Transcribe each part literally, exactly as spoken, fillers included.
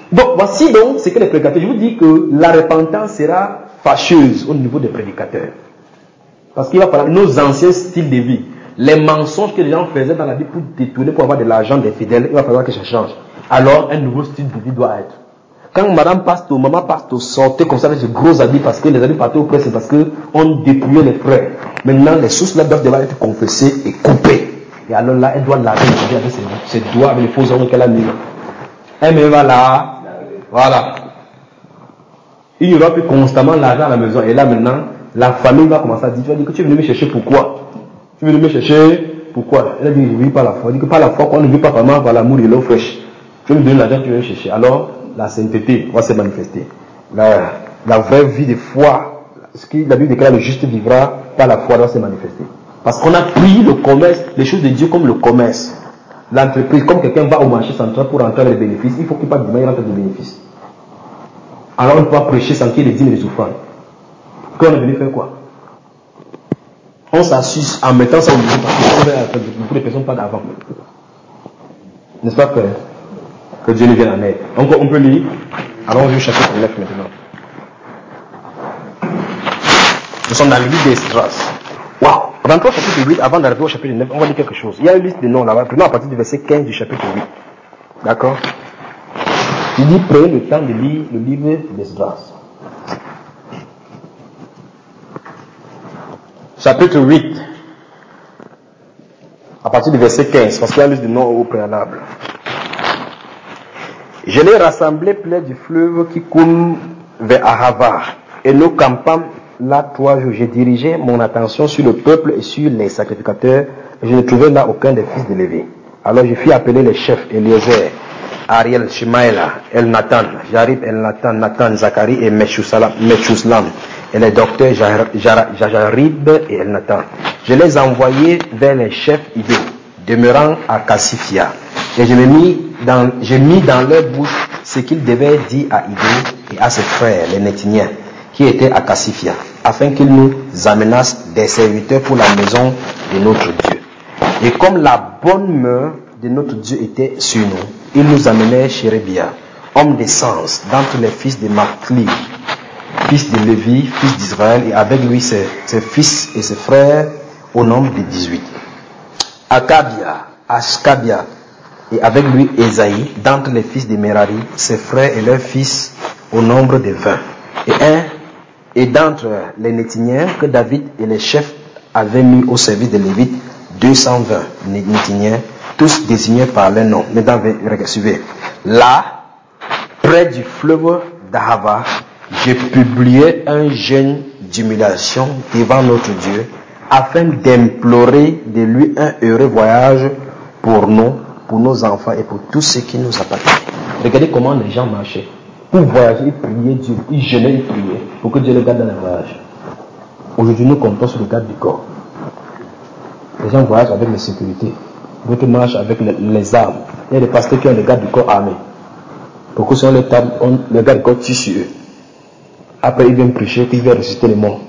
Donc, voici donc ce que les prédicateurs. Je vous dis que la repentance sera fâcheuse au niveau des prédicateurs. Parce qu'il va falloir nos anciens styles de vie, les mensonges que les gens faisaient dans la vie pour détourner, pour avoir de l'argent des fidèles, il va falloir que ça change. Alors, un nouveau style de vie doit être. Quand madame Pasto, maman Pasto sortait comme ça avec de gros habits, parce que les habits partaient au près, c'est parce qu'on dépouillait les frères. Maintenant, les sources là doivent devoir être confessées et coupées. Et alors là, elle doit laver les avec ses, ses doigts, avec les faux ongles qu'elle a mis. Elle me va là, voilà. Il y aura plus constamment l'argent à la maison. Et là maintenant, la famille va commencer à dire, tu vas dire que tu es venu me chercher pourquoi? Tu es venu me chercher pourquoi? Elle a dit, je ne vis pas la foi. Elle dit que par la foi, qu'on ne vit pas vraiment par l'amour et l'eau fraîche. Tu veux me donner l'argent que tu veux chercher. Alors, la sainteté va se manifester. La, la vraie vie de foi, ce que la Bible déclare, le juste vivra par la foi, doit se manifester. Parce qu'on a pris le commerce, les choses de Dieu comme le commerce. L'entreprise, comme quelqu'un va au marché central pour rentrer les bénéfices, il faut qu'il parte du mal, il rentre des bénéfices. Alors on ne peut pas prêcher sans qu'il y ait des dîmes et des offrandes. Qu'on est venu faire quoi? On s'assuse en mettant ça au milieu parce que beaucoup de personnes partent avant. N'est-ce pas que, que Dieu nous vienne en aide? Donc on peut lire. Allons au chapitre neuf maintenant. Nous sommes dans le livre d'Esdras. Waouh! Rentrons au chapitre huit, avant d'arriver au chapitre neuf, on va dire quelque chose. Il y a une liste de noms là-bas, prenons à partir du verset quinze du chapitre huit. D'accord? Il dit, prenez le temps de lire le livre d'Esdras. Chapitre huit, à partir du verset quinze, parce qu'il y a une liste de noms au préalable. Je l'ai rassemblé près du fleuve qui coule vers Ahava, et nous campâmes là trois jours. J'ai dirigé mon attention sur le peuple et sur les sacrificateurs, et je ne trouvais là aucun des fils de Lévi. Alors je fis appeler les chefs, Eliezer, Ariel, Shimaïla, El Nathan, Jarib, El Nathan, Nathan, Zacharie et Meshuslam, et les docteurs Jarib et El Nathan. Je les envoyai vers les chefs idées, demeurant à Cassifia, et je me mis dans, j'ai mis dans leur bouche ce qu'ils devaient dire à Idé et à ses frères, les Nétiniens, qui étaient à Cassifia, afin qu'ils nous amenassent des serviteurs pour la maison de notre Dieu. Et comme la bonne mœur de notre Dieu était sur nous, il nous amenait Chérébia, homme de sens, d'entre les fils de Macli, fils de Lévi, fils d'Israël, et avec lui ses, ses fils et ses frères, au nombre de dix-huit. Akabia, Ashkabia, et avec lui Esaïe, d'entre les fils de Merari, ses frères et leurs fils, au nombre de vingt. Et un, et d'entre les Nétiniens que David et les chefs avaient mis au service de Lévite, deux cent vingt Nétiniens, tous désignés par leur nom. Mesdames, suivez. Là, près du fleuve d'Ahava, j'ai publié un jeûne d'humiliation devant notre Dieu, afin d'implorer de lui un heureux voyage pour nous, pour nos enfants et pour tous ceux qui nous appartiennent. Regardez comment les gens marchaient. Pour voyager, ils priaient Dieu, ils jeûnaient, ils priaient, pour que Dieu les garde dans le voyage. Aujourd'hui, nous comptons sur le garde du corps. Les gens voyagent avec la sécurité. D'autres marchent avec les, les armes. Il y a des pasteurs qui ont les gardes du corps armés. Pour que si on les tape, on, les gardes du corps tuent sur eux. Après, ils viennent prêcher qu'ils viennent ressusciter les morts.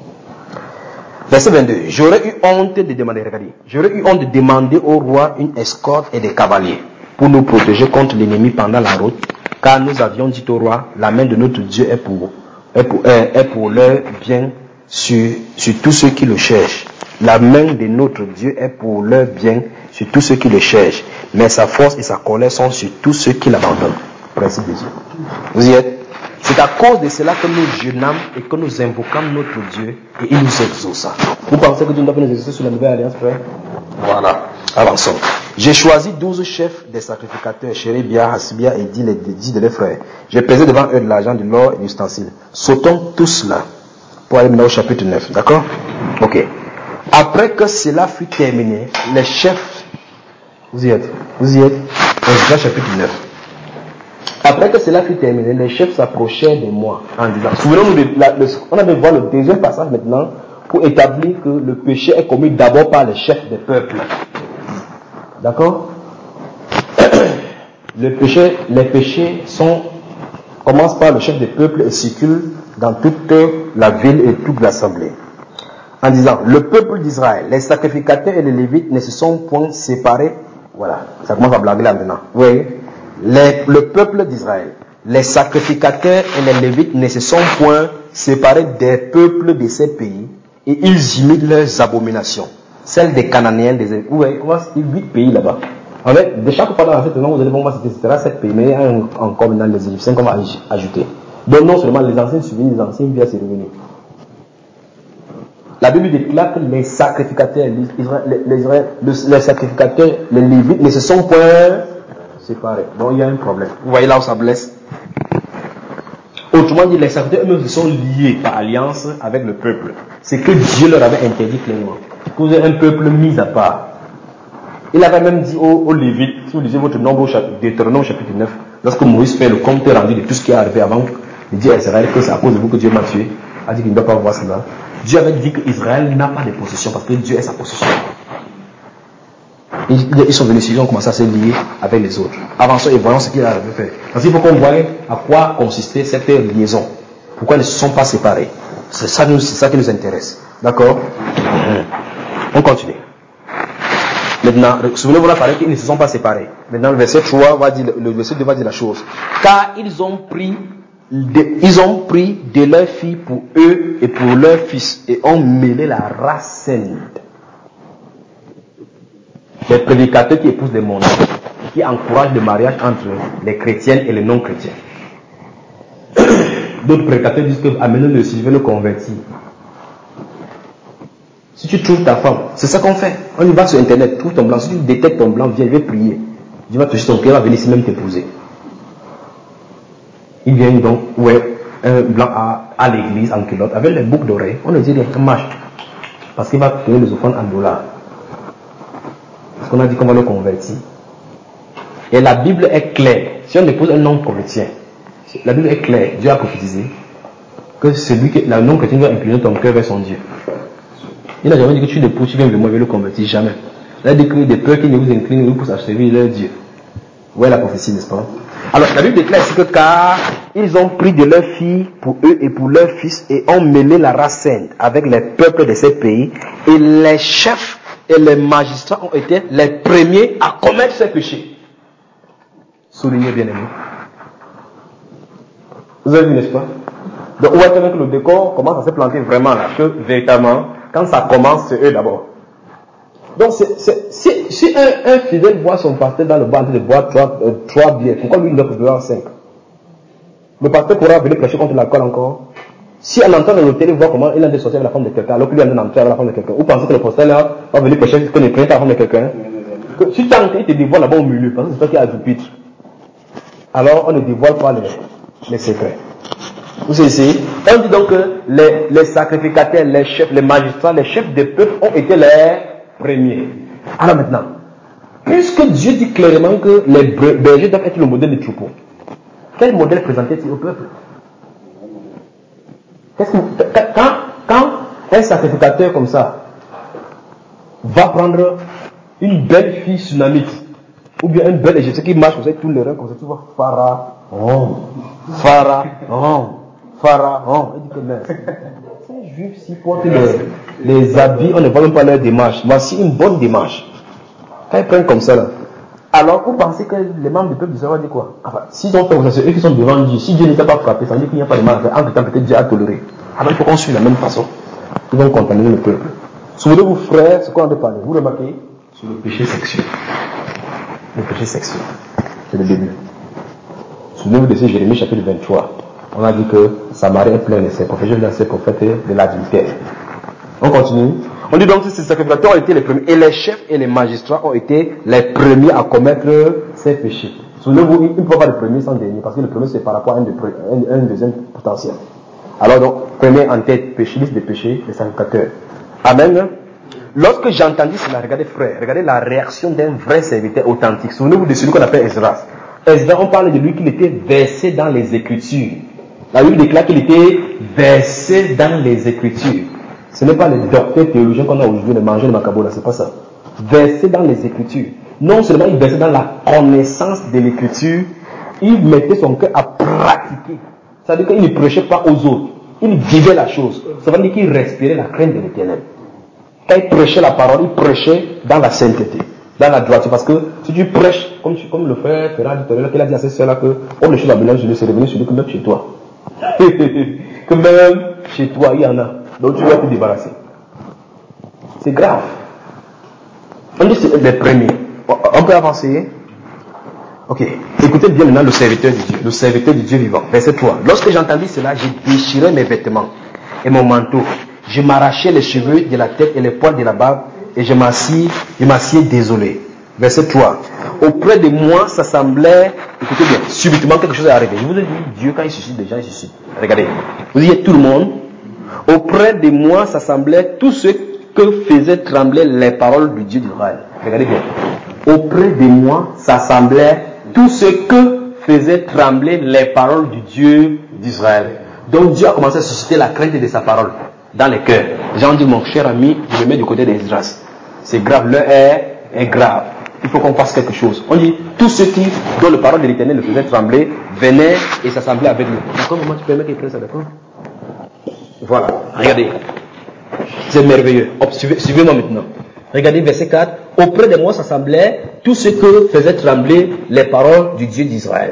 Verset vingt-deux. J'aurais eu honte de demander, regardez, j'aurais eu honte de demander au roi une escorte et des cavaliers pour nous protéger contre l'ennemi pendant la route, car nous avions dit au roi, la main de notre Dieu est pour, est pour, est, est pour leur bien sur, sur tous ceux qui le cherchent. La main de notre Dieu est pour leur bien sur tous ceux qui le cherchent, mais sa force et sa colère sont sur tous ceux qui l'abandonnent. Principe de Dieu. Vous y êtes? C'est à cause de cela que nous jeûnâmes et que nous invoquons notre Dieu et il nous exauça. Vous pensez que Dieu doit nous exaucer sur la nouvelle alliance, frère? Voilà. Avançons. J'ai choisi douze chefs des sacrificateurs, Chérébia, Hasibia et dix, les dix de leurs frères. J'ai pesé devant eux de l'argent, de l'or et du ustensile. Sautons tous là pour aller maintenant au chapitre neuf. D'accord? Ok. Après que cela fut terminé, les chefs, vous y êtes? Vous y êtes? Au chapitre neuf. Après que cela fut terminé, les chefs s'approchèrent de moi en disant, souvenons-nous de la, le, on avait voir le deuxième passage maintenant pour établir que le péché est commis d'abord par les chefs des peuples. D'accord? Le péché, les péchés sont, commencent par le chef des peuples et circulent dans toute la ville et toute l'assemblée. En disant, le peuple d'Israël, les sacrificateurs et les lévites ne se sont point séparés. Voilà, ça commence à blaguer là maintenant. Vous voyez? Les, le peuple d'Israël, les sacrificateurs et les lévites ne se sont point séparés des peuples de ces pays et ils imitent leurs abominations. Celles des Cananéens, des... Ouais, il y a huit pays là-bas. En fait, de chaque fois dans cette langue, vous allez voir, c'était sept pays, mais il y a encore maintenant les Égyptiens qu'on va ajouter. Donc non seulement les anciens souvenirs, les anciens viennent se revenir. La Bible déclare que les sacrificateurs, les, les, les, les sacrificateurs, les lévites ne se sont point séparés. Donc il y a un problème. Vous voyez là où ça blesse. Autrement dit, les sacrificateurs eux-mêmes se sont liés par alliance avec le peuple. C'est que Dieu leur avait interdit clairement. Que vous êtes un peuple mis à part. Il avait même dit aux, aux Lévites, si vous lisez votre nombre au chapitre, Deutéronome chapitre neuf, lorsque Moïse fait le compte rendu de tout ce qui est arrivé avant de dire à Israël que c'est à cause de vous que Dieu m'a tué, a dit qu'il ne doit pas voir cela. Dieu avait dit qu'Israël n'a pas de possession parce que Dieu est sa possession. Ils, ils sont venus ici, ils ont commencé à se lier avec les autres. Avançons et voyons ce qu'il a fait. Parce qu'il faut qu'on voie à quoi consistait cette liaison. Pourquoi ils ne se sont pas séparés. C'est ça, c'est ça qui nous intéresse. D'accord? On continue. Maintenant, souvenez-vous là, paraît qu'ils ne se sont pas séparés. Maintenant, le verset trois va dire, le verset deux va dire la chose. Car ils ont pris de, ils ont pris de leurs filles pour eux et pour leurs fils et ont mêlé la race sainte. Les prédicateurs qui épousent des mondes, qui encouragent le mariage entre les chrétiennes et les non-chrétiens. D'autres prédicateurs disent que amenez-le si je veux le convertir. Si tu trouves ta femme, c'est ça qu'on fait. On y va sur internet, trouve ton blanc. Si tu détectes ton blanc, viens, viens prier. Dieu va toucher ton cœur, il va venir ici même t'épouser. Il vient donc, ouais, un blanc à, à l'église en culotte, avec les boucles d'oreilles. On ne dit rien, marche. Parce qu'il va donner les offrandes en dollars. Parce qu'on a dit qu'on va le convertir. Et la Bible est claire. Si on épouse un non-chrétien, la Bible est claire. Dieu a prophétisé que celui qui, la non-chrétien doit incliner ton cœur vers son Dieu. Il n'a jamais dit que tu l'épouses, tu viens de moi, je vais le convertir, jamais. Il a dit que des peurs qui ne vous inclinent, vous poussent à servir leur Dieu. Vous voyez la prophétie, n'est-ce pas? Alors, la Bible déclare ici que car ils ont pris de leurs filles pour eux et pour leurs fils et ont mêlé la race sainte avec les peuples de ces pays et les chefs et les magistrats ont été les premiers à commettre ces péchés. Soulignez bien aimé. Vous avez vu, n'est-ce pas? Donc, on voit que le décor commence à se planter vraiment là, que véritablement, quand ça commence, c'est eux d'abord. Donc, c'est, c'est, si, si un, un fidèle voit son pasteur dans le bar de boire trois, euh, trois bières, pourquoi lui il offre boire cinq? Le pasteur pourra venir prêcher contre l'alcool encore. Si on entend dans l'hôtel, il voit comment il a des sortir avec la femme de quelqu'un, alors que lui il a entrer avec la femme de quelqu'un. Vous pensez que le pasteur là va venir prêcher qu'on est prêt à la femme de quelqu'un? Que, si tu as entré, il te dévoile là-bas au milieu, parce que c'est toi qui as du pitre. Alors, on ne dévoile pas les, les secrets. Vous essayez. On dit donc que les, les sacrificateurs, les chefs, les magistrats, les chefs des peuples ont été les premiers. Alors maintenant, puisque Dieu dit clairement que les bergers doivent être le modèle des troupeaux, quel modèle présentait-il au peuple? Qu'est-ce que, quand, quand un sacrificateur comme ça va prendre une belle fille tsunamite, ou bien une belle égyptienne qui marche comme ça, tout le rang comme ça, tu vois, Pharaon, Pharaon, Pharaon, il dit que mais, ces juifs s'y portent les, les habits, on ne voit même pas leur démarche. Voici une bonne démarche. Quand ils prennent comme ça là, alors vous pensez que les membres du peuple d'Israël vont dire quoi? Enfin, s'ils ont fait comme ça, c'est eux qui sont devant Dieu. Si Dieu n'était pas frappé, ça veut dire qu'il n'y a pas de mal à faire. Entre temps, peut-être Dieu a toléré. Alors il faut qu'on suive la même façon. Ils vont contaminer le peuple. Souvenez-vous, frères, ce qu'on a parlé. Vous remarquez sur le péché sexuel. Le péché sexuel. C'est le début. Souvenez-vous de ce Jérémie chapitre vingt-trois. On a dit que Samarie est pleine de ses prophètes, de ses prophètes de l'adultère. On continue. On dit donc que ces sacrificateurs ont été les premiers. Et les chefs et les magistrats ont été les premiers à commettre ces péchés. Souvenez-vous, ils ne peuvent pas le premier sans dernier. Parce que le premier c'est par rapport à un, de, un, un deuxième potentiel. Alors donc, premier en tête, péché, liste des péchés, les sacrificateurs. Amen. Lorsque j'ai entendu cela, regardez frère, regardez la réaction d'un vrai serviteur authentique. Souvenez-vous de celui qu'on appelle Esdras. Esdras, on parle de lui qu'il était versé dans les Écritures. La Bible déclare qu'il était versé dans les Écritures. Ce n'est pas les docteurs théologiens qu'on a aujourd'hui, les mangeurs de Macabola, c'est pas ça. Versé dans les Écritures. Non seulement il versait dans la connaissance de l'Écriture, il mettait son cœur à pratiquer. Ça veut dire qu'il ne prêchait pas aux autres. Il vivait la chose. Ça veut dire qu'il respirait la crainte de l'Éternel. Quand il prêchait la parole, il prêchait dans la sainteté. dans la droiture. Parce que si tu prêches, comme, tu, comme le frère Ferrand dit tout à l'heure, qu'il a dit à ses soeurs là que oh, les choses à mélanger, c'est revenu sur lui que même chez toi. Que même chez toi, il y en a. Donc tu dois te débarrasser. C'est grave. On dit c'est les premiers. On peut avancer. Ok. Écoutez bien maintenant le serviteur de Dieu. Le serviteur de Dieu vivant. Verset trois. Lorsque j'entendis cela, j'ai déchiré mes vêtements et mon manteau. Je m'arrachais les cheveux de la tête et les poils de la barbe et je m'assis, je m'assieds désolé. Verset trois. Auprès de moi s'assemblait, écoutez bien, subitement quelque chose est arrivé. Je vous ai dit, Dieu quand il suscite des gens, il suscite. Regardez. Vous dites tout le monde. Auprès de moi s'assemblait tout ce que faisaient trembler les paroles du Dieu d'Israël. Regardez bien. Auprès de moi s'assemblait tout ce que faisaient trembler les paroles du Dieu d'Israël. Donc Dieu a commencé à susciter la crainte de sa parole dans les cœurs. Les gens disent, mon cher ami, je me mets du côté d'Esdras. C'est grave, l'heure est, est grave. Il faut qu'on fasse quelque chose. On dit, tous ceux qui, dont le parole de l'Éternel le faisait trembler, venaient et s'assemblaient avec lui. D'accord, maman, tu permets qu'il prenne ça, d'accord? Voilà, regardez. C'est merveilleux. Suivez-moi maintenant. Regardez verset quatre. Auprès de moi s'assemblaient tout ce que faisaient trembler les paroles du Dieu d'Israël.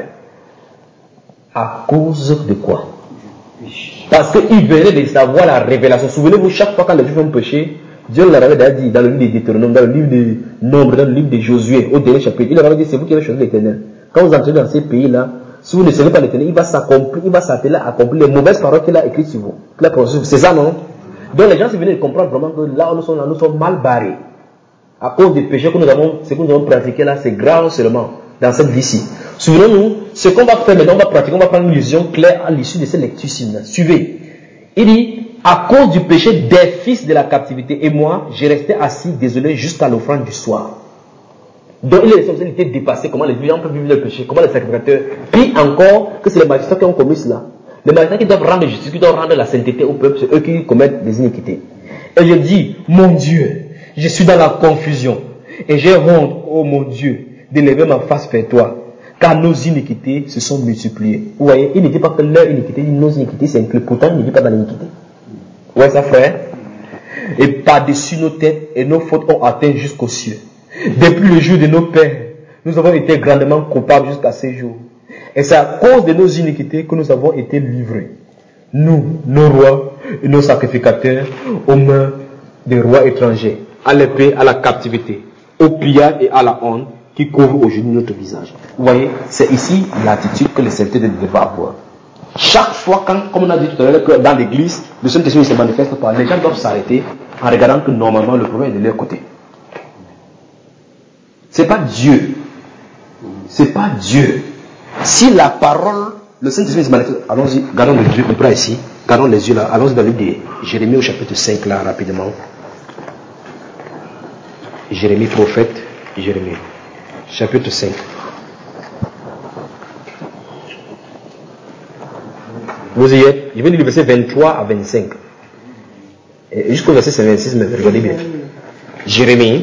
À cause de quoi? Parce qu'ils venaient de savoir la révélation. Souvenez-vous, chaque fois quand les Juifs ont péché, Dieu leur avait déjà dit dans le livre de Deutéronome, dans le livre de Nombre, dans le livre de Josué, au dernier chapitre, il leur avait dit, c'est vous qui avez choisi l'Éternel. Quand vous entrez dans ces pays-là, si vous ne savez pas l'Éternel, il va s'accomplir, il va s'atteler à accomplir les mauvaises paroles qu'il a écrites sur vous. C'est ça, non? Donc les gens venaient de comprendre vraiment que là où nous sommes, là, nous sommes mal barrés. À cause des péchés que nous avons, ce que nous avons pratiqué là, c'est grave seulement dans cette vie-ci. Souvenez-nous, ce qu'on va faire maintenant, on va pratiquer, on va prendre une illusion claire à l'issue de cette lecture-ci. Suivez. Il dit, à cause du péché des fils de la captivité, et moi, j'ai resté assis, désolé, jusqu'à l'offrande du soir. Donc il est responsabilité de dépasser comment les gens peuvent vivre le péché, comment les sacrificateurs, puis encore que c'est les magistrats qui ont commis cela. Les magistrats qui doivent rendre justice, qui doivent rendre la sainteté au peuple, c'est eux qui commettent des iniquités. Et je dis, mon Dieu, je suis dans la confusion, et j'ai honte, oh mon Dieu, d'élever ma face vers toi, car nos iniquités se sont multipliées. Vous voyez, il ne dit pas que leur iniquité, nos iniquités s'incluent, pourtant il ne dit pas dans l'iniquité. Vous voyez ça, frère? Et par-dessus nos têtes, et nos fautes ont atteint jusqu'aux cieux. Depuis le jour de nos pères, nous avons été grandement coupables jusqu'à ces jours. Et c'est à cause de nos iniquités que nous avons été livrés. Nous, nos rois et nos sacrificateurs, aux mains des rois étrangers, à l'épée, à la captivité, au pillage et à la honte qui couvrent aujourd'hui notre visage. Vous voyez, c'est ici l'attitude que les serviteurs devaient avoir. Chaque fois, quand, comme on a dit tout à l'heure, que dans l'église, le Saint-Esprit ne se manifeste pas, les gens doivent s'arrêter en regardant que normalement le problème est de leur côté. C'est pas Dieu. C'est pas Dieu. Si la parole, le Saint-Esprit se manifeste, allons-y, gardons le, le bras ici, gardons les yeux là, allons-y dans le livre de Jérémie au chapitre cinq là, rapidement. Jérémie, prophète, Jérémie, chapitre cinq. Vous y êtes? Je vais lire le verset vingt-trois à vingt-cinq. Et jusqu'au verset vingt-six, mais regardez bien. Jérémie.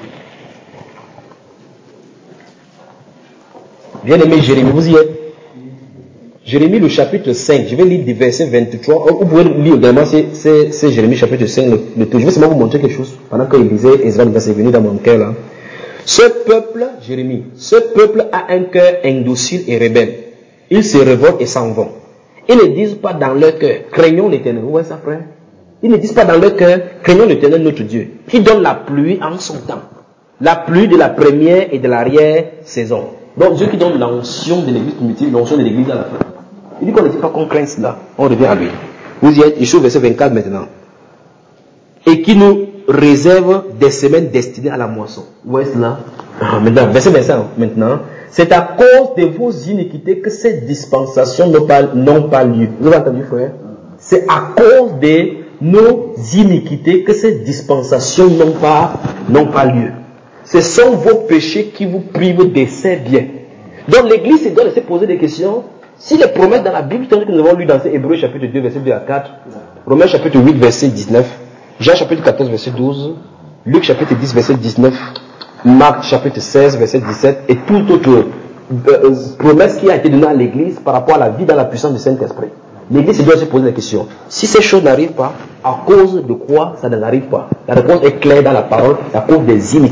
Bien-aimé Jérémie, vous y êtes? Jérémie, le chapitre cinq. Je vais lire du verset vingt-trois. Vous pouvez lire également, c'est Jérémie, chapitre cinq. Le, le tout. Je vais seulement vous montrer quelque chose. Pendant qu'il disait, Ezra, c'est venu dans mon cœur là. Ce peuple, Jérémie, ce peuple a un cœur indocile et rebelle. Ils se révoltent et s'en vont. Ils ne disent pas dans leur cœur, craignons l'Éternel. Vous voyez ça, frère? Ils ne disent pas dans leur cœur, craignons l'Éternel notre Dieu, qui donne la pluie en son temps. La pluie de la première et de l'arrière saison. Donc Dieu qui donne l'onction de l'église primitive, l'onction de l'église à la fin. Il dit qu'on ne dit pas qu'on craint cela. On revient à lui. Vous y êtes, il chauffe verset vingt-quatre maintenant. Et qui nous réserve des semaines destinées à la moisson. Vous voyez cela? Ah, maintenant, verset vingt-cinq maintenant. C'est à cause de vos iniquités que ces dispensations n'ont pas, n'ont pas lieu. Vous avez entendu, frère? C'est à cause de nos iniquités que ces dispensations n'ont pas, n'ont pas lieu. Ce sont vos péchés qui vous privent de ces biens. Donc l'église doit se poser des questions. Si les promesses dans la Bible, que nous avons lu dans Hébreux chapitre deux, verset deux à quatre, Romains chapitre huit, verset dix-neuf, Jean chapitre quatorze, verset douze, Luc chapitre dix, verset dix-neuf, Marc chapitre seize, verset dix-sept, et toute autre euh, promesse qui a été donnée à l'église par rapport à la vie dans la puissance du Saint-Esprit. L'église doit se poser la question. Si ces choses n'arrivent pas, à cause de quoi ça n'arrive pas? La réponse est claire dans la parole, à cause des iniquités.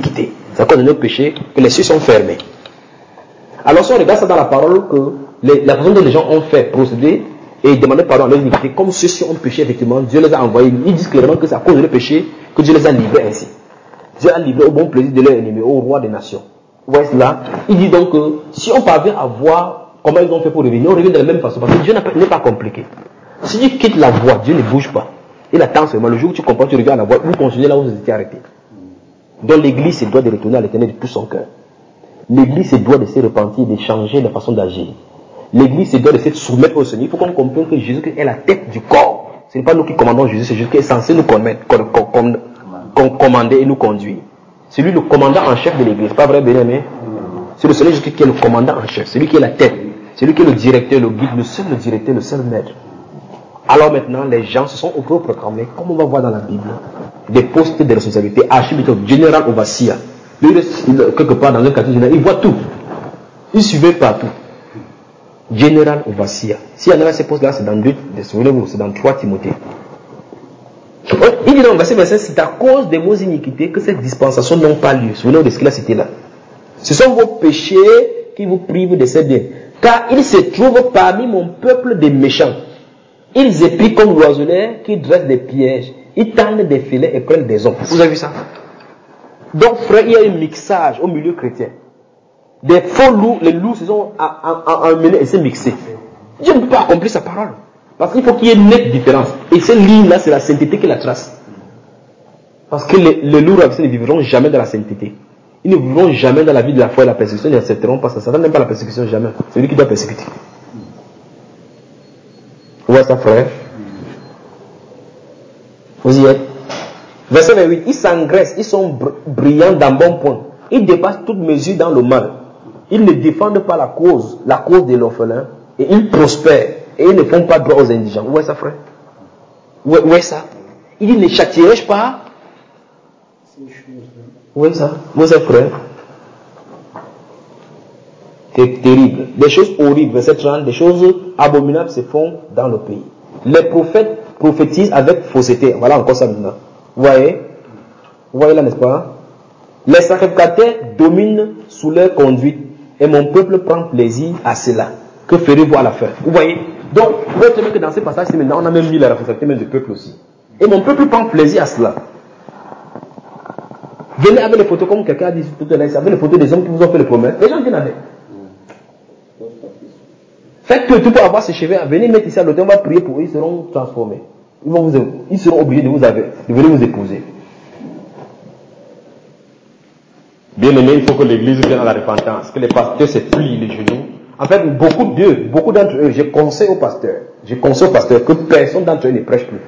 C'est à cause de nos péchés que les cieux sont fermés. Alors si on regarde ça dans la parole, que les, la façon dont les gens ont fait procéder et demander pardon à leurs iniquités, comme ceux-ci ont péché effectivement, Dieu les a envoyés. Ils disent clairement que c'est à cause de leur péché que Dieu les a livrés ainsi. Dieu a livré au bon plaisir de leur ennemi, au roi des nations. Vous voyez cela? Il dit donc que si on parvient à voir comment ils ont fait pour revenir, on revient de la même façon, parce que Dieu n'est pas compliqué. Si tu quittes la voie, Dieu ne bouge pas. Il attend seulement. Le jour où tu comprends, tu reviens à la voie, vous continuez là où vous étiez arrêté. Donc l'église se doit de retourner à l'éternel de tout son cœur. L'église se doit de se repentir, de changer la façon d'agir. L'église se doit de se soumettre au Seigneur. Il faut qu'on comprenne que Jésus est la tête du corps. Ce n'est pas nous qui commandons Jésus, c'est Jésus qui est censé nous commander et nous conduire. C'est lui le commandant en chef de l'église. Pas vrai, bien-aimé? C'est le Seigneur Jésus qui est le commandant en chef. C'est lui qui est la tête. C'est lui qui est le directeur, le guide, le seul le directeur, le seul maître. Alors maintenant, les gens se sont autoproclamés, comme on va voir dans la Bible, des postes de responsabilité, archibishop, général overseer. Lui, quelque part dans un quartier général, il voit tout. Il suivait partout. Général overseer. S'il y en a ces postes-là, c'est dans deux, souvenez-vous, c'est dans trois Timothée. Il dit dans le verset vingt-cinq, c'est à cause de vos iniquités que ces dispensations n'ont pas lieu. Souvenez-vous de ce qu'il a cité là. Ce sont vos péchés qui vous privent de ces biens. Car il se trouve parmi mon peuple des méchants. Ils épient comme l'oiseleur qui dresse des pièges. Ils tendent des filets et prennent des hommes. Vous avez vu ça? Donc frère, il y a un mixage au milieu chrétien. Des faux loups, les loups se sont emmenés et se mixés. Dieu ne peut pas accomplir sa parole. Parce qu'il faut qu'il y ait une nette différence. Et cette ligne-là, c'est la sainteté qui la trace. Parce que les, les loups ravissés ne vivront jamais dans la sainteté. Ils ne vivront jamais dans la vie de la foi et de la persécution. Ils n'accepteront pas ça. Satan n'aime pas la persécution jamais. C'est lui qui doit persécuter. Vous voyez ça, frère? Vous y êtes? Verset vingt-huit. Ils s'engraissent. Ils sont brillants d'un bon point. Ils dépassent toute mesure dans le mal. Ils ne défendent pas la cause, la cause de l'orphelin. Et ils prospèrent. Et ils ne font pas droit aux indigents. Où est ça, frère? Où est, où est ça? Il dit, ne châtierai-je pas? Où est ça? Où est ça, frère? C'est terrible. Des choses horribles, verset trente, des choses abominables se font dans le pays. Les prophètes prophétisent avec fausseté. Voilà encore ça maintenant. Vous voyez? Vous voyez là, n'est-ce pas? Les sacrificateurs dominent sous leur conduite. Et mon peuple prend plaisir à cela. Que ferez-vous à la fin? Vous voyez? Donc, vous voyez que dans ce passage, maintenant, on a même mis la responsabilité même du peuple aussi. Et mon peuple prend plaisir à cela. Venez avec les photos, comme quelqu'un a dit tout à l'heure, avec les photos des hommes qui vous ont fait les promesses. Les gens viennent avec. Faites tout, tout pour avoir ces cheveux. Venez mettre ici à l'hôtel, on va prier pour eux, ils seront transformés. Ils, vont vous, ils seront obligés de vous avoir, de venir vous épouser. Bien aimé, il faut que l'église vienne à la repentance, que les pasteurs se plient les genoux. En fait, beaucoup d'eux, beaucoup d'entre eux, je conseille aux pasteurs, je conseille aux pasteurs que personne d'entre eux ne prêche plus.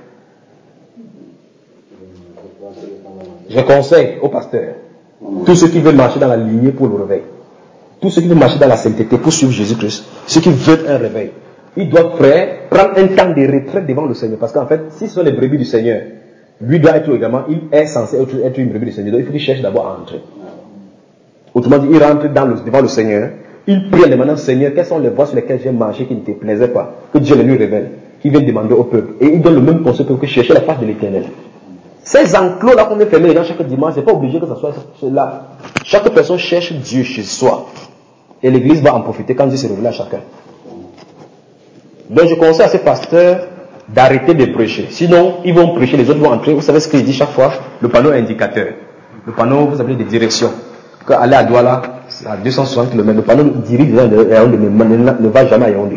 Je conseille aux pasteurs, tous ceux qui veulent marcher dans la lignée pour le réveil, tous ceux qui veulent marcher dans la sainteté pour suivre Jésus-Christ, ceux qui veulent un réveil, ils doivent frère, prendre un temps de retraite devant le Seigneur. Parce qu'en fait, si ce sont les brebis du Seigneur, lui doit être également, il est censé être, être une brebis du Seigneur. Donc il faut qu'il cherche d'abord à entrer. Autrement dit, il rentre dans le, devant le Seigneur, il prie en demandant, Seigneur, quelles sont les voies sur lesquelles j'ai marché qui ne te plaisaient pas, que Dieu les lui révèle, qui vient demander au peuple. Et il donne le même conseil que chercher la face de l'Éternel. Ces enclos-là qu'on vient fermer dans chaque dimanche, c'est pas obligé que ce soit là. Chaque personne cherche Dieu chez soi. Et l'église va en profiter quand Dieu se révèle à chacun. Donc je conseille à ces pasteurs d'arrêter de prêcher. Sinon, ils vont prêcher, les autres vont entrer. Vous savez ce qu'il dit chaque fois? Le panneau indicateur. Le panneau, vous avez des directions. Quand aller à Douala, à deux cent soixante kilomètres, le panneau dirige vers Yaoundé, mais ne va jamais à Yaoundé.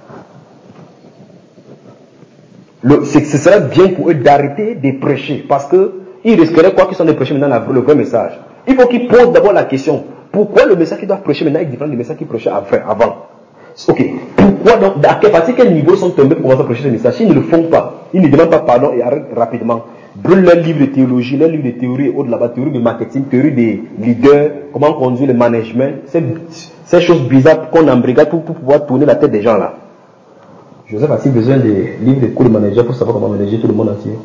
Le, ce serait bien pour eux d'arrêter de prêcher, parce qu'ils risqueraient quoi qu'ils soient de prêcher maintenant le vrai message. Il faut qu'ils posent d'abord la question, pourquoi le message qu'ils doivent prêcher maintenant est différent du message qu'ils prêchaient avant? Ok, pourquoi donc, à partir de quel niveau ils sont tombés pour commencer à prêcher ce message? S'ils ne le font pas, ils ne demandent pas pardon et arrêtent rapidement. Brûlent leurs livres de théologie, leurs livres de théorie, autres là-bas, théorie de marketing, théorie des leaders, comment conduire le management, ces, ces choses bizarres qu'on embrigade pour, pour pouvoir tourner la tête des gens là. Joseph a-t-il besoin des livres de cours de manager pour savoir comment manager tout le monde entier?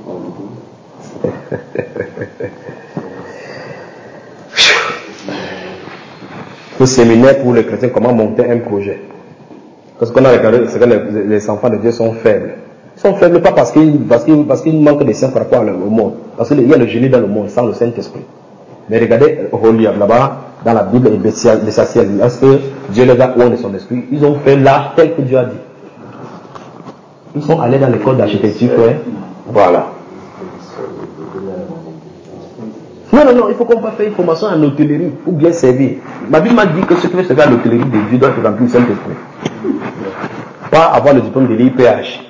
Le séminaire pour les chrétiens, comment monter un projet. Parce qu'on a regardé, c'est que les, les enfants de Dieu sont faibles. Ils sont faibles pas parce qu'ils parce qu'ils, parce qu'ils manquent de saints par rapport au monde. Parce qu'il y a le génie dans le monde sans le Saint-Esprit. Mais regardez, Holiab là-bas, dans la Bible, et Bessaciel, lorsque Dieu les a oués de son esprit, ils ont fait l'arche tel que Dieu a dit. Ils sont allés dans l'école d'architecture, frère. Voilà. Non, non, non, il faut qu'on pas faire une formation en hôtellerie pour bien servir. Ma Bible m'a dit que ceux qui veulent servir à l'hôtellerie de Dieu doivent se remplir le Saint-Esprit. Pas avoir le diplôme de l'I P H.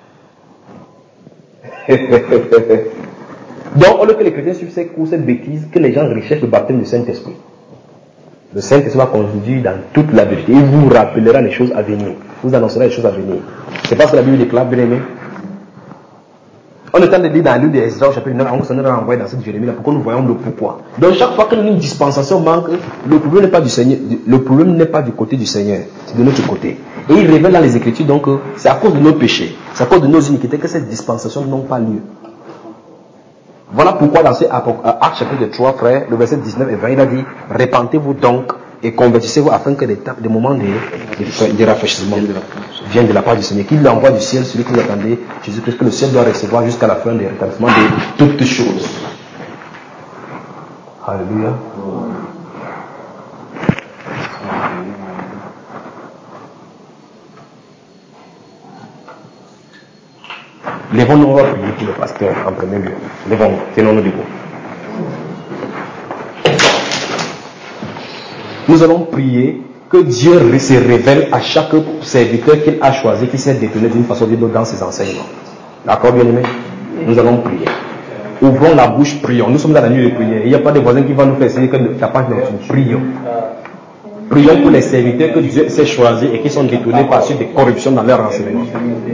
Donc, au lieu que les chrétiens suivent ces cours, cette bêtise, que les gens recherchent le baptême du Saint-Esprit. Le Saint-Esprit va conduire dans toute la vérité. Il vous rappellera les choses à venir. Vous annoncerez les choses à venir. C'est parce que la Bible déclare, bien aimé. On est en train de lire dans le livre d'Esdras, au chapitre neuf, on s'en est renvoyé dans cette Jérémie-là pour que nous voyons le pourquoi. Donc, chaque fois qu'une dispensation manque, le problème n'est pas du Seigneur, le problème n'est pas du côté du Seigneur, c'est de notre côté. Et il révèle dans les Écritures, donc, c'est à cause de nos péchés, c'est à cause de nos iniquités que ces dispensations n'ont pas lieu. Voilà pourquoi dans ce Acte chapitre trois, frère, le verset dix-neuf et vingt, il a dit, répentez-vous donc et convertissez-vous afin que des, des moments de, de, de rafraîchissement viennent de la part du Seigneur, qu'il l'envoie du ciel, celui que vous attendez, Jésus-Christ, que le ciel doit recevoir jusqu'à la fin des rétablissements de toutes choses. Alléluia. Lèvons-nous, on va prier pour le pasteur en premier lieu. Lèvons-nous, tenons-nous debout. Nous allons prier que Dieu se révèle à chaque serviteur qu'il a choisi, qui s'est détourné d'une façon ou d'une autre dans ses enseignements. D'accord, bien-aimés? Nous allons prier. Ouvrons la bouche, prions. Nous sommes dans la nuit de prière. Il n'y a pas de voisin qui va nous faire essayer que la page n'est prions. Prions pour les serviteurs que Dieu s'est choisis et qui sont détournés par suite des corruptions dans leurs enseignements.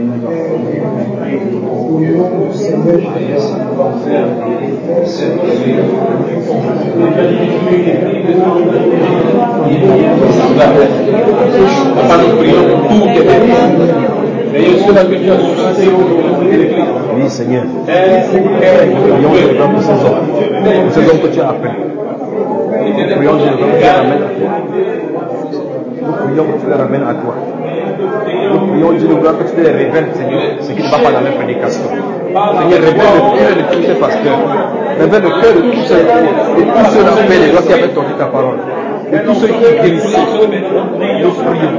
Oui, Seigneur. Prions Dieu pour ces hommes. Pour ces hommes que tu as appelés. Prions Dieu que tu les ramènes à toi. Nous prions que tu les ramènes à toi. Nous prions Dieu que tu les révèles, Seigneur, ce qui ne va pas dans leur prédication. Seigneur, révèle le cœur de tous ces pasteurs. Révèle le cœur de tous ceux de tous ceux qui fait les lois qui avaient tordu ta parole. De tous ceux qui guérissent. Nous prions.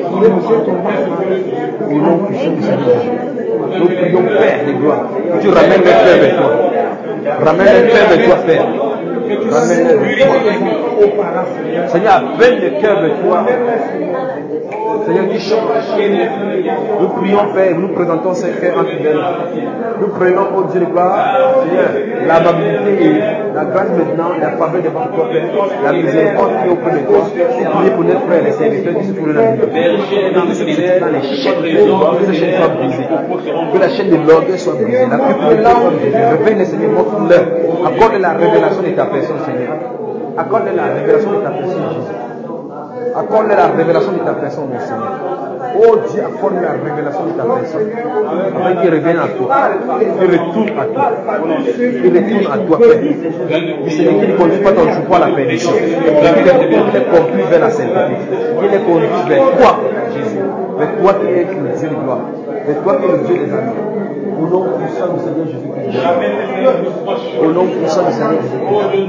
Au nom puissant du Seigneur. Nous prions, Père de gloire, que tu ramènes les cœurs vers toi. Ramène les cœurs vers toi, Père. Ramène les vers toi. Seigneur, appelle les cœurs vers toi. Seigneur, qui change. Nous prions, Père, nous présentons ces cœurs en fidèle. Nous prions, oh Dieu de gloire, Seigneur, l'amabilité et la grâce maintenant, la faveur devant toi, Père, la miséricorde qui est auprès de toi. Priez pour notre frère, les serviteurs qui se trouvent dans la vie. Dans les chaînes de l'orgueil, que ces chaînes soient brisées. Que la chaîne de l'orgueil soit brisée. La cupidité soit brisée. Réveille les Seigneur, montre-leur. Accorde la révélation de ta personne, Seigneur. Accorde la révélation de ta personne, Jésus. Accorde la révélation de ta personne, mon Seigneur. Oh Dieu, accorde la révélation de ta personne. Afin qu'il revienne à toi. Qu'il retourne à toi. Qu'il retourne à toi, Père. Du Seigneur, qu'il ne conduise pas ton troupeau à la perdition. Qu'il les conduise vers la sainteté. Qu'il les conduise vers toi, Jésus. Vers toi qui es le Dieu de gloire. Vers toi qui es le Dieu des amis. Au nom puissant du Seigneur Jésus-Christ. Au nom puissant du Seigneur Jésus-Christ.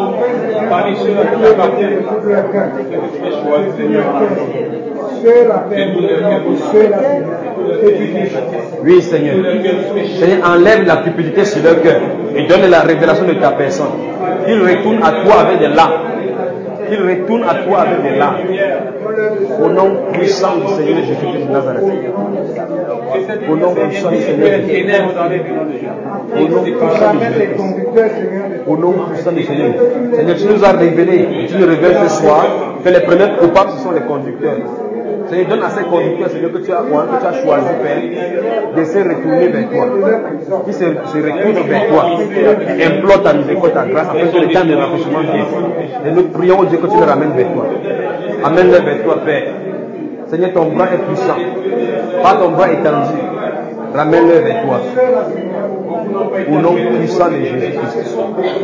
Oui, Seigneur. Seigneur, enlève la cupidité sur leur cœur et donne la révélation de ta personne. Qu'il retourne à toi avec des larmes. Qu'il retourne à toi avec des larmes. Au nom puissant du Seigneur Jésus-Christ de Nazareth. Au nom puissant du Seigneur Jésus-Christ. Au nom puissant du Seigneur. Au nom puissant du Seigneur. Seigneur, tu nous as révélé, tu nous révèles ce soir que les premiers coupables, ce sont les conducteurs. Seigneur, donne à ces conducteurs, Seigneur, que tu as, que tu as choisi, Père, de se retourner vers toi. Qui se, se retournent vers toi. Et implore ta miséricorde, ta grâce, afin que le temps de rafraîchissement vienne. Et nous prions, oh Dieu, que tu les ramènes vers toi. Amène-les vers toi, Père. Seigneur, ton bras est puissant. Pas ton bras étendu. Ramène-les vers toi. Au nom puissant de Jésus-Christ.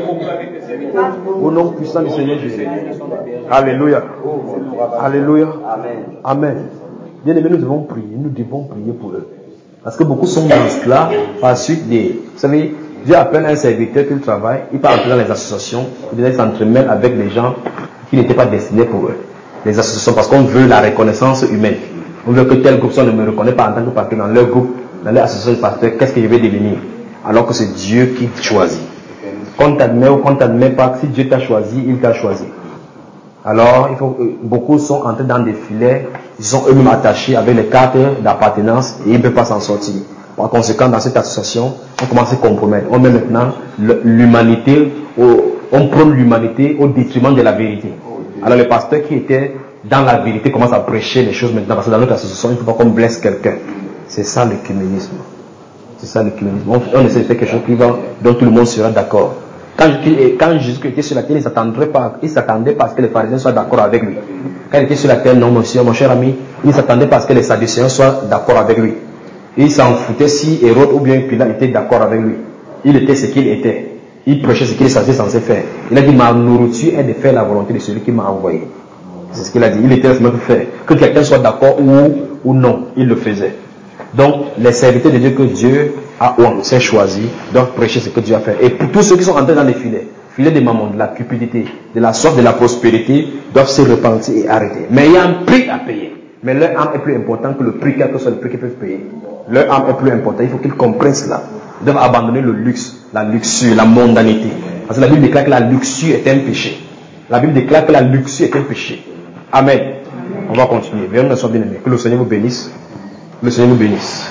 Au nom puissant du Seigneur Jésus. Alléluia. Alléluia. Amen. Bien aimés, nous devons prier. Nous devons prier pour eux. Parce que beaucoup sont dans cela par suite des, vous savez, Dieu appelle un serviteur qui travaille, il part entrer dans les associations, il s'entremêle avec des gens qui n'étaient pas destinés pour eux. Les associations, parce qu'on veut la reconnaissance humaine. On veut que tel groupe, si on ne me reconnaît pas en tant que pasteur dans leur groupe, dans leur association de pasteurs, qu'est-ce que je vais devenir? Alors que c'est Dieu qui choisit. Qu'on t'admet ou qu'on t'admet pas, si Dieu t'a choisi, il t'a choisi. Alors, il faut, beaucoup sont entrés dans des filets, ils sont eux-mêmes attachés avec les cartes d'appartenance et ils ne peuvent pas s'en sortir. Par conséquent, dans cette association, on commence à se compromettre. On met maintenant l'humanité, on prône l'humanité au détriment de la vérité. Alors les pasteurs qui étaient dans la vérité commencent à prêcher les choses maintenant, parce que dans notre association, il ne faut pas qu'on blesse quelqu'un. C'est ça l'écuménisme. C'est ça l'écuménisme. On, on essaie de faire quelque chose qui va, dont tout le monde sera d'accord. Quand, quand Jésus était sur la terre, il ne s'attendait pas, il s'attendait pas à ce que les pharisiens soient d'accord avec lui. Quand il était sur la terre, non, monsieur, mon cher ami, il ne s'attendait pas à ce que les sadducéens soient d'accord avec lui. Il s'en foutait si Hérode ou bien Pilate était d'accord avec lui. Il était ce qu'il était. Il prêchait ce qu'il était censé faire. Il a dit, ma nourriture est de faire la volonté de celui qui m'a envoyé. C'est ce qu'il a dit. Il était censé faire. Que quelqu'un soit d'accord ou, ou non, il le faisait. Donc, les serviteurs de Dieu que Dieu a oué, s'est choisi, doivent prêcher ce que Dieu a fait. Et pour tous ceux qui sont entrés dans les filets, filets des mamans, de la cupidité, de la soif de la prospérité, doivent se repentir et arrêter. Mais il y a un prix à payer. Mais leur âme est plus important que le prix, quel que soit le prix qu'ils peuvent payer. Leur âme est plus important. Il faut qu'ils comprennent cela. Ils doivent abandonner le luxe, la luxure, la mondanité. Parce que la Bible déclare que la luxure est un péché. La Bible déclare que la luxure est un péché. Amen. On va continuer. Bien, nous bien aimés. Que le Seigneur vous bénisse. Que le Seigneur vous bénisse.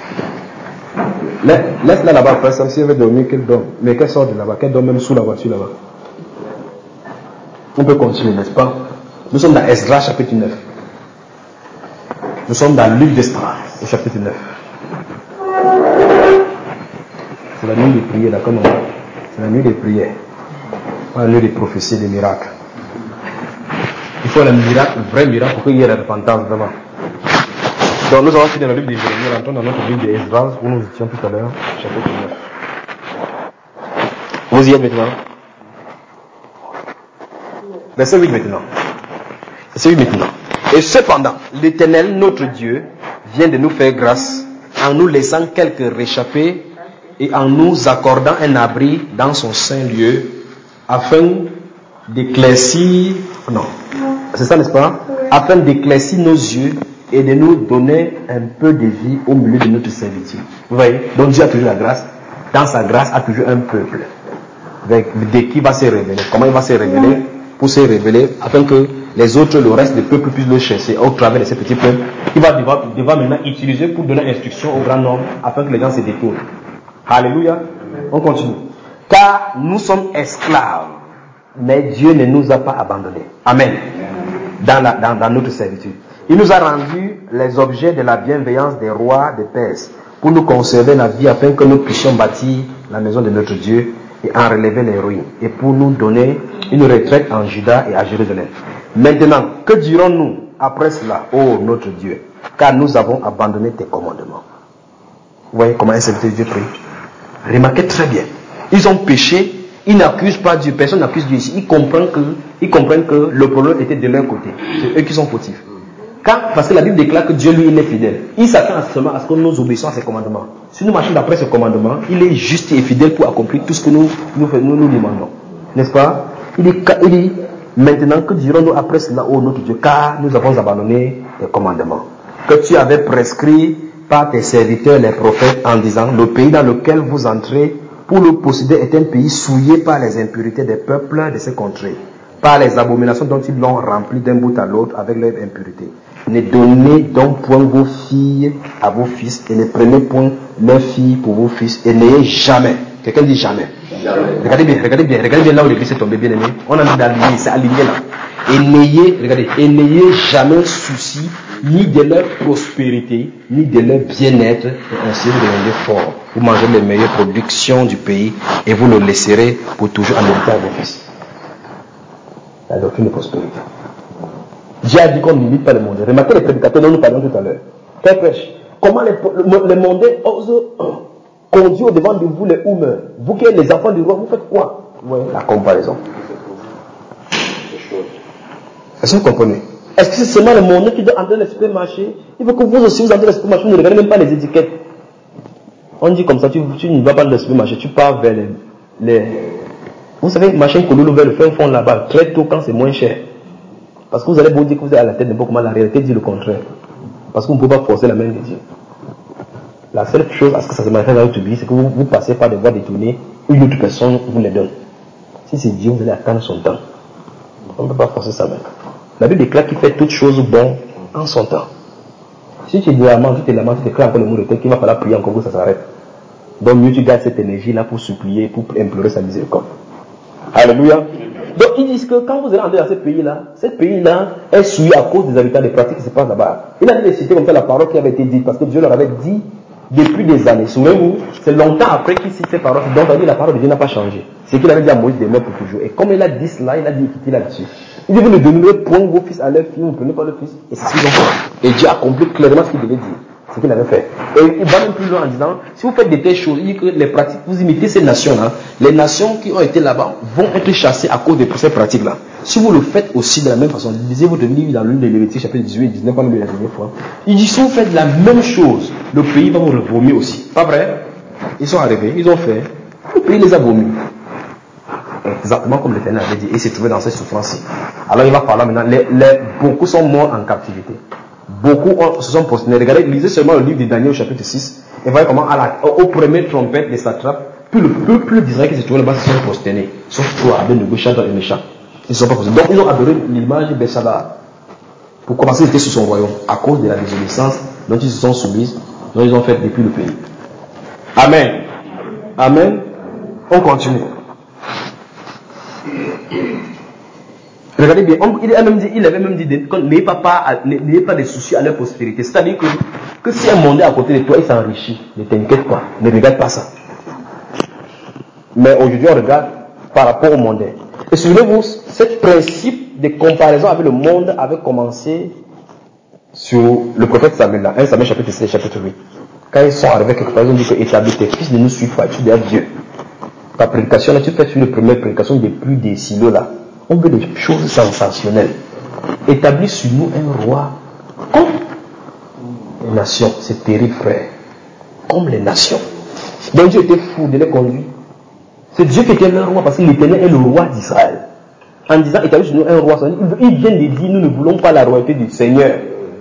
Laisse-la là-bas, après ça, si elle veut dormir, qu'elle dorme. Mais qu'elle sorte de là-bas, qu'elle dorme même sous la voiture là-bas. On peut continuer, n'est-ce pas? Nous sommes dans Esdras chapitre neuf. Nous sommes dans Luc d'Esdras, au chapitre neuf. C'est la nuit des prières, là, comme on dit. C'est la nuit des prières. Pas la nuit des prophéties, des miracles. Il faut le miracle, le vrai miracle pour qu'il y ait la repentance, vraiment. Donc nous allons finir dans le livre de Jérémie, rentrons dans notre livre d'Esdras, où nous étions tout à l'heure, chapitre neuf. Vous y êtes maintenant? Verset huit maintenant. Verset huit maintenant. Et cependant, l'Éternel, notre Dieu, vient de nous faire grâce en nous laissant quelques réchappés et en nous accordant un abri dans son saint lieu afin d'éclaircir, non, c'est ça n'est-ce pas? Afin d'éclaircir nos yeux et de nous donner un peu de vie au milieu de notre servitude. Vous voyez? Donc Dieu a toujours la grâce. Dans sa grâce, a toujours un peuple de qui va se révéler. Comment il va se révéler? Pour se révéler afin que les autres, le reste des peuples puissent le chercher au travers de ces petits peuples. Il va devoir, devoir maintenant utiliser pour donner instruction au grand nombre afin que les gens se détournent. Alléluia. On continue. Car nous sommes esclaves, mais Dieu ne nous a pas abandonnés. Amen. Dans, la, dans, dans notre servitude. Il nous a rendu les objets de la bienveillance des rois des Perses pour nous conserver la vie afin que nous puissions bâtir la maison de notre Dieu et en relever les ruines et pour nous donner une retraite en Juda et à Jérusalem. Maintenant, que dirons-nous après cela, ô notre Dieu, car nous avons abandonné tes commandements. Vous voyez comment un serviteur de Dieu prie? Remarquez très bien. Ils ont péché, ils n'accusent pas Dieu, personne n'accuse Dieu ici. Ils comprennent que, ils comprennent que le problème était de leur côté. C'est eux qui sont fautifs. Quand, parce que la Bible déclare que Dieu, lui, il est fidèle. Il s'attend seulement à ce que nous obéissions à ses commandements. Si nous marchons d'après ses commandements, il est juste et fidèle pour accomplir tout ce que nous nous, nous, nous demandons. N'est-ce pas? Il dit, il dit, maintenant, que dirons-nous après cela, ô notre Dieu, car nous avons abandonné tes commandements, que tu avais prescrit par tes serviteurs les prophètes en disant, le pays dans lequel vous entrez pour le posséder est un pays souillé par les impurités des peuples de ces contrées, par les abominations dont ils l'ont rempli d'un bout à l'autre avec leurs impurités. Ne donnez donc point vos filles à vos fils et ne prenez point leurs filles pour vos fils et n'ayez jamais, quelqu'un dit jamais. Jamais. Regardez bien, regardez bien, regardez bien là où l'église est tombée, bien aimé. On a mis d'aligner, c'est aligné là. Et n'ayez, regardez, et n'ayez jamais souci ni de leur prospérité, ni de leur bien-être, et ainsi vous devenez fort. Vous mangez les meilleures productions du pays et vous le laisserez pour toujours en hériter à vos fils. La doctrine de prospérité. Dieu a dit qu'on n'imite pas le monde. Remarquez les prédicateurs dont nous parlons tout à l'heure. Quel prêche? Comment les, les mondains osent conduire au devant de vous les houmeurs? Vous qui êtes les enfants du roi, vous faites quoi? Ouais, la comparaison. Est-ce que vous comprenez? Est-ce que c'est seulement le mondain qui doit entrer dans le supermarché? Il faut que vous aussi vous entrez dans le supermarché, vous ne regardez même pas les étiquettes. On dit comme ça, tu, tu ne vas pas dans le supermarché, tu pars vers les... les vous savez, machin Kololo vers le fin fond là-bas, très tôt quand c'est moins cher. Parce que vous allez vous dire que vous êtes à la tête de beaucoup, mais la réalité dit le contraire. Parce qu'on ne peut pas forcer la main de Dieu. La seule chose à ce que ça se manifeste dans votre vie, c'est que vous, vous passez par des voies détournées, une autre personne vous les donne. Si c'est Dieu, vous allez attendre son temps. On ne peut pas forcer sa main. La Bible déclare qu'il fait toutes choses bonnes en son temps. Si tu es de la main, tu te lamentes, tu déclares encore le mot de tête, qu'il va falloir prier encore que ça s'arrête. Donc mieux tu gardes cette énergie-là pour supplier, pour implorer sa miséricorde. Alléluia. Donc ils disent que quand vous allez entrer dans ce pays-là, ce pays-là est souillé à cause des habitants, des pratiques qui se passent là-bas. Il a dit de citer comme ça la parole qui avait été dite, parce que Dieu leur avait dit depuis des années. Souvenez-vous, c'est longtemps après qu'il cite ces paroles, donc on dit la parole de Dieu n'a pas changé. C'est qu'il avait dit à Moïse de mettre pour toujours. Et comme il a dit cela, il a dit écoutez là-dessus. Il dit vous ne donnerez point vos fils à leurs filles, vous ne prenez pas leurs fils. Et c'est ce qu'ils ont fait. Et Dieu a accompli clairement ce qu'il devait dire. Ce qu'il avait fait. Et il va même plus loin en disant, si vous faites de telles choses, il dit que les pratiques, vous imitez ces nations-là, les nations qui ont été là-bas vont être chassées à cause de ces pratiques-là. Si vous le faites aussi de la même façon, lisez votre livre dans l'une des Lévitique, chapitre dix-huit et dix-neuf, comme la dernière fois, il dit, si vous faites la même chose, le pays va vous vomir aussi. Pas vrai? Ils sont arrivés, ils ont fait, le pays les a vomis. Exactement comme l'Éternel avait dit, et s'est trouvé dans cette souffrance-ci. Alors il va parler maintenant, les, les, beaucoup sont morts en captivité. Beaucoup ont, se sont prosternés. Regardez, lisez seulement le livre de Daniel au chapitre six, et voyez comment à la, au, au premier trompette des satrapes, puis le peuple d'Israël qui se trouvait là-bas se sont prosternés. Sauf toi, avec le méchant et le méchant. Ils ne sont pas prosternés. Donc ils ont adoré l'image de Bethsaba. Pourquoi? Parce qu'ils étaient sous son royaume, à cause de la désobéissance dont ils se sont soumis, dont ils ont fait depuis le pays. Amen. Amen. On continue. Regardez bien, on, il, a même dit, il avait même dit n'ayez pas, pas, pas de soucis à leur prospérité. C'est-à-dire que, que si un monde est à côté de toi, il s'enrichit. Ne t'inquiète pas, ne regarde pas ça. Mais aujourd'hui, on regarde par rapport au monde. Et souvenez-vous, ce principe de comparaison avec le monde avait commencé sur le prophète Samuel, là, un Samuel chapitre sept, chapitre huit. Quand ils sont arrivés quelque part, ils ont dit que établis tes fils ne nous suivent pas, tu dis à Dieu. Ta prédication, là, tu fais sur la première prédication depuis des silos là. On veut des choses sensationnelles. Établis sur nous un roi comme les nations. C'est terrible, frère. Comme les nations. Donc Dieu était fou de les conduire. C'est Dieu qui était leur roi parce qu'il était le roi d'Israël. En disant établis sur nous un roi, il vient de dire nous ne voulons pas la royauté du Seigneur.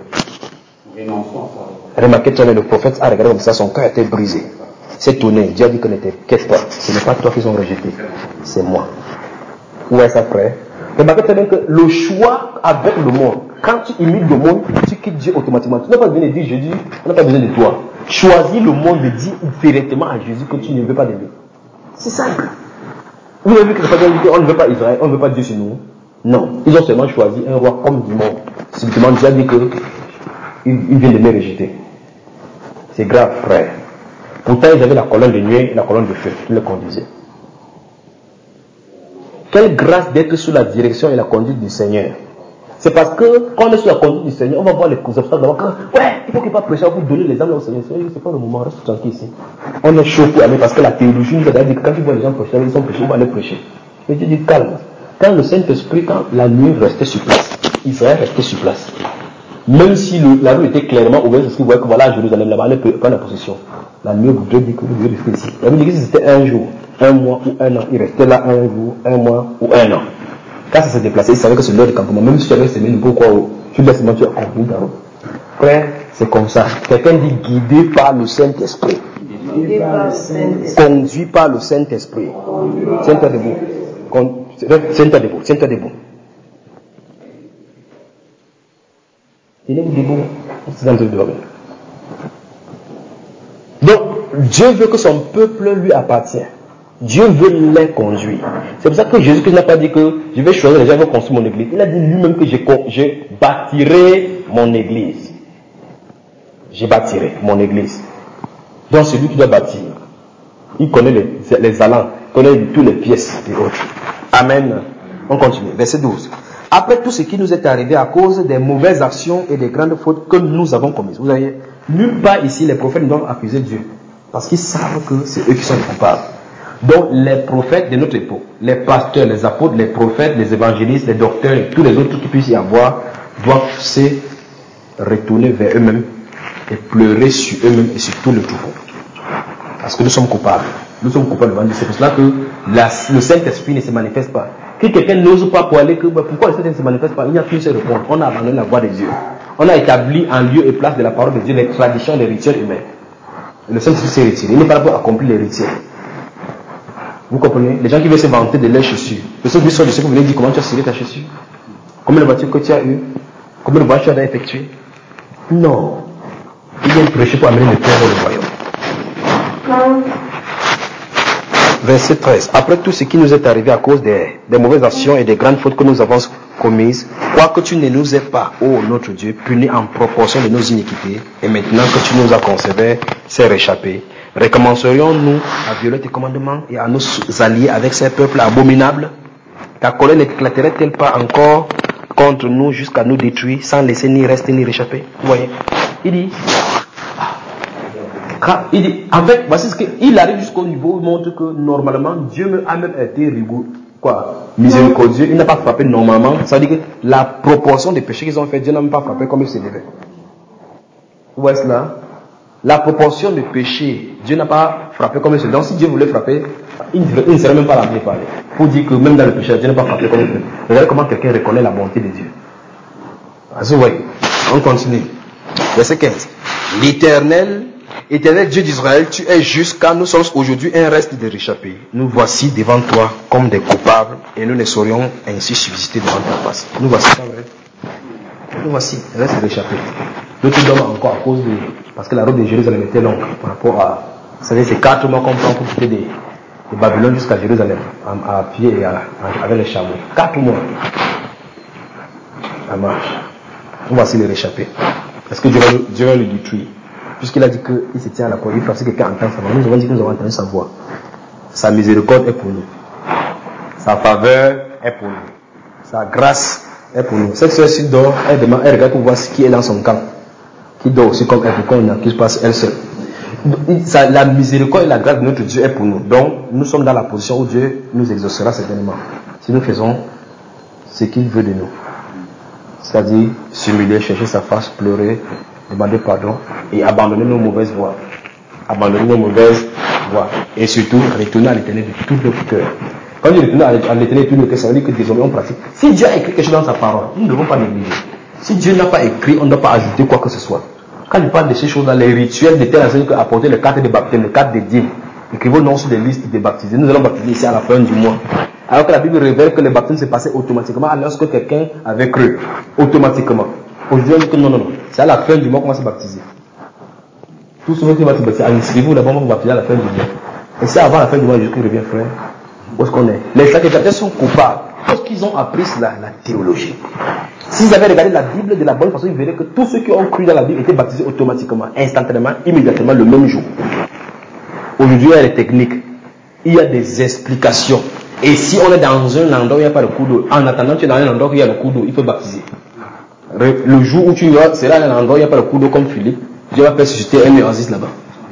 Remarquez, le prophète a regardé comme ça, son cœur était brisé. C'est tourné. Dieu a dit que ne t'inquiète pas. Ce n'est pas toi qu'ils ont rejeté. C'est moi. Où est ça, frère? Remarquez très bien que le choix avec le monde, quand tu imites le monde, tu quittes Dieu automatiquement. Tu n'as pas besoin de dire Jésus, on n'a pas besoin de toi. Choisis le monde de dire directement à Jésus que tu ne veux pas de lui. C'est simple. Vous avez vu que on ne veut pas Israël, on ne veut pas Dieu chez nous. Non. Ils ont seulement choisi un roi comme du monde. Simplement, Dieu a dit que il, il vient de me rejeter. C'est grave, frère. Pourtant, ils avaient la colonne de nuit et la colonne de feu qui les conduisait. Quelle grâce d'être sous la direction et la conduite du Seigneur. C'est parce que quand on est sous la conduite du Seigneur, on va voir les obstacles d'abord. Ouais, il faut qu'il n'y ait pas prêcher, vous donner les âmes au Seigneur. C'est pas le moment, reste tranquille ici. On est chaud pour aller parce que la théologie nous a dit que quand tu vois les gens prêcher, ils sont prêchés, on va aller prêcher. Mais Dieu dit calme. Quand le Saint-Esprit, quand la nuit restait sur place, Israël restait sur place. Même si le, la rue était clairement ouverte, parce qu'il voyait que voilà, Jérusalem là-bas, elle peut prendre la possession. La nuit voudrait dire que Dieu restait ici. La Bible dit que c'était un jour, un mois ou un an. Il restait là un jour, un mois ou un an. Quand ça s'est déplacé, il savait que c'est l'heure du campement. Même si tu avais semé, pourquoi tu laisses seulement, tu as accompli ta route. Frère, c'est comme ça. Quelqu'un dit guidé par le Saint-Esprit. Conduit par le Saint-Esprit. Tiens-toi debout. Tiens-toi debout. Tiens-toi debout. Tenez-vous debout. C'est dans le domaine. Donc, Dieu veut que son peuple lui appartienne. Dieu veut les conduire. C'est pour ça que Jésus n'a pas dit que je vais choisir les gens qui vont construire mon église. Il a dit lui-même que je, je bâtirai mon église. Je bâtirai mon église. Donc c'est lui qui doit bâtir. Il connaît les, les allants, il connaît toutes les pièces et autres. Amen. On continue. Verset douze. Après tout ce qui nous est arrivé à cause des mauvaises actions et des grandes fautes que nous avons commises. Vous voyez, nulle part ici les prophètes ne doivent accuser Dieu. Parce qu'ils savent que c'est eux qui sont les coupables. Donc les prophètes de notre époque, les pasteurs, les apôtres, les prophètes, les évangélistes, les docteurs et tous les autres qui puissent y avoir, doivent se retourner vers eux-mêmes et pleurer sur eux-mêmes et sur tout le troupeau. Parce que nous sommes coupables. Nous sommes coupables devant Dieu. C'est pour cela que la, le Saint-Esprit ne se manifeste pas. Que quelqu'un n'ose pas pour aller que bah, pourquoi le Saint-Esprit ne se manifeste pas, il n'y a qu'une seule réponse. On a abandonné la voie de Dieu. On a établi en lieu et place de la parole de Dieu les traditions, les rituels humains. Le Saint-Esprit s'est retiré. Il n'est pas là pour accomplir les rituels. Vous comprenez? Les gens qui veulent se vanter de leurs chaussures. Le Saint-Esprit sort de ce que vous venez dire comment tu as ciré ta chaussure. Combien de voitures que tu as eues? Combien de voitures tu as effectuées? Non. Il vient prêcher pour amener le cœur dans le royaume. Verset treize. Après tout ce qui nous est arrivé à cause des, des mauvaises actions et des grandes fautes que nous avons commises, quoique tu ne nous aies pas, ô notre Dieu, punis en proportion de nos iniquités, et maintenant que tu nous as conservés, c'est réchappé, recommencerions-nous à violer tes commandements et à nous allier avec ces peuples abominables? Ta colère n'éclaterait-elle pas encore contre nous jusqu'à nous détruire sans laisser ni rester ni réchapper? Vous voyez? Il dit, il dit, en fait, voici ce qu'il arrive jusqu'au niveau où il montre que normalement Dieu a même été rigoureux, quoi, miséricordieux. Il n'a pas frappé normalement. Ça veut dire que la proportion des péchés qu'ils ont fait, Dieu n'a même pas frappé comme il se devait. Vous voyez cela? La proportion des péchés, Dieu n'a pas frappé comme il se devait. Donc si Dieu voulait frapper, il ne serait même pas là pour parler. Pour dire que même dans le péché, Dieu n'a pas frappé comme il se devait. Regardez comment quelqu'un reconnaît la bonté de Dieu. Vous voyez, on continue. Verset quinze. L'Éternel, Éternel Dieu d'Israël, tu es juste car nous sommes aujourd'hui un reste de réchappés. Nous voici devant toi comme des coupables et nous ne saurions ainsi subsister devant ta face. Nous voici, pas vrai? Nous voici, un reste de réchappés. D'autres dorment encore à cause de... Parce que la route de Jérusalem était longue par rapport à... Vous savez, c'est quatre mois qu'on prend pour quitter des, des Babylone jusqu'à Jérusalem, à, à pied et à, à, avec les chameaux. Quatre mois. Ça marche. Nous voici les réchappés. Est-ce que Dieu va, Dieu va le détruire? Puisqu'il a dit qu'il se tient à la porte, il faut que quelqu'un entende sa voix. Nous avons dit que nous avons entendu sa voix. Sa miséricorde est pour nous. Sa faveur est pour nous. Sa grâce est pour nous. Cette soeur-ci dort, elle demande, elle regarde pour voir qui est dans son camp. Qui dort aussi comme elle, pourquoi on n'accuse pas elle seule. La miséricorde et la grâce de notre Dieu est pour nous. Donc, nous sommes dans la position où Dieu nous exaucera certainement. Si nous faisons ce qu'il veut de nous. C'est-à-dire s'humilier, chercher sa face, pleurer, demander pardon et abandonner nos mauvaises voies. Abandonner nos mauvaises voies. Et surtout, retourner à l'Éternel de tout notre cœur. Quand je retourne à l'Éternel de tout notre cœur, ça veut dire que désormais on pratique. Si Dieu a écrit quelque chose dans sa parole, nous ne devons pas négliger. Si Dieu n'a pas écrit, on ne doit pas ajouter quoi que ce soit. Quand il parle de ces choses-là, les rituels de tel enseigne qu'apporter les cartes de baptême, les cartes des dîmes, écrivez le nom sur des listes des baptisés. Nous allons baptiser ici à la fin du mois. Alors que la Bible révèle que le baptême se passait automatiquement lorsque quelqu'un avait cru. Automatiquement. Aujourd'hui, on dit que non, non, non. C'est à la fin du mois qu'on va se baptiser. Tout ce qui va se baptiser, inscrivez-vous d'abord, on va vous baptiser à la fin du mois. Et c'est avant la fin du mois, Jésus revient, frère. Où est-ce qu'on est? Les sacrificateurs sont coupables. Parce qu'ils ont appris cela, la théologie. S'ils avaient regardé la Bible de la bonne façon, ils verraient que tous ceux qui ont cru dans la Bible étaient baptisés automatiquement, instantanément, immédiatement, le même jour. Aujourd'hui, il y a des techniques. Il y a des explications. Et si on est dans un endroit où il n'y a pas de coup d'eau, en attendant tu es dans un endroit où il y a le coup d'eau, il faut baptiser. Le jour où tu vas, c'est là un endroit où il n'y a pas de coup d'eau comme Philippe, Dieu va faire susciter un oasis là-bas.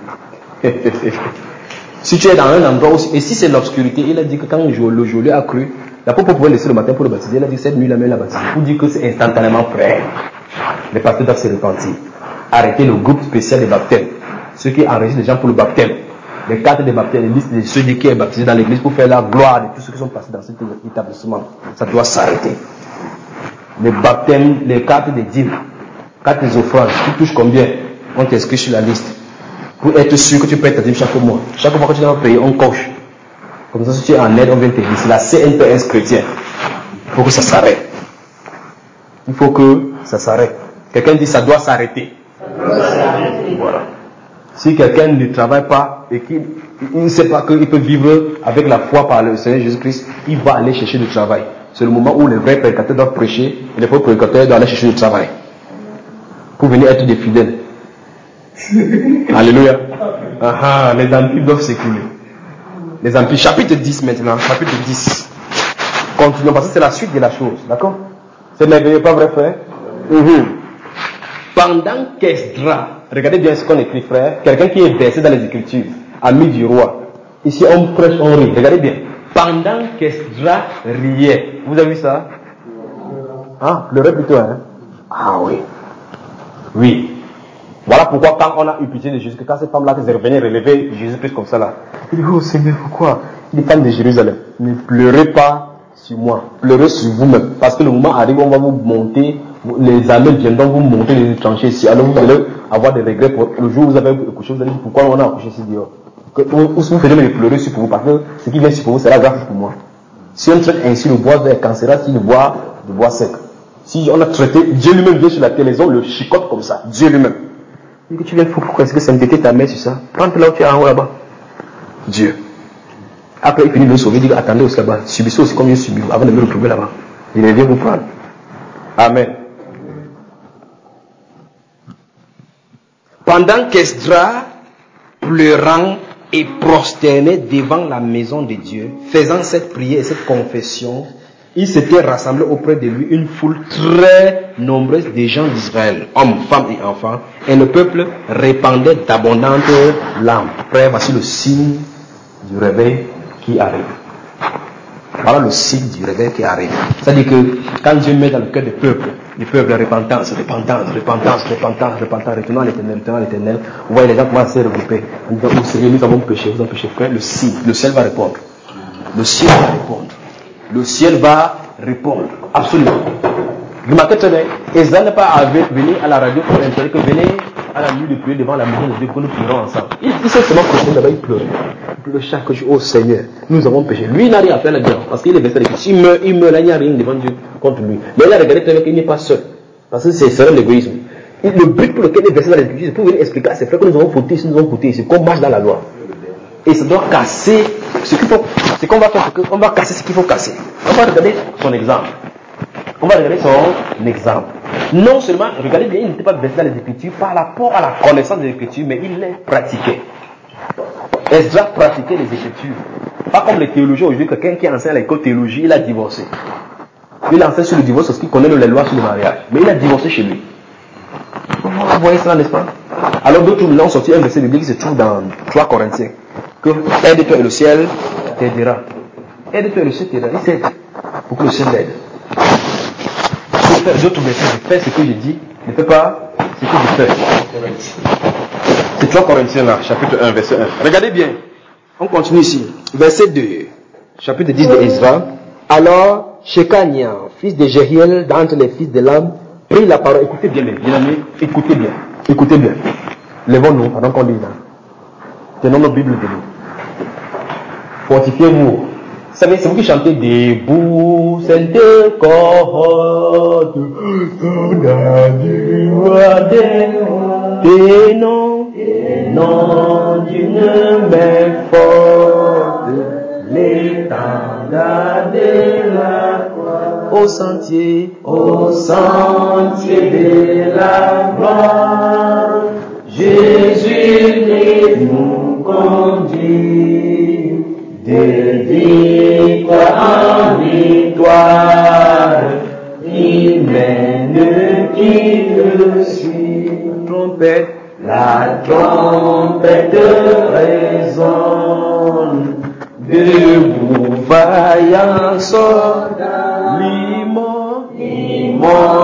Si tu es dans un endroit aussi, et si c'est l'obscurité, il a dit que quand le geôlier a cru, la pauvre pouvait laisser le matin pour le baptiser, il a dit cette nuit la main l'a baptisé. Pour dire que c'est instantanément prêt. Les pasteurs doivent se repentir. Arrêter le groupe spécial des baptêmes. Ceux qui enregistrent les gens pour le baptême. Les cartes des baptêmes, les listes de ceux qui sont baptisés dans l'église pour faire la gloire de tous ceux qui sont passés dans cet établissement. Ça doit s'arrêter. Les baptêmes, les cartes des dîmes, cartes des offrandes, tu touches combien? On t'inscrit sur la liste. Pour être sûr que tu payes ta dîme chaque mois. Chaque fois que tu dois payer, on coche. Comme ça, si tu es en aide, on vient te dire. C'est la C N P S chrétien. Il faut que ça s'arrête. Il faut que ça s'arrête. Quelqu'un dit ça doit s'arrêter. Voilà. Si quelqu'un ne travaille pas et qu'il ne sait pas qu'il peut vivre avec la foi par le Seigneur Jésus-Christ, il va aller chercher du travail. C'est le moment où les vrais prédicateurs doivent prêcher et les faux prédicateurs doivent aller chercher du travail. Pour venir être des fidèles. Alléluia. Ah, les empires doivent s'écouler. Les empires, chapitre dix maintenant, chapitre dix. Continuons parce que c'est la suite de la chose, d'accord? C'est merveilleux, pas vrai, frère? Mm-hmm. Pendant qu'Esdras, regardez bien ce qu'on écrit, frère, quelqu'un qui est versé dans les Écritures, ami du roi. Ici, on prêche, on rit. Regardez bien. Pendant qu'Esdras riait. Vous avez vu ça? Ah, pleurait plutôt, hein? Ah oui. Oui. Voilà pourquoi quand on a eu pitié de Jésus, que quand cette femme-là qui revenait relever Jésus plus comme ça là, il dit, oh Seigneur, pourquoi? Il est femme de Jérusalem. Ne pleurez pas sur moi, pleurez sur vous-même. Parce que le moment arrive, on va vous monter, les armées viendront vous monter les tranchées ici. Alors vous allez avoir des regrets pour le jour où vous avez accouché, vous allez dire pourquoi on a accouché ici dehors. Que, ou, ou si vous faites me pleurer sur vous, parce que ce qui vient sur vous sera grave pour moi. Si on traite ainsi le bois est cancéreux, si le bois, le bois sec. Si on a traité, Dieu lui-même vient sur la télévision, le chicote comme ça, Dieu lui-même. Il dit que tu viens fou, pourquoi est-ce que s'embêter ta main sur ça? Prends là où tu es en haut là-bas. Dieu. Après il finit de le sauver, il dit attendez aussi là-bas, subissez aussi comme il subit avant de me retrouver là-bas. Il revient vous prendre. Amen. Pendant qu'Esdras, pleurant et prosterné devant la maison de Dieu, faisant cette prière et cette confession, il s'était rassemblé auprès de lui une foule très nombreuse des gens d'Israël, hommes, femmes et enfants, et le peuple répandait d'abondantes larmes. Frère, voici le signe du réveil qui arrive. Voilà le signe du réveil qui arrive. C'est-à-dire que quand Dieu met dans le cœur du peuple, du peuple, repentance, repentance, repentance, repentance, repentance, retournant à l'éternel, retournant à l'éternel, vous voyez les gens commencent à se regrouper. En disant, oh Seigneur, nous avons péché, vous avez péché, frère, le signe, le ciel va répondre. Le ciel va répondre. Le ciel va répondre. Absolument. Remarquez très bien, Ezra n'est pas venu à la radio pour interdire que venez à la nuit de prier devant la maison de Dieu pour que nous pleurons ensemble. Il, il s'est seulement projeté là-bas, il pleurait. Il pleurait chaque jour. Oh Seigneur, nous avons péché. Lui, il n'a rien à faire là-dedans. Parce qu'il est versé avec lui. Il meurt, il meurt là, il n'y a rien devant Dieu contre lui. Mais il a regardé très bien qu'il n'est pas seul. Parce que c'est seul l'égoïsme. Le but pour lequel il est versé dans les Écritures, c'est pour venir expliquer à ses frères que nous avons fauté ici, nous avons fauté ici, qu'on marche dans la loi. Et ça doit casser ce qu'il faut. Ce qu'on va faire, c'est qu'on va casser ce qu'il faut casser. On va regarder son exemple. On va regarder son exemple. Non seulement, regardez bien, il n'était pas versé dans les Écritures par rapport à la connaissance des Écritures, mais il les pratiquait. Esdras pratiquait les Écritures. Pas comme les théologiens aujourd'hui, quelqu'un qui enseigne à l'école théologie, il a divorcé. Il enseigne sur le divorce parce qu'il connaît les lois sur le mariage. Mais il a divorcé chez lui. Vous voyez ça, n'est-ce pas? Alors d'autres ont sorti un verset biblique qui se trouve dans trois Corinthiens. Que aide-toi et le ciel t'aidera. Aide-toi et le ciel t'aidera. Il s'aide pour que le ciel l'aide. D'autres versets, je fais ce que je dis, ne fais pas ce que je fais. C'est trois Corinthiens là, chapitre un, verset un. Regardez bien. On continue ici. Verset deux, chapitre dix de Ezra. Alors, Shekania, fils de Jéhiel, d'entre les fils de l'âme, prit la parole. Écoutez bien, bien amis, écoutez bien. Écoutez bien. Lèvons-nous pendant qu'on lit là. Tenons nos Bibles de nous. Fortifiez-vous. Vous savez, c'est vous qui chantez debout, sainte corde, on a du roi des noms, noms d'une main forte, l'étendard de la croix, au sentier, au sentier de la gloire, Jésus nous conduit. De victoire en victoire, il mène qui le suit. Trompette, la trompette résonne. Debout, vaillant soldat, l'immortelle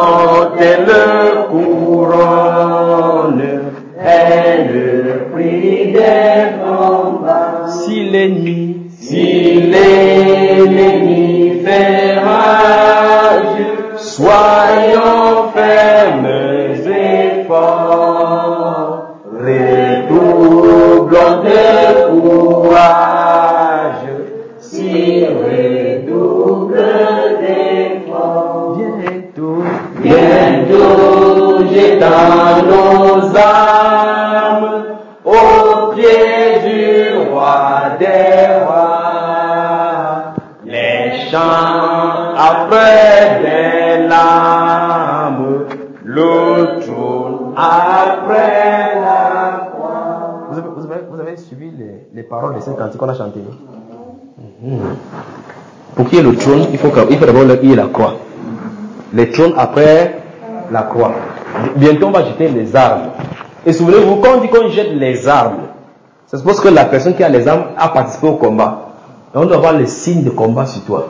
couronne, elle prie des combats. Si l'ennemi Si l'ennemi fait rage, soyons fermes et forts, redoublons de courage, si redouble d'efforts. Bientôt, bientôt, j'étends nos âmes au pied du roi des rois. Après des larmes, le trône après la croix. Vous avez, vous avez, vous avez suivi les, les paroles de ces cantiques qu'on a chanté. Mmh. Pour qu'il y ait le trône, il faut, il faut d'abord qu'il y ait la croix. Les trônes après la croix. Bientôt on va jeter les armes. Et souvenez-vous, quand on dit qu'on jette les armes, c'est parce que la personne qui a les armes a participé au combat. Et on doit avoir les signes de combat sur toi.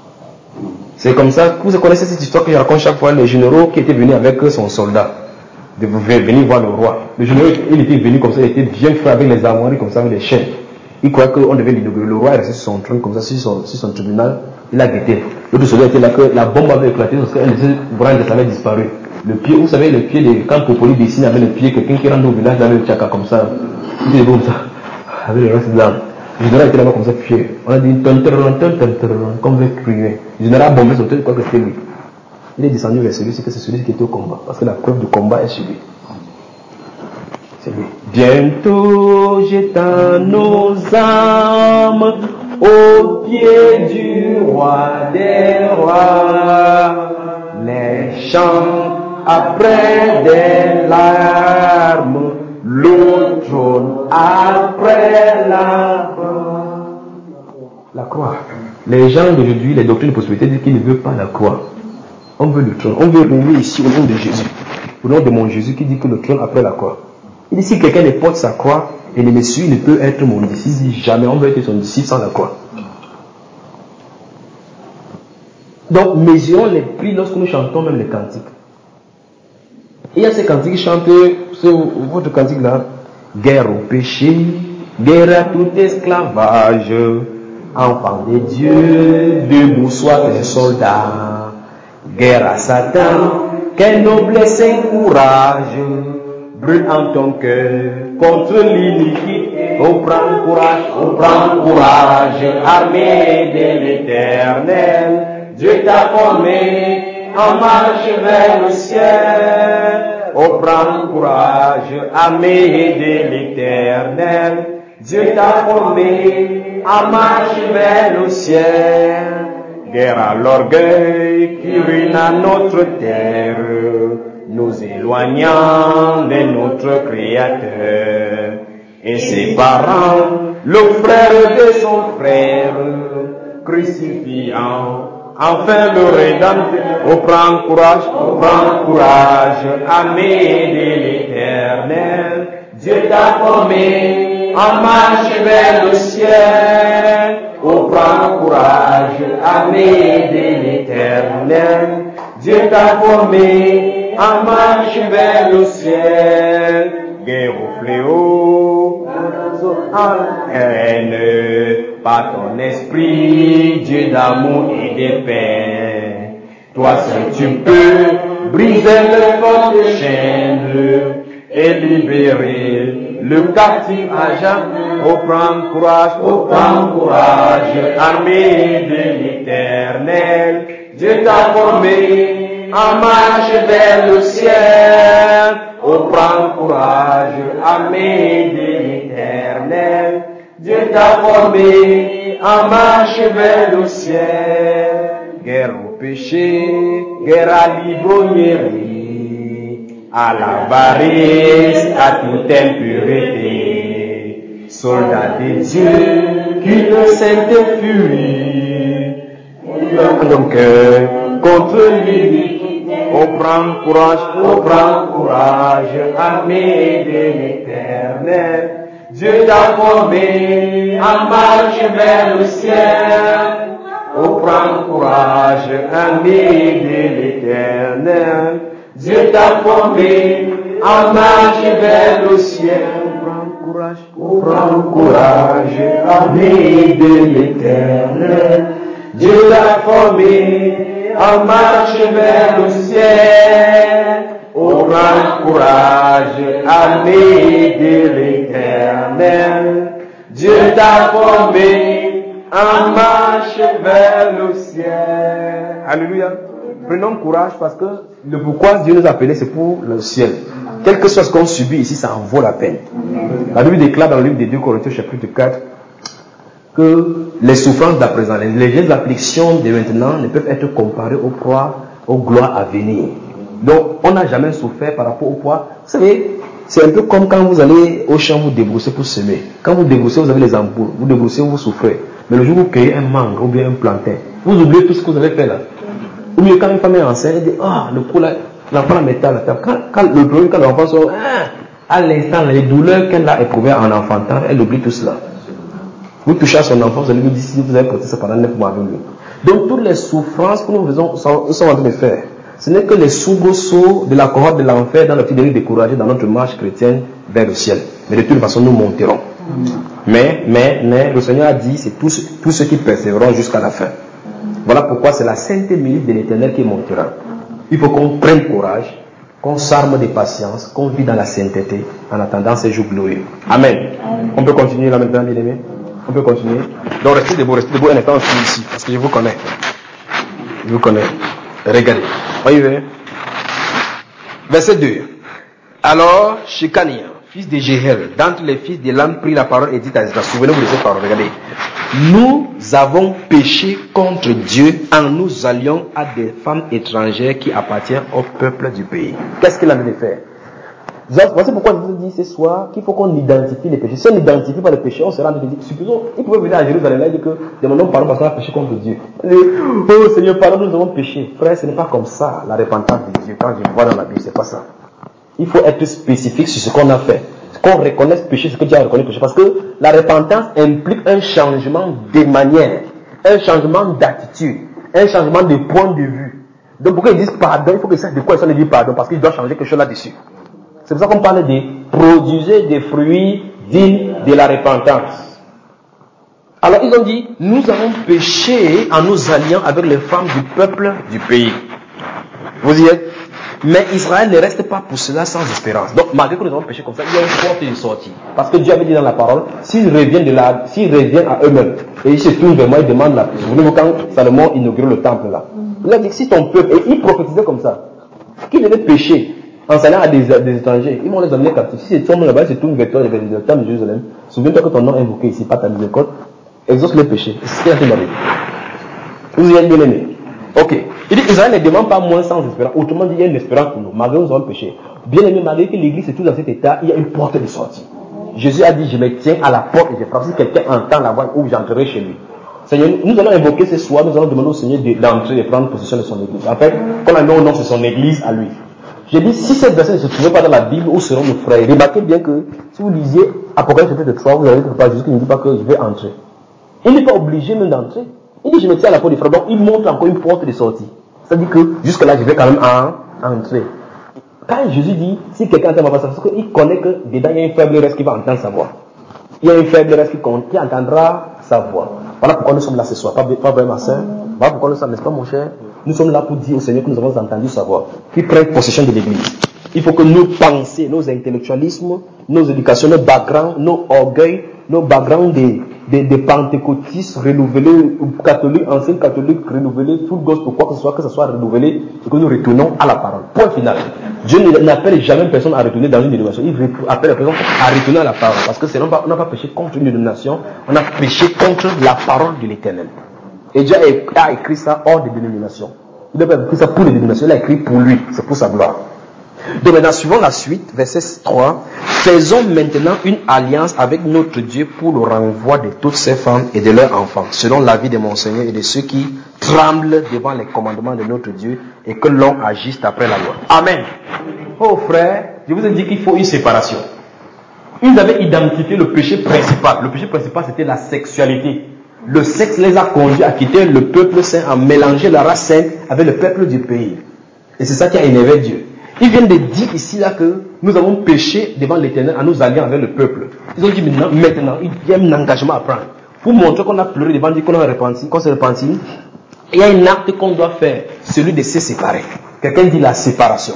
C'est comme ça, vous connaissez cette histoire que je raconte chaque fois, le généraux qui était venu avec son soldat. de venir voir le roi. Le général, il était venu comme ça, il était bien fait avec les armoiries comme ça, avec les chaînes. Il croyait qu'on devait l'inaugurer. Le roi est resté sur son trône comme ça, sur son, sur son tribunal. Il a guetté. L'autre soldat était là, que la bombe avait éclaté parce qu'un de ses bras avait disparu. Le pied, vous savez, le pied, de, quand Popoli dessine avec le pied, quelqu'un qui rentre au village, il avait le tchaka comme ça. Il était comme ça, avec le reste de l'âme. Le général était là-bas comme ça, fier. On a dit, ton terron, ton terron, comme veut crier. Le général a bombé son tête, quoi que c'était lui. Il est descendu vers celui, c'est que c'est celui qui était au combat. Parce que la preuve du combat est sur lui. C'est lui. Bientôt j'éteins nos âmes au pied du roi des rois. Les chants après des larmes, le trône après la croix. La croix. Les gens d'aujourd'hui, les doctrines de possibilité disent qu'ils ne veulent pas la croix. On veut le trône. On veut régner ici au nom de Jésus. Au nom de mon Jésus qui dit que le trône après la croix. Il dit si quelqu'un ne porte sa croix et ne me suit, il ne peut être mon disciple. Il dit jamais on veut être son disciple sans la croix. Donc mesurons les prix lorsque nous chantons même les cantiques. Il y a ces cantiques qui chantent, votre cantique là, guerre au péché, guerre à tout esclavage, enfant de Dieu, debout soient les soldats, guerre à Satan, quelle noblesse et courage, brûle en ton cœur contre l'iniquité. On prend courage, on prend courage, armée de l'Éternel. Dieu t'a formé en marche vers le ciel. On prend courage, armée de l'Éternel. Dieu t'a formé en marche vers le ciel. Guerre à l'orgueil qui ruine à notre terre, nous éloignant de notre Créateur, et séparant le frère de son frère, crucifiant enfin le Rédempteur. On prend courage, on prend courage, armée de l'Éternel. Dieu t'a formé en marche vers le ciel. On prend courage, armée de l'Éternel. Dieu t'a formé en marche vers le ciel. Guerre au fléau, en haine, par ton esprit, Dieu d'amour et de paix. Toi seul tu peux briser le fortes chaînes et libérer le captif à jamais. Oh, prends courage, oh, prends courage, armée de l'Éternel. Dieu t'a formé en marche vers le ciel. Oh, prends courage, armée de l'Éternel. Dieu t'a formé en marche vers le ciel. Guerre au péché, guerre à l'ivrognerie, à l'avarice, à toute impureté. Soldats de Dieu, qui ne sainte furie, donc contre l'iniquité. On prend courage, on prend courage, armée de l'Éternel. Dieu t'a formé en marche vers le ciel. On prend courage, armée de l'Éternel. Dieu t'a formé en marche vers le ciel. On prend courage, on prend courage, armée de l'Éternel. Dieu t'a formé en marche vers le ciel. On prend courage, armée de l'Éternel. Dieu t'a formé en marche vers le ciel. Alléluia. Prenons courage parce que le pourquoi Dieu nous a appelés, c'est pour le ciel. Quel que soit ce qu'on subit ici, ça en vaut la peine. La Bible déclare dans le livre des deux Corinthiens chapitre quatre que les souffrances d'à présent, les légères afflictions de maintenant ne peuvent être comparées aux proies, aux gloires à venir. Donc, on n'a jamais souffert par rapport au poids. Vous savez, c'est un peu comme quand vous allez au champ, vous débroussez pour semer. Quand vous débroussez, vous avez les ampoules. Vous débroussez, vous souffrez. Mais le jour où vous cueillez un mangue ou bien un plantain, vous oubliez tout ce que vous avez fait là. Ou mieux, quand une femme est enceinte, elle dit, ah, le coup là, l'enfant la mettait à la table. Quand, quand le premier, quand l'enfant sort, ah, à l'instant, les douleurs qu'elle a éprouvées en enfantant, elle oublie tout cela. Vous touchez à son enfant, vous allez lui dire si vous avez porté ça pendant neuf mois avec lui. Donc toutes les souffrances que nous faisons, nous sommes en train de faire, Ce n'est que les soubresauts de la cohorte de l'enfer dans le petit de nous décourager dans notre marche chrétienne vers le ciel. Mais de toute façon, nous monterons. Mais, mais, mais, le Seigneur a dit, c'est tous, tous ceux qui persévéreront jusqu'à la fin. Voilà pourquoi c'est la sainte minute de l'Éternel qui montera. Il faut qu'on prenne courage, qu'on s'arme de patience, qu'on vit dans la sainteté en attendant ces jours glorieux. Amen. Amen. On peut continuer là maintenant, bien aimé. On peut continuer. Donc restez debout, restez debout un instant ici, parce que je vous connais. Je vous connais. Regardez. On y va. Verset deux. Alors, Shekania, fils de Jéhel, d'entre les fils de l'âme, prit la parole et dit à Ezra, souvenez-vous de cette parole, regardez. Nous avons péché contre Dieu en nous alliant à des femmes étrangères qui appartiennent au peuple du pays. Qu'est-ce qu'il a de faire? Voici pourquoi je vous dis ce soir qu'il faut qu'on identifie les péchés. Si on n'identifie pas les péchés, on sera en train de dire, supposons, il pouvait venir à Jérusalem et dire que demandons pardon parce qu'on a péché contre Dieu. Et, oh Seigneur, pardon, nous avons péché. Frère, ce n'est pas comme ça la repentance de Dieu. Quand je vois dans la Bible, c'est pas ça. Il faut être spécifique sur ce qu'on a fait. Qu'on reconnaisse péché, ce que Dieu a reconnu péché. Parce que la repentance implique un changement de manière, un changement d'attitude, un changement de point de vue. Donc pourquoi ils disent pardon, il faut qu'ils sachent de quoi ils sont dit pardon, parce qu'ils doivent changer quelque chose là-dessus. C'est pour ça qu'on parle de produire des fruits dignes de la repentance. Alors ils ont dit, nous avons péché en nous alliant avec les femmes du peuple du pays. Vous y êtes? Mais Israël ne reste pas pour cela sans espérance. Donc malgré que nous avons péché comme ça, il y a une porte de sortie. Parce que Dieu avait dit dans la parole, s'ils reviennent, de la, s'ils reviennent à eux-mêmes, et ils se tournent vers moi, ils demandent la paix. Souvenez-vous quand Salomon inaugurait le temple là. Il a dit, si ton peuple, et il prophétisait comme ça, qu'ils devaient pécher en s'allant à des, des étrangers, ils vont les amener captifs. Si ils tombent là-bas, ils se tournent vers toi, vers le temple de Jérusalem, souviens-toi que ton nom est invoqué ici, pas ta miséricorde, exauce les péchés. C'est ce qu'il a fait d'arriver. Vous y êtes bien aimés. Ok. Il dit Israël ne demande pas moins sans espérance. Autrement dit, il y a une espérance pour nous, malgré nous avons péché. Bien aimé, malgré que l'église est tout dans cet état, il y a une porte de sortie. Jésus a dit, je me tiens à la porte et je frappe. Si quelqu'un entend la voix, où j'entrerai chez lui. Seigneur, nous allons invoquer ce soir, nous allons demander au Seigneur d'entrer et de prendre possession de son église. En fait, quand on a mis au nom, c'est son église à lui. J'ai dit, si cette verset ne se trouvait pas dans la Bible, où seront nos frères? Remarquez bien que, si vous lisiez Apocalypse chapitre trois, vous allez pas Jésus qui ne dit pas que je vais entrer. Il n'est pas obligé même d'entrer. Il dit, je me tiens à la porte des frères. Donc, il montre encore une porte de sortie. C'est-à-dire que, jusque-là, je vais quand même en, entrer. Quand Jésus dit, si quelqu'un entend ma voix, c'est parce qu'il connaît que dedans, il y a une faible reste qui va entendre sa voix. Il y a une faible reste qui, qui entendra sa voix. Voilà pourquoi nous sommes là ce soir. Pas, pas vrai, ma soeur? Voilà pourquoi nous sommes, n'est-ce pas, mon cher? Nous sommes là pour dire au Seigneur que nous avons entendu sa voix. Qu'il prenne possession de l'église. Il faut que nos pensées, nos intellectualismes, nos éducations, nos backgrounds, nos orgueils, nos backgrounds des, des, des pentecôtistes renouvelés, catholiques, anciens catholiques renouvelés, full gospel, quoi que ce soit, que ce soit renouvelé, et que nous retournons à la parole. Point final. Dieu n'appelle jamais personne à retourner dans une dénomination. Il appelle la personne à retourner à la parole. Parce que sinon, on n'a pas péché contre une dénomination, on a péché contre la parole de l'Éternel. Et Dieu a écrit ça hors des dénominations. Il n'a pas écrit ça pour les dénominations, il a écrit pour lui, c'est pour sa gloire. Donc maintenant, suivons la suite, verset trois. Faisons maintenant une alliance avec notre Dieu pour le renvoi de toutes ces femmes et de leurs enfants, selon l'avis de mon Seigneur et de ceux qui tremblent devant les commandements de notre Dieu et que l'on agisse après la loi. Amen. Oh frère, je vous ai dit qu'il faut une séparation. Ils avaient identifié le péché principal. Le péché principal, c'était la sexualité. Le sexe les a conduits à quitter le peuple saint, à mélanger la race sainte avec le peuple du pays. Et c'est ça qui a énervé Dieu. Ils viennent de dire ici là que nous avons péché devant l'Éternel en nous alliant avec le peuple. Ils ont dit maintenant, maintenant il y a un engagement à prendre. Pour montrer qu'on a pleuré devant Dieu, qu'on a repenti, qu'on s'est repenti, il y a un acte qu'on doit faire, celui de se séparer. Quelqu'un dit la séparation.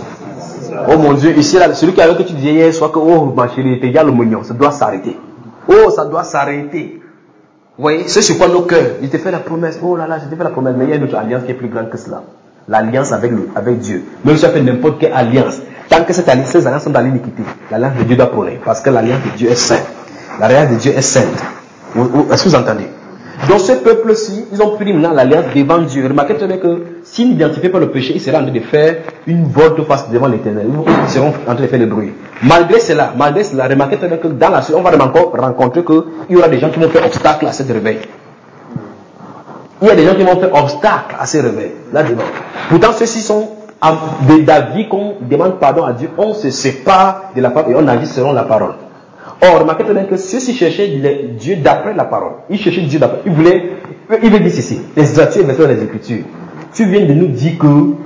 Oh mon Dieu, ici là, celui qui avait que tu disais hier soir que, oh ma chérie, il y a le mignon, ça doit s'arrêter. Oh, ça doit s'arrêter. Vous voyez, c'est sur quoi nos cœurs. Il te fait la promesse, oh là là, je te fais la promesse, mais il y a une autre alliance qui est plus grande que cela. L'alliance avec, le, avec Dieu. Même si tu as fait n'importe quelle alliance, tant que cette alliance, ces alliances sont dans l'iniquité, l'alliance de Dieu doit prôner. Parce que l'alliance de Dieu est sainte. L'alliance de Dieu est sainte. Est-ce que vous entendez? Dans ce peuple-ci, ils ont pris maintenant l'alliance devant Dieu. Remarquez très bien que s'ils n'identifient pas le péché, ils seront en train de faire une volte-face devant l'Éternel. Ils seront en train de faire le bruit. Malgré cela, malgré cela, remarquez très bien que dans la suite, on va encore rencontrer qu'il y aura des gens qui vont faire obstacle à cette réveil. Il y a des gens qui vont faire obstacle à ces réveils. Là devant. Pourtant, ceux-ci sont d'avis qu'on demande pardon à Dieu. On se sépare de la parole et on agit selon la parole. Or, remarquez très bien que ceux-ci cherchaient Dieu d'après la parole. Ils cherchaient Dieu d'après. Ils voulaient, ils veulent dire ceci. Les statuts et les Écritures. Tu viens de nous dire que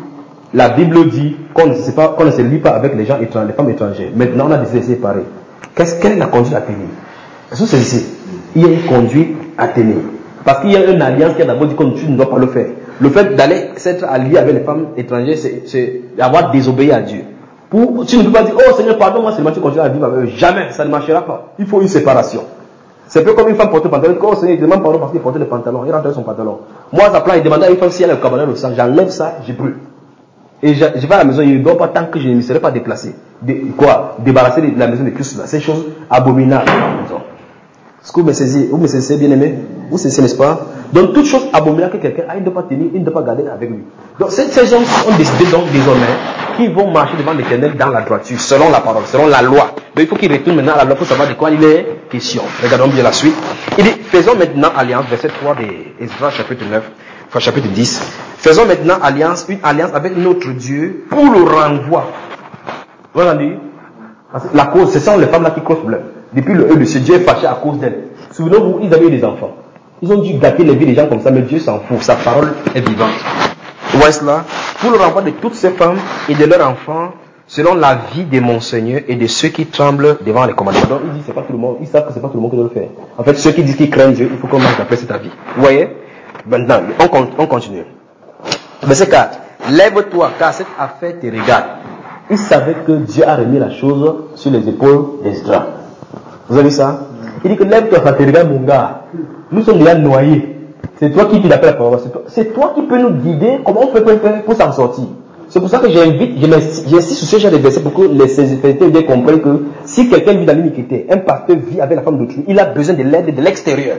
La Bible dit qu'on ne, se pas, qu'on ne se lie pas avec les gens étrangers, les femmes étrangères. Maintenant, on a décidé de se séparer. Qu'est-ce, quelle est la conduite à tenir? Est-ce que c'est ici? Il y a une conduite à tenir. Parce qu'il y a une alliance qui a d'abord dit que tu ne dois pas le faire. Le fait d'aller s'être allié avec les femmes étrangères, c'est, c'est avoir désobéi à Dieu. Pour, tu ne peux pas dire, oh Seigneur, pardon-moi, seulement tu continues à vivre avec eux. Jamais, ça ne marchera pas. Il faut une séparation. C'est peu comme une femme porte le pantalon. Oh Seigneur, il demande pardon parce qu'il portait le pantalon. Il rentre dans son pantalon. Moi, ça plan, il demandait à une femme si elle a le cabaret au sang. J'enlève ça, j'ai brûle. Et je, je vais à la maison, il ne dort pas tant que je ne me serai pas déplacé. De, quoi? Débarrasser de la maison de tout cela. C'est une chose abominable dans la maison. Est-ce que vous me saisissez, vous me saisissez, bien aimé? Vous saisissez, n'est-ce pas? Donc, toute chose abominable que quelqu'un a, il ne doit pas tenir, il ne doit pas garder avec lui. Donc, ces, ces gens ont décidé donc désormais qu'ils vont marcher devant l'Éternel dans la droiture, selon la parole, selon la loi. Donc, il faut qu'ils retournent maintenant à la loi pour savoir de quoi il est question. Regardons bien la suite. Il dit, faisons maintenant alliance, verset trois de Esdras, chapitre neuf, enfin chapitre dix. Faisons maintenant alliance, une alliance avec notre Dieu pour le renvoi. Vous entendez? La cause, ce sont les femmes là qui causent problème. Depuis le E de ce Dieu est fâché à cause d'elles. Souvenez-vous, ils avaient eu des enfants. Ils ont dû gâter les vies des gens comme ça, mais Dieu s'en fout. Sa parole est vivante. Vous voyez cela? Pour le renvoi de toutes ces femmes et de leurs enfants, selon la vie de mon Seigneur et de ceux qui tremblent devant les commandements. Donc, il dit, c'est pas tout le monde. Ils savent que c'est pas tout le monde qui doit le faire. En fait, ceux qui disent qu'ils craignent Dieu, il faut qu'on marche d'après cet avis. Vous voyez? Maintenant, on, on continue. Verset quatre. Lève-toi, car cette affaire te regarde. Il savait que Dieu a remis la chose sur les épaules d'Esdras. Vous avez vu ça? Il dit que lève-toi, ça te regarde, mon gars. Nous sommes déjà noyés. C'est toi qui t'appelles la parole. C'est toi, c'est toi qui peux nous guider comment on peut faire pour s'en sortir. C'est pour ça que j'invite, j'insiste sur ce genre de versets pour que les spectateurs bien comprennent que si quelqu'un vit dans l'iniquité, un pasteur vit avec la femme d'autrui, il a besoin de l'aide de l'extérieur.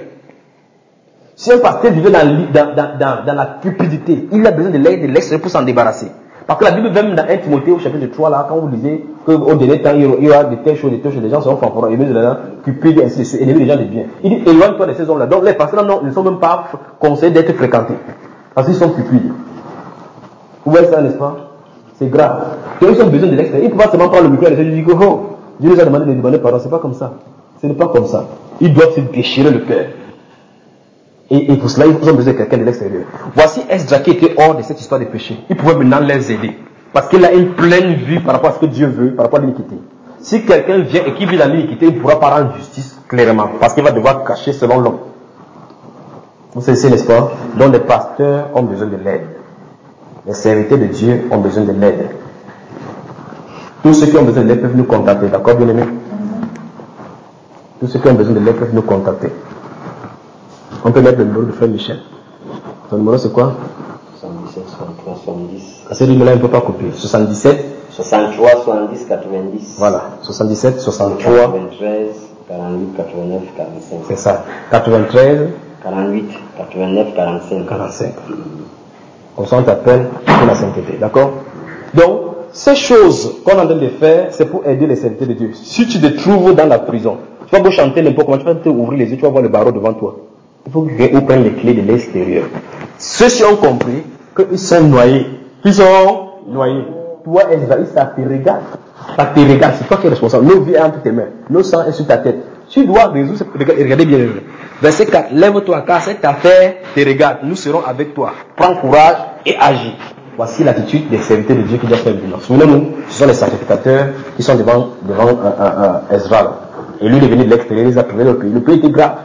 Si un pasteur vivait dans, dans, dans, dans, dans la cupidité, il a besoin de l'aide de l'extérieur pour s'en débarrasser. Parce que la Bible, même dans un Timothée au chapitre trois, là, quand vous lisez qu'au dernier temps, il y aura de telles choses, de telles choses, les gens seront fanfarons, ennemis de la cupides, ainsi de suite, ennemis des gens de bien. Il dit, éloigne-toi de ces hommes-là. Donc les pasteurs non, ne sont même pas conseillés d'être fréquentés. Parce qu'ils sont cupides. Vous voyez ça, n'est-ce pas? C'est grave. Donc ils ont besoin de l'extérieur. Ils ne peuvent pas seulement prendre le micro et dire que, oh, Dieu nous a demandé de demander pardon. C'est pas comme ça. Ce n'est pas comme ça. Ils doivent se déchirer le cœur. Et, et pour cela, ils ont besoin de quelqu'un de l'extérieur. Voici Esdras qui était hors de cette histoire de péché. Il pouvait maintenant les aider. Parce qu'il a une pleine vue par rapport à ce que Dieu veut, par rapport à l'iniquité. Si quelqu'un vient et qui vit dans l'iniquité, il ne pourra pas rendre justice clairement. Parce qu'il va devoir cacher selon l'homme. Vous savez, n'est-ce pas? Donc les pasteurs ont besoin de l'aide. Les serviteurs de Dieu ont besoin de l'aide. Tous ceux qui ont besoin de l'aide peuvent nous contacter. D'accord, bien aimé? Tous ceux qui ont besoin de l'aide peuvent nous contacter. On peut mettre le numéro de frère Michel. Ton numéro c'est quoi? soixante-dix-sept, soixante-trois, soixante-dix. À ce numéro-là, il ne peut pas copier. soixante-dix-sept, soixante-trois, soixante-dix, quatre-vingt-dix. Voilà. soixante-dix-sept, soixante-trois. quatre-vingt-treize, quarante-huit, quatre-vingt-neuf, quarante-cinq. C'est ça. quatre-vingt-treize. quarante-huit, quatre-vingt-neuf, quarante-cinq. quarante-cinq. Comme ça, on t'appelle pour la sainteté. D'accord? Donc, ces choses qu'on est en train de faire, c'est pour aider les serviteurs de Dieu. Si tu te trouves dans la prison, tu vas beau chanter n'importe comment, tu vas te ouvrir les yeux, tu vas voir le barreau devant toi. Il faut qu'ils prennent les clés de l'extérieur. Ceux-ci ont compris qu'ils sont noyés. Ils sont noyés. Toi, Ezraïl, ça te regarde. Ça te regarde. C'est toi qui es responsable. Nos vies sont entre tes mains. Nos sangs est sur ta tête. Tu dois résoudre ce problème. Regardez bien. Verset quatre. Lève-toi, car cette affaire te regarde. Nous serons avec toi. Prends courage et agis. Voici l'attitude des serviteurs de Dieu qui doivent faire maintenant. Souvenez-nous, ce sont les sacrificateurs qui sont devant, devant un, un, un Ezra. Et lui, il est venu de l'extérieur, il a trouvé le pays. Le pays était grave.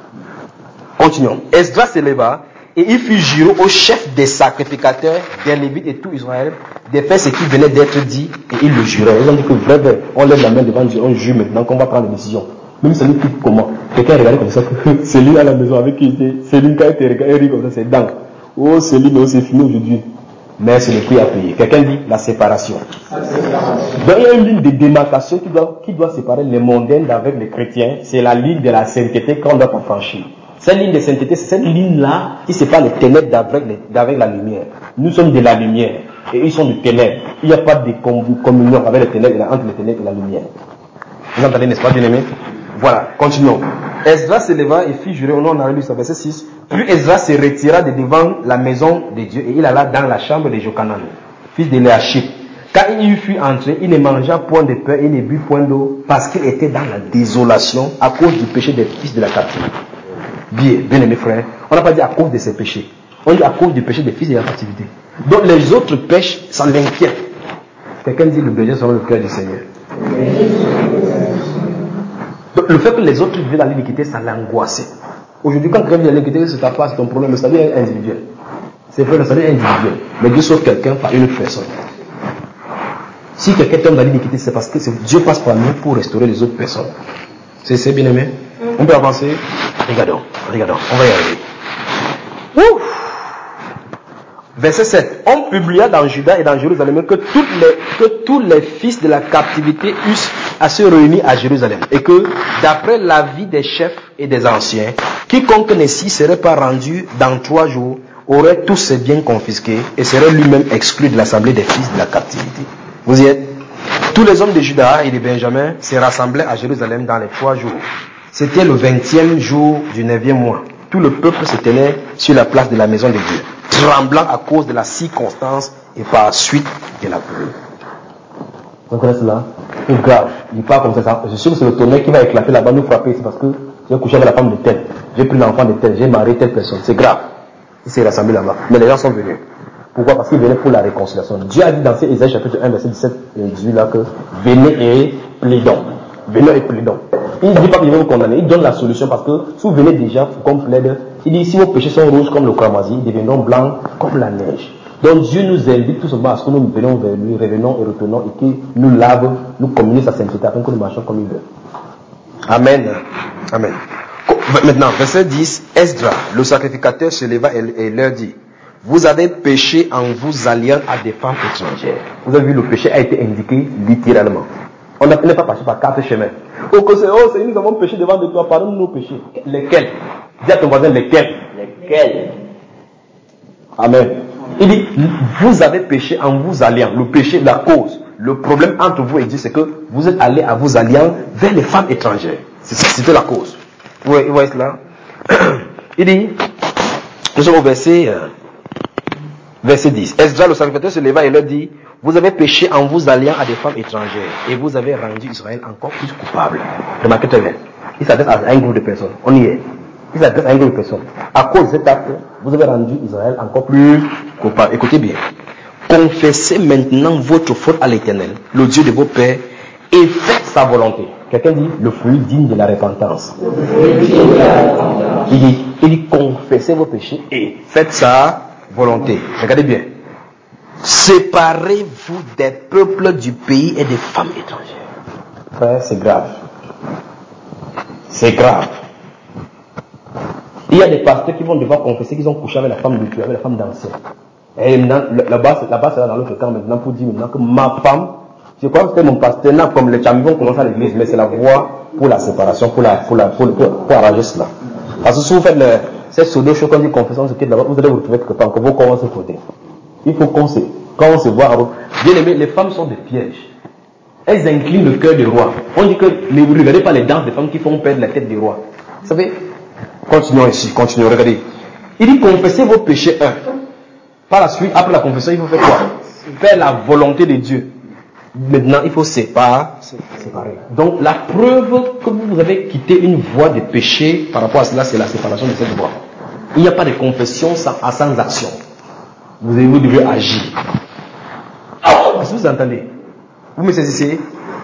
Continuons. Esdras se leva et il fit jurer au chef des sacrificateurs, des Lévites et tout Israël de faire ce qui venait d'être dit et il le jurait. Ils ont dit que vrai, vrai, on lève la main devant Dieu, on jure maintenant qu'on va prendre une décision. Même celui qui comment. Quelqu'un regardait comme ça, c'est lui à la maison avec qui il était, c'est lui qui a été regardé comme ça, c'est dingue. Oh, c'est lui, mais c'est fini aujourd'hui. Mais c'est le prix à payer. Quelqu'un dit la séparation. Donc il y a une ligne de démarcation qui doit, qui doit séparer les mondains d'avec les chrétiens. C'est la ligne de la sainteté qu'on ne doit pas franchir. Cette ligne de sainteté, c'est cette ligne-là qui sépare les ténèbres d'avec la lumière. Nous sommes de la lumière et ils sont de ténèbres. Il n'y a pas de communion avec les ténèbres, entre les ténèbres et la lumière. Vous entendez, n'est-ce pas, bien aimé? Voilà, continuons. Esdras se leva et fit jurer, on a lu ça, verset six. Puis Esdras se retira de devant la maison de Dieu et il alla dans la chambre de Jochanan, fils de Léachib. Quand il fut entré, il ne mangea point de pain et ne but point d'eau parce qu'il était dans la désolation à cause du péché des fils de la captivité. Bien, bien aimé frère, on n'a pas dit à cause de ses péchés. On dit à cause du péché des fils de la captivité. Donc les autres pêchent, ça l'inquiète. Quelqu'un dit le berger selon le cœur du Seigneur. Donc le fait que les autres vivent dans l'iniquité, ça l'angoissait. Aujourd'hui, quand quelqu'un vit dans l'iniquité, c'est ta part, c'est ton problème. Le salut est individuel. C'est vrai, le salut est individuel. Mais Dieu sauve quelqu'un par une personne. Si quelqu'un tombe dans l'iniquité, c'est parce que Dieu passe par nous pour restaurer les autres personnes. C'est bien aimé. On peut avancer. Regardons, regardons, on va y arriver. Ouf. Verset sept. On publia dans Juda et dans Jérusalem que, toutes les, que tous les fils de la captivité eussent à se réunir à Jérusalem. Et que, d'après l'avis des chefs et des anciens, quiconque n'ici serait pas rendu dans trois jours aurait tous ses biens confisqués et serait lui-même exclu de l'assemblée des fils de la captivité. Vous y êtes? Tous les hommes de Juda et de Benjamin se rassemblaient à Jérusalem dans les trois jours. C'était le vingtième jour du neuvième mois. Tout le peuple se tenait sur la place de la maison de Dieu, tremblant à cause de la circonstance et par suite de la pluie. Vous connaissez cela? C'est grave. Il parle comme ça. Je suis sûr que c'est le tonnerre qui va éclater là-bas, nous frapper ici parce que j'ai couché avec la femme de tel, j'ai pris l'enfant de tel, j'ai marié telle personne. C'est grave. Il s'est rassemblé là-bas. Mais les gens sont venus. Pourquoi? Parce qu'ils venaient pour la réconciliation. Dieu a dit dans Ésaïe chapitre un, verset dix-sept et dix-huit là que venez et plaidons. Venez et plaidons. Il ne dit pas qu'il va vous condamner. Il donne la solution parce que si vous venez déjà pour qu'on plaide, il dit si vos péchés sont rouges comme le cramoisi, ils deviendront blancs comme la neige. Donc Dieu nous invite tout simplement à ce que nous venons vers lui, revenons et retournons et qu'il nous lave, nous communique sa sainteté afin que nous marchions comme il veut. Amen. Amen. Maintenant, verset dix, Esdras, le sacrificateur, se leva et leur dit: vous avez péché en vous alliant à des femmes étrangères. Vous avez vu, le péché a été indiqué littéralement. On n'est pas passé par quatre chemins. Oh, oh Seigneur, nous avons péché devant de toi, pardonne-nous nos péchés. Lesquels? Dis à ton voisin lesquels. Lesquels? Amen. Il dit, vous avez péché en vous alliant. Le péché, la cause, le problème entre vous et Dieu, c'est que vous êtes allés à vous alliant vers les femmes étrangères. C'était la cause. Vous voyez cela? Il dit, nous sommes au verset, euh, verset dix. Esdras, le sacrificateur, se leva et leur dit: vous avez péché en vous alliant à des femmes étrangères et vous avez rendu Israël encore plus coupable. Remarquez très bien. Il s'adresse à un groupe de personnes. On y est. Il s'adresse à un groupe de personnes. À cause de cet acte, vous avez rendu Israël encore plus coupable. Écoutez bien. Confessez maintenant votre faute à l'Éternel, le Dieu de vos pères, et faites sa volonté. Quelqu'un dit le fruit digne de la repentance. Il dit, il dit confessez vos péchés et faites sa volonté. Regardez bien. Séparez-vous des peuples du pays et des femmes étrangères. Frère, c'est grave. C'est grave. Il y a des pasteurs qui vont devoir confesser qu'ils ont couché avec la femme de Dieu, avec la femme d'ancien. Et maintenant, là-bas, là-bas, c'est là dans l'autre camp maintenant pour dire maintenant que ma femme, je crois que c'était mon pasteur, là, comme les champions vont commencer à l'église, mais c'est la voie pour la séparation, pour, la, pour, la, pour, pour, pour arranger cela. Parce que si vous faites le, cette pseudo chose quand dit confession, c'est que là-bas, vous allez vous retrouver quelque part, que vos corps vont se côté. Il faut qu'on se, quand on se voit, bien aimé, les femmes sont des pièges. Elles inclinent le cœur du roi. On dit que ne vous regardez pas les danses des femmes qui font perdre la tête du roi. Vous savez? Continuons ici, continuons, regardez. Il dit confessez vos péchés, un. Par la suite, après la confession, il faut faire quoi? Faire la volonté de Dieu. Maintenant, il faut séparer. séparer. Donc, la preuve que vous avez quitté une voie de péché par rapport à cela, c'est la séparation de cette voie. Il n'y a pas de confession sans, sans action. Vous, avez, vous devez agir. Est-ce que vous entendez? Vous me saisissez?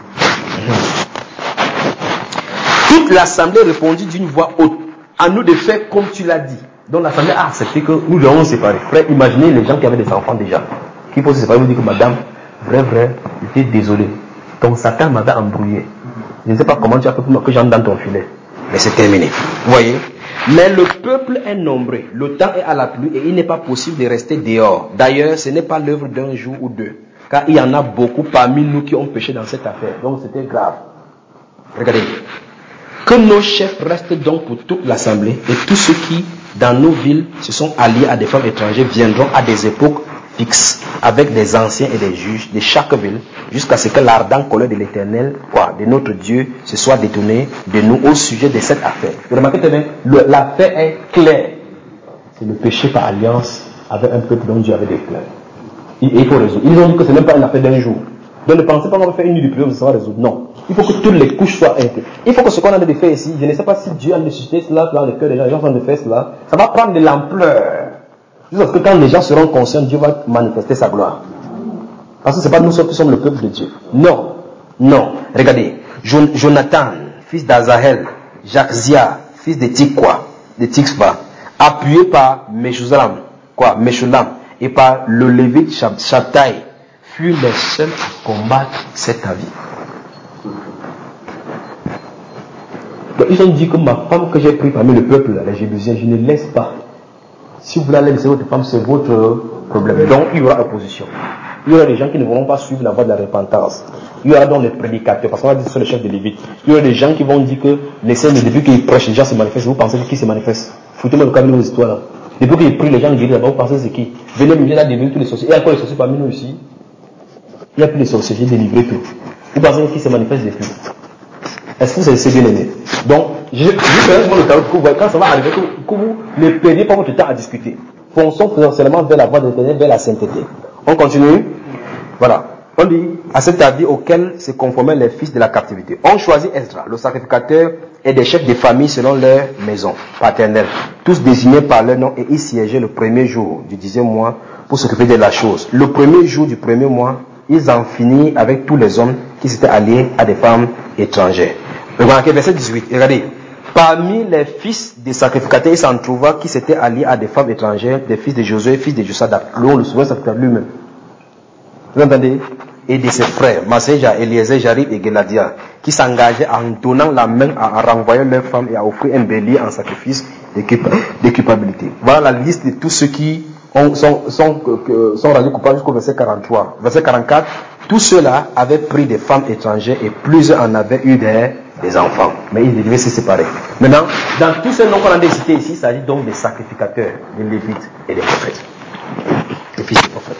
Toute l'assemblée répondit d'une voix haute: à nous de faire comme tu l'as dit. Donc l'assemblée a accepté que nous devons séparer. Frère, imaginez les gens qui avaient des enfants déjà, qui faut se séparer, vous dire que madame, vrai, vrai, j'étais désolé. Ton Satan m'avait embrouillé. Je ne sais pas comment tu as fait pour que j'entre dans ton filet. Mais c'est terminé. Vous voyez? Mais le peuple est nombreux, le temps est à la pluie et il n'est pas possible de rester dehors. D'ailleurs, ce n'est pas l'œuvre d'un jour ou deux. Car il y en a beaucoup parmi nous qui ont péché dans cette affaire. Donc c'était grave. Regardez. Que nos chefs restent donc pour toute l'assemblée et tous ceux qui, dans nos villes, se sont alliés à des femmes étrangères viendront à des époques fixes avec des anciens et des juges de chaque ville jusqu'à ce que l'ardente colère de l'Éternel, quoi, de notre Dieu, se soit détournée de nous au sujet de cette affaire. Vous remarquez très bien, le, l'affaire est claire. C'est le péché par alliance avec un peuple dont Dieu avait des plans. Et il faut résoudre. Ils ont dit que ce n'est même pas une affaire d'un jour. Donc ne pensez pas qu'on va faire une nuit de prière, ça va résoudre. Non. Il faut que toutes les couches soient incluses. Il faut que ce qu'on a de faire ici, je ne sais pas si Dieu a nécessité cela dans le cœur des gens, les gens sont de faire cela, ça va prendre de l'ampleur. Parce que quand les gens seront conscients, Dieu va manifester sa gloire. Parce que ce n'est pas nous qui sommes le peuple de Dieu. Non, non. Regardez, Jonathan, fils d'Azahel, Jachzia, fils de Tikwa, de Tixba, appuyé par Meshulam, quoi, Meshulam, et par le Lévite Shabtai, furent les seuls à combattre cet avis. Donc ils ont dit que ma femme que j'ai prise parmi le peuple, les Jébusiens, je ne laisse pas. Si vous voulez aller laisser votre femme, c'est votre problème. Donc il y aura opposition. Il y aura des gens qui ne vont pas suivre la voie de la repentance. Il y aura donc les prédicateurs, parce qu'on a dit que c'est le chef de Lévite. Il y aura des gens qui vont dire que les scènes, depuis qu'ils prêchent, les gens se manifestent. Vous pensez qui se manifeste? Foutez-moi le cabinet aux histoires là. Depuis qu'ils prient, les gens guérissent là-bas, vous pensez c'est qui? Venez nous dire là, délivrez tous les sorciers. Il y a quoi les sorciers parmi nous ici? Il n'y a plus de sorciers, j'ai délivré tout. Vous pensez qui se manifeste depuis? Est-ce que vous êtes bien aimé? Donc, je fais le tableau que vous voyez, quand ça va arriver, que, que vous ne perdez pas votre temps à discuter. Fonçons seulement vers la voie de l'éternel, vers la sainteté. On continue. Voilà. On dit, à cet avis auquel se conformaient les fils de la captivité. On choisit Esdra, le sacrificateur, et des chefs de famille selon leur maison paternelle, tous désignés par leur nom, et ils siégeaient le premier jour du dixième mois pour s'occuper de la chose. Le premier jour du premier mois, ils en finirent avec tous les hommes qui s'étaient alliés à des femmes étrangères. Regardez, verset dix-huit, regardez. Parmi les fils des sacrificateurs, il s'en trouva qui s'étaient alliés à des femmes étrangères, des fils de Josué, fils de Josadak, le souverain sacrificateur lui-même. Vous entendez? Et de ses frères, Maséja, Eliezer, Jarib et Geladia, qui s'engageaient en donnant la main à, à renvoyer leurs femmes et à offrir un bélier en sacrifice de culpabilité. Voilà la liste de tous ceux qui ont, sont, sont, euh, sont rendus coupables jusqu'au verset quarante-trois. Verset quarante-quatre, tous ceux-là avaient pris des femmes étrangères et plusieurs en avaient eu des, des enfants. Mais ils devaient se séparer. Maintenant, dans tous ces noms qu'on a cités ici, il s'agit donc des sacrificateurs, des lévites et des prophètes. Des fils des prophètes.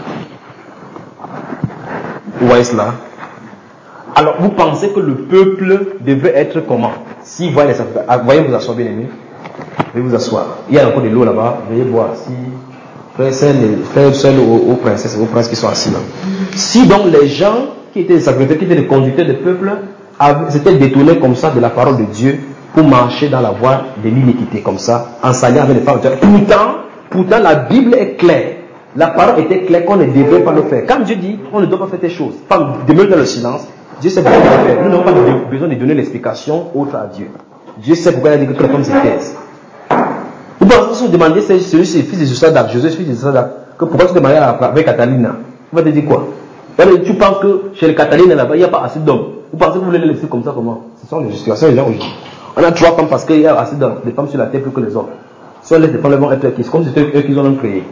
Vous voyez cela? Alors, vous pensez que le peuple devait être comment? Si vous voyez les sacrificateurs, voyez vous asseoir bien aimé. Veuillez vous asseoir. Il y a encore de l'eau là-bas, veuillez boire. Si frère seul aux, aux princesses et aux princes qui sont assis là. Si donc les gens qui étaient les sacrificateurs, qui étaient les conducteurs du peuple, s'étaient détournés comme ça de la parole de Dieu pour marcher dans la voie de l'iniquité comme ça, en s'alliant avec les femmes. Pourtant, pourtant la Bible est claire. La parole était claire qu'on ne devrait pas le faire. Quand Dieu dit on ne doit pas faire des choses, femme demeure dans le silence, Dieu sait pourquoi il le fait. Nous n'avons pas besoin de donner l'explication autre à Dieu. Dieu sait pourquoi il a dit que la femme se taise. Vous pensez que si vous demandez celui-ci, fils de Josadak, Joseph, fils de Josadak, que pourquoi tu te maries avec Catalina? Il va te dire quoi? Tu penses que chez les Catalina là-bas, il n'y a pas assez d'hommes. Vous pensez que vous voulez les laisser comme ça comment? Ce sont les justifications des gens aujourd'hui. On a trois femmes parce qu'il y a assez de femmes sur la terre plus que les hommes. Si on laisse les femmes, elles vont être qui? C'est comme si c'était eux qui ont créé.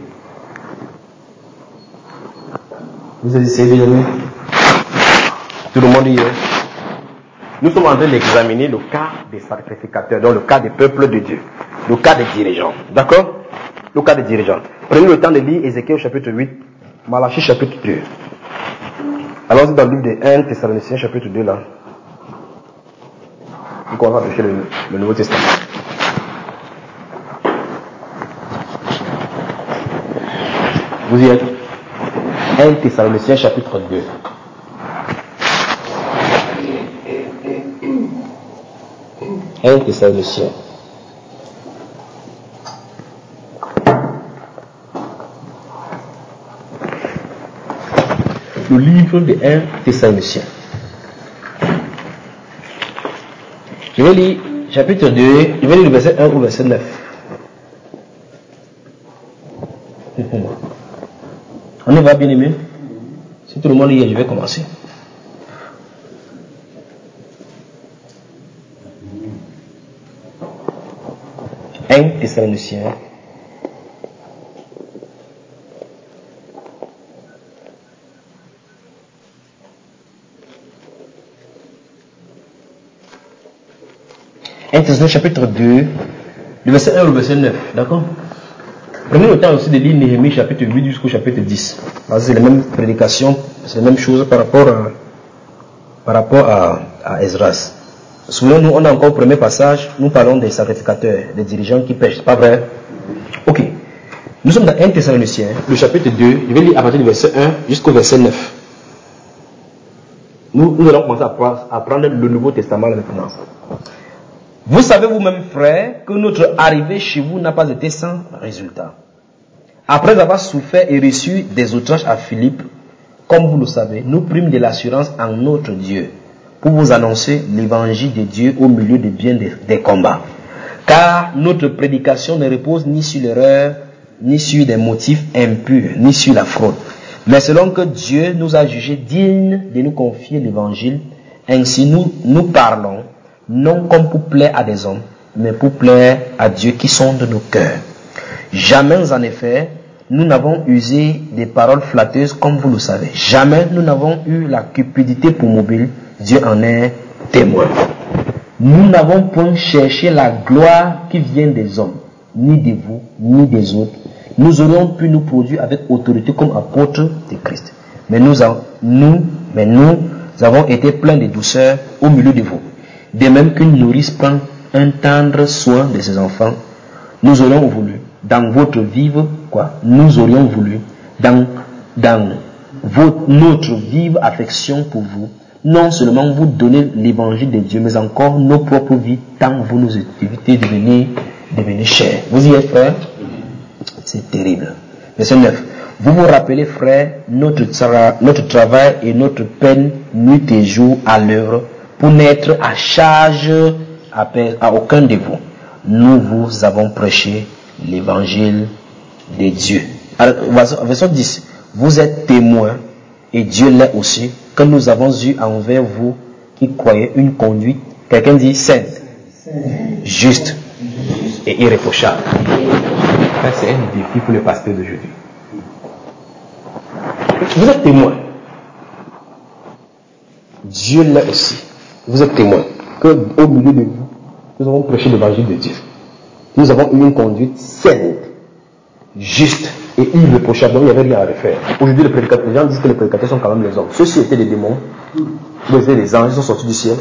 Vous essayez de dire tout le monde y est. Nous sommes en train d'examiner le cas des sacrificateurs, donc le cas des peuples de Dieu, le cas des dirigeants. D'accord? Le cas des dirigeants. Prenez le temps de lire Ézéchiel chapitre huit, Malachie chapitre deux. Allons-y dans le livre de un Thessaloniciens chapitre deux là. Donc on va toucher le, le Nouveau Testament. Vous y êtes? un Thessaloniciens chapitre deux. un Thessaloniciens. Le livre de un Thessaloniciens. Je vais lire chapitre deux, je vais lire le verset un au verset neuf. On y va, bien aimé? Si tout le monde y est, je vais commencer. un Thessaloniciens. un Thessaloniciens chapitre deux, le verset un au verset neuf, d'accord? Prenez le temps aussi de lire Néhémie chapitre huit jusqu'au chapitre dix. Parce que c'est la même prédication, c'est la même chose par rapport à, par rapport à, à Esdras. Souvenez-nous, on a encore le premier passage, nous parlons des sacrificateurs, des dirigeants qui pêchent, c'est pas vrai? Ok. Nous sommes dans un Thessaloniciens, le chapitre deux, je vais lire à partir du verset un jusqu'au verset neuf. Nous, nous allons commencer à, à prendre le Nouveau Testament là maintenant. Vous savez vous-même, frères, que notre arrivée chez vous n'a pas été sans résultat. Après avoir souffert et reçu des outrages à Philippe, comme vous le savez, nous prîmes de l'assurance en notre Dieu pour vous annoncer l'évangile de Dieu au milieu de bien des, des combats. Car notre prédication ne repose ni sur l'erreur, ni sur des motifs impurs, ni sur la fraude. Mais selon que Dieu nous a jugés dignes de nous confier l'évangile, ainsi nous, nous parlons, non comme pour plaire à des hommes, mais pour plaire à Dieu qui sonde nos cœurs. Jamais en effet, nous n'avons usé des paroles flatteuses comme vous le savez. Jamais nous n'avons eu la cupidité pour mobile. Dieu en est témoin. Nous n'avons point cherché la gloire qui vient des hommes, ni de vous, ni des autres. Nous aurions pu nous produire avec autorité comme apôtres de Christ. Mais nous, nous, mais nous avons été pleins de douceur au milieu de vous. De même qu'une nourrice prend un tendre soin de ses enfants, nous aurions voulu, dans votre vive, quoi, nous aurions voulu, dans, dans votre, notre vive affection pour vous, non seulement vous donner l'évangile de Dieu, mais encore nos propres vies, tant vous nous évitez de venir, de venir chers. Vous y êtes, frère? C'est terrible. Verset neuf. Vous vous rappelez, frère, notre, tra notre travail et notre peine, nuit et jour, à l'œuvre, pour n'être à charge à, à aucun de vous. Nous vous avons prêché l'évangile de Dieu. Alors, verset dix. Vous êtes témoins, et Dieu l'est aussi, que nous avons eu envers vous qui croyez une conduite, quelqu'un dit sainte, juste et irréprochable. C'est un défi pour les pasteurs d'aujourd'hui. Vous êtes témoins. Dieu l'est aussi. Vous êtes témoins qu'au milieu de vous, nous avons prêché l'évangile de Dieu. Nous avons eu une conduite saine, juste et irréprochable. Donc il n'y avait rien à refaire. Aujourd'hui, les, les gens disent que les prédicateurs sont quand même les hommes. Ceux-ci étaient des démons, ils étaient des anges, ils sont sortis du ciel.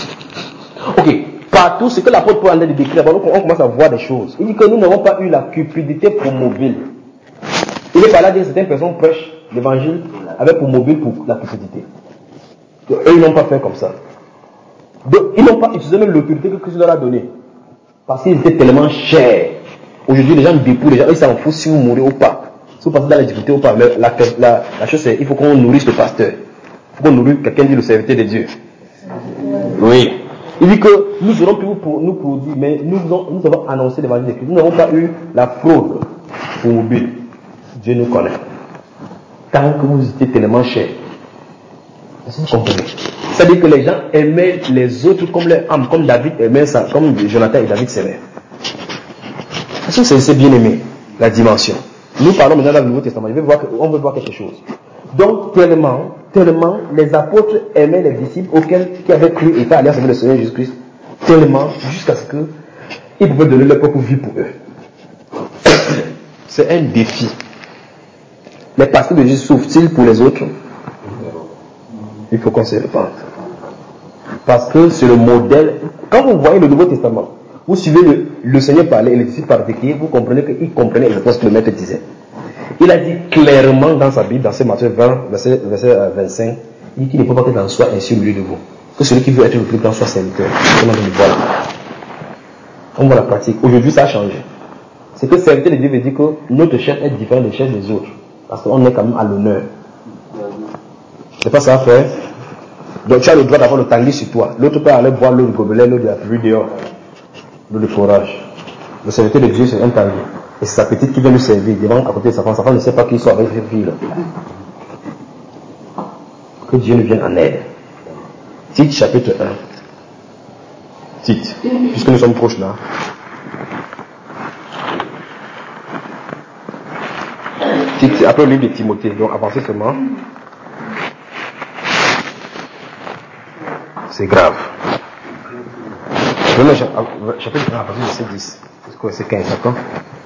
Ok, partout, ce que l'apôtre Paul a dit décrire, on commence à voir des choses. Il dit que nous n'avons pas eu la cupidité pour mobile. Il est pas là de dire que certaines personnes prêchent l'évangile avec pour mobile pour la cupidité. Eux, ils n'ont pas fait comme ça. Donc, ils n'ont pas utilisé même l'autorité que Christ leur a donnée. Parce qu'ils étaient tellement chers. Aujourd'hui, les gens dépouillent, les gens, ils s'en foutent si vous mourrez ou pas. Si vous passez dans la difficulté ou pas. Mais la, la, la chose, c'est il faut qu'on nourrisse le pasteur. Il faut qu'on nourrisse quelqu'un dit le serviteur de Dieu. Oui. Il dit que nous aurons pu pour, nous produire, mais nous, nous avons annoncé l'évangile de Christ. Nous n'avons pas eu la fraude pour mobile. Dieu nous connaît. Tant que vous étiez tellement chers. Est-ce que vous comprenez? C'est-à-dire que les gens aimaient les autres comme leur âme, comme David aimait ça, comme Jonathan et David s'aimaient. Est-ce que c'est bien aimé, la dimension? Nous parlons maintenant dans le Nouveau Testament, voir, on veut voir quelque chose. Donc, tellement, tellement, les apôtres aimaient les disciples auxquels qui avaient cru et étaient alliés avec le Seigneur Jésus-Christ, tellement, jusqu'à ce qu'ils pouvaient donner leur propre vie pour eux. C'est un défi. Les pasteurs de Jésus souffrent-ils pour les autres? Il faut qu'on se repente. Parce que c'est le modèle. Quand vous voyez le Nouveau Testament, vous suivez le, le Seigneur parler et les disciples parler, vous comprenez qu'il comprenait exactement ce que le Maître disait. Il a dit clairement dans sa Bible, dans ce Matthieu vingt, verset, verset vingt-cinq, il dit qu'il ne peut pas être dans soi ainsi au milieu de vous. Que celui qui veut être le plus grand soit serviteur. Voilà. On voit la pratique. Aujourd'hui, ça a changé. C'est que serviteur de Dieu veut dire que notre chair est différente des chairs des autres. Parce qu'on est quand même à l'honneur. C'est pas ça, frère. Donc tu as le droit d'avoir le tanguy sur toi. L'autre peut aller boire l'eau du gobelet, l'eau de la pluie dehors. L'eau de forage. Le serviteur de Dieu, c'est un tanguy. Et c'est sa petite qui vient lui servir devant à côté de sa femme. Sa femme ne sait pas qu'il soit avec cette fille-là. Que Dieu nous vienne en aide. Tite chapitre un. Tite. Puisque nous sommes proches là. Tite, après le livre de Timothée. Donc avancez seulement. C'est grave. Le chapitre un, à partir de verset dix. C'est quoi, c'est quinze, d'accord?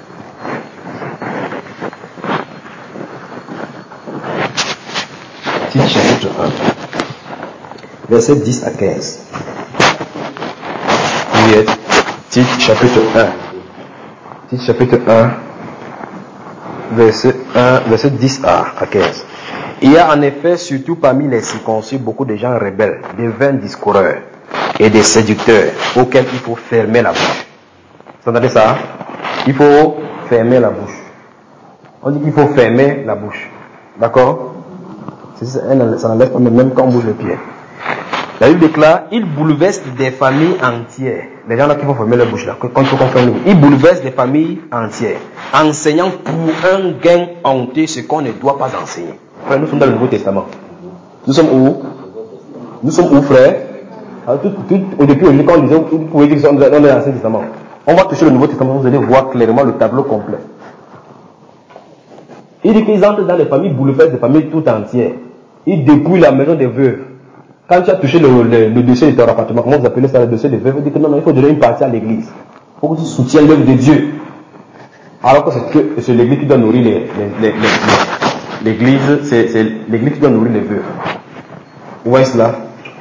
Tite chapitre un. Verset dix à quinze. Vous y êtes. Tite chapitre un. Tite chapitre un. Verset un, verset dix à quinze. Il y a en effet, surtout parmi les circoncis, beaucoup de gens rebelles, des vains discoureurs et des séducteurs auxquels il faut fermer la bouche. Vous entendez ça? Il faut fermer la bouche. On dit qu'il faut fermer la bouche. D'accord? Ça n'enlève pas même quand on bouge le pied. La Bible déclare, il bouleverse des familles entières. Les gens là qui vont fermer leur bouche là, quand il faut qu'on ferme, il bouleverse des familles entières, enseignant pour un gain honteux ce qu'on ne doit pas enseigner. Frère, nous sommes dans le Nouveau Testament. Nous sommes où? Nous sommes où, frère? Alors, tout, tout, au début, quand on disait, vous pouvez dire qu'on est dans l'Ancien Testament. On va toucher le Nouveau Testament, vous allez voir clairement le tableau complet. Il dit qu'ils entrent dans les familles, bouleversent des familles tout entières. Ils dépouillent la maison des veuves. Quand tu as touché le, le, le dossier de ton appartement, comment vous appelez ça, le dossier des veuves, il dit que non, non, il faut donner une partie à l'église. Il faut que tu soutiennes l'œuvre de Dieu. Alors que c'est, c'est l'église qui doit nourrir les, les, les, les, l'église, c'est, c'est l'église qui doit nourrir les veuves. Vous voyez cela?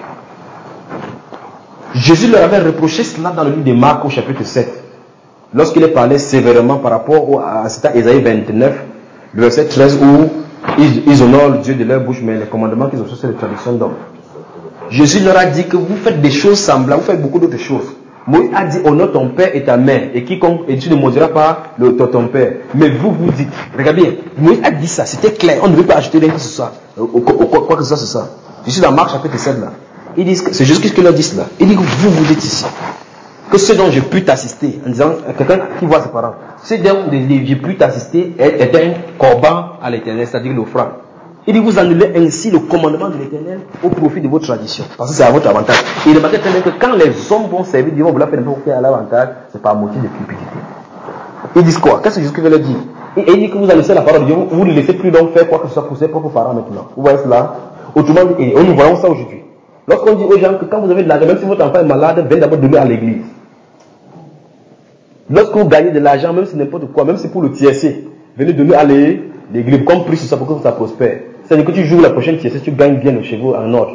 Jésus leur avait reproché cela dans le livre de Marc au chapitre sept. Lorsqu'il parlait sévèrement par rapport au, à cet Ésaïe vingt-neuf, le verset treize, où ils, ils honorent Dieu de leur bouche, mais les commandements qu'ils ont reçus, c'est les traditions d'hommes. Jésus leur a dit que vous faites des choses semblables, vous faites beaucoup d'autres choses. Moïse a dit honore ton père et ta mère, et quiconque, et tu ne maudiras pas le, ton, ton père. Mais vous, vous dites, regardez bien, Moïse a dit ça, c'était clair, on ne devait pas ajouter rien que ce soit, quoi que ce soit, c'est ça. Je suis dans Marc chapitre sept là. Ils disent que c'est juste ce qu'ils leur disent là. Il dit que vous, vous dites ici, que ce dont j'ai pu t'assister, en disant, quelqu'un qui voit ses parents, ce dont j'ai pu t'assister est, est un corban à l'éternel, c'est-à-dire l'offrande. Il dit, vous annulez ainsi le commandement de l'éternel au profit de votre tradition. Parce que c'est à votre avantage. Et il remarque très bien que quand les hommes vont servir, ils vont vouloir faire n'importe quoi à l'avantage, c'est par motif de cupidité. Ils disent quoi? Qu'est-ce que Jésus veut leur dire? Et il dit que vous laissez la parole de Dieu, vous ne laissez plus donc faire quoi que ce soit pour ses propres parents maintenant. Vous voyez cela? Autrement dit, et nous voyons ça aujourd'hui. Lorsqu'on dit aux gens que quand vous avez de l'argent, même si votre enfant est malade, venez d'abord donner à l'église. Lorsque vous gagnez de l'argent, même si n'importe quoi, même si pour le T S C, venez donner à l'église, comme plus ça pour que ça prospère. C'est-à-dire que tu joues la prochaine T S C, tu gagnes bien le cheveu en ordre.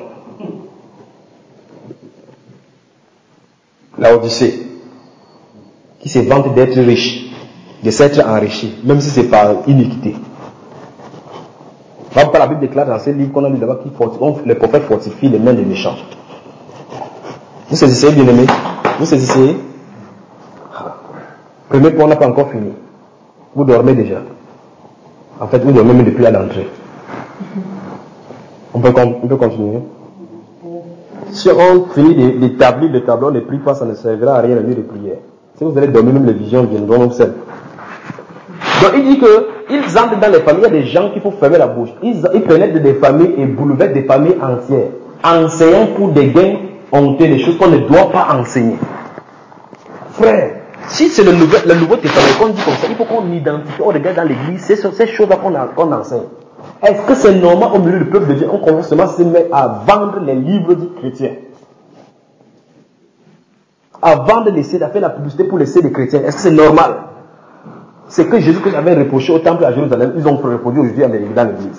La Odyssée, qui se vante d'être riche, de s'être enrichi, même si c'est par iniquité. Par la Bible déclare dans ces livres qu'on a lu là-bas que les prophètes fortifient les mains des méchants. Vous saisissez, bien aimé? Vous saisissez? Premier point, on n'a pas encore fini. Vous dormez déjà. En fait, vous dormez même depuis à l'entrée. On peut, on peut continuer. Si on finit d'établir le tableau, on ne prie pas, ça ne servira à rien la nuit de prière. Si vous allez dormir, même les visions viendront même seules. Donc il dit que ils entrent dans les familles, il y a des gens qu'il faut fermer la bouche. Ils, ils pénètrent des familles et bouleversent des familles entières, enseignant pour des gains honteux, des choses qu'on ne doit pas enseigner. Frère, si c'est le, le Nouveau Testament qu'on dit comme ça, il faut qu'on identifie, on regarde dans l'église, c'est ces choses-là qu'on, qu'on enseigne. Est-ce que c'est normal au milieu du peuple de Dieu, on commence seulement à se mettre à vendre les livres du chrétien, à vendre les C D, à faire la publicité pour les C D chrétiens? Est-ce que c'est normal? C'est que Jésus avait reproché au temple à Jérusalem, ils ont reproduit aujourd'hui dans l'église.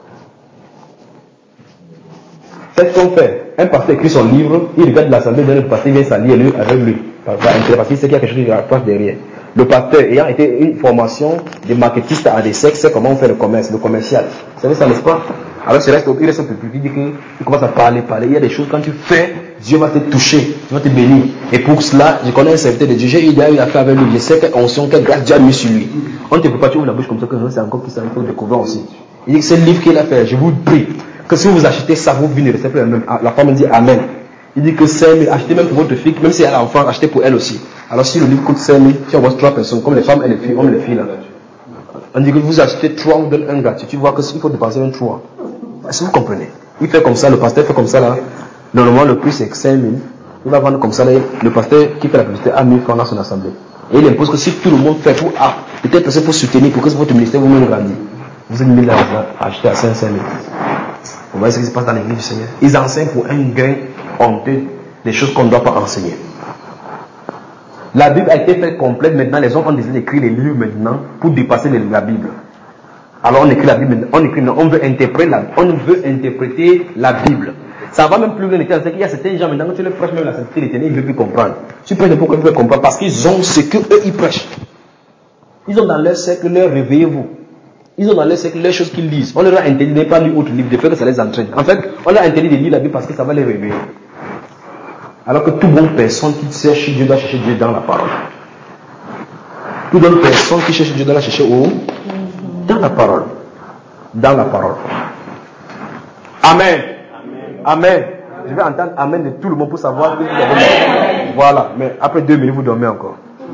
C'est ce qu'on fait. Un pasteur écrit son livre, il regarde l'assemblée, le pasteur vient s'allier avec lui. Parce qu'il sait qu'il y a quelque chose qui approche derrière. Le pasteur ayant été une formation de marketiste à des sexes, c'est comment on fait le commerce, le commercial. Vous savez ça, n'est-ce pas? Alors il reste au public, il dit qu'il commence à parler, parler. Il y a des choses, quand tu fais, Dieu va te toucher, Dieu va te bénir. Et pour cela, je connais un serviteur de Dieu, j'ai eu une affaire avec lui, je sais quelle onction, quelle grâce Dieu a mis sur lui. On ne te peut pas, tu ouvres la bouche comme ça, que c'est encore qui ça, il faut découvrir aussi. Il dit que c'est le livre qu'il a fait, je vous prie, que si vous achetez ça, vous venez, c'est plus la même. La femme dit Amen. Il dit que cinq mille, achetez même pour votre fille, même si elle a un enfant, achetez pour elle aussi. Alors si le livre coûte cinq mille, tu envoies trois personnes, comme les femmes et les filles, comme les filles là. On dit que vous achetez trois, on vous donne un gratuit. Tu vois que s'il faut dépenser un trois. Est-ce que vous comprenez? Il fait comme ça, le pasteur fait comme ça là. Normalement le prix c'est cinq mille. Il va vendre comme ça là. Le pasteur qui fait la publicité a mille francs dans son assemblée. Et il impose que si tout le monde fait pour A, peut-être personne pour soutenir, pour que votre ministère vous-même grandisse. Vous êtes mille là à acheter à cinq mille. Vous voyez ce qui se passe dans l'église du Seigneur. Ils enseignent pour un gain honteux des choses qu'on ne doit pas enseigner. La Bible a été faite complète, maintenant les hommes ont décidé d'écrire les livres maintenant pour dépasser la Bible. Alors on écrit la Bible, on écrit, on veut interpréter la, on veut interpréter la Bible. Ça va même plus loin, c'est qu'il y a certains gens maintenant, quand tu les prêches même la sainteté l'éternel, ils ne veulent plus comprendre. Tu prêches pourquoi ils veulent comprendre? Parce qu'ils ont ce qu'eux ils prêchent. Ils ont dans leur cercle leur réveillez-vous. Ils ont dans leur cercle les choses qu'ils lisent. On leur a interdit de ne pas lire autre livre, de faire que ça les entraîne. En fait, on leur a interdit de lire la Bible parce que ça va les réveiller. Alors que toute bonne personne qui cherche Dieu doit chercher Dieu dans la parole. Toute bonne personne qui cherche Dieu doit la chercher où? Dans dans la parole. Dans la parole. Amen. Amen. Amen. Je vais entendre Amen de tout le monde pour savoir que vous avez... Voilà. Mais après deux minutes, vous dormez encore.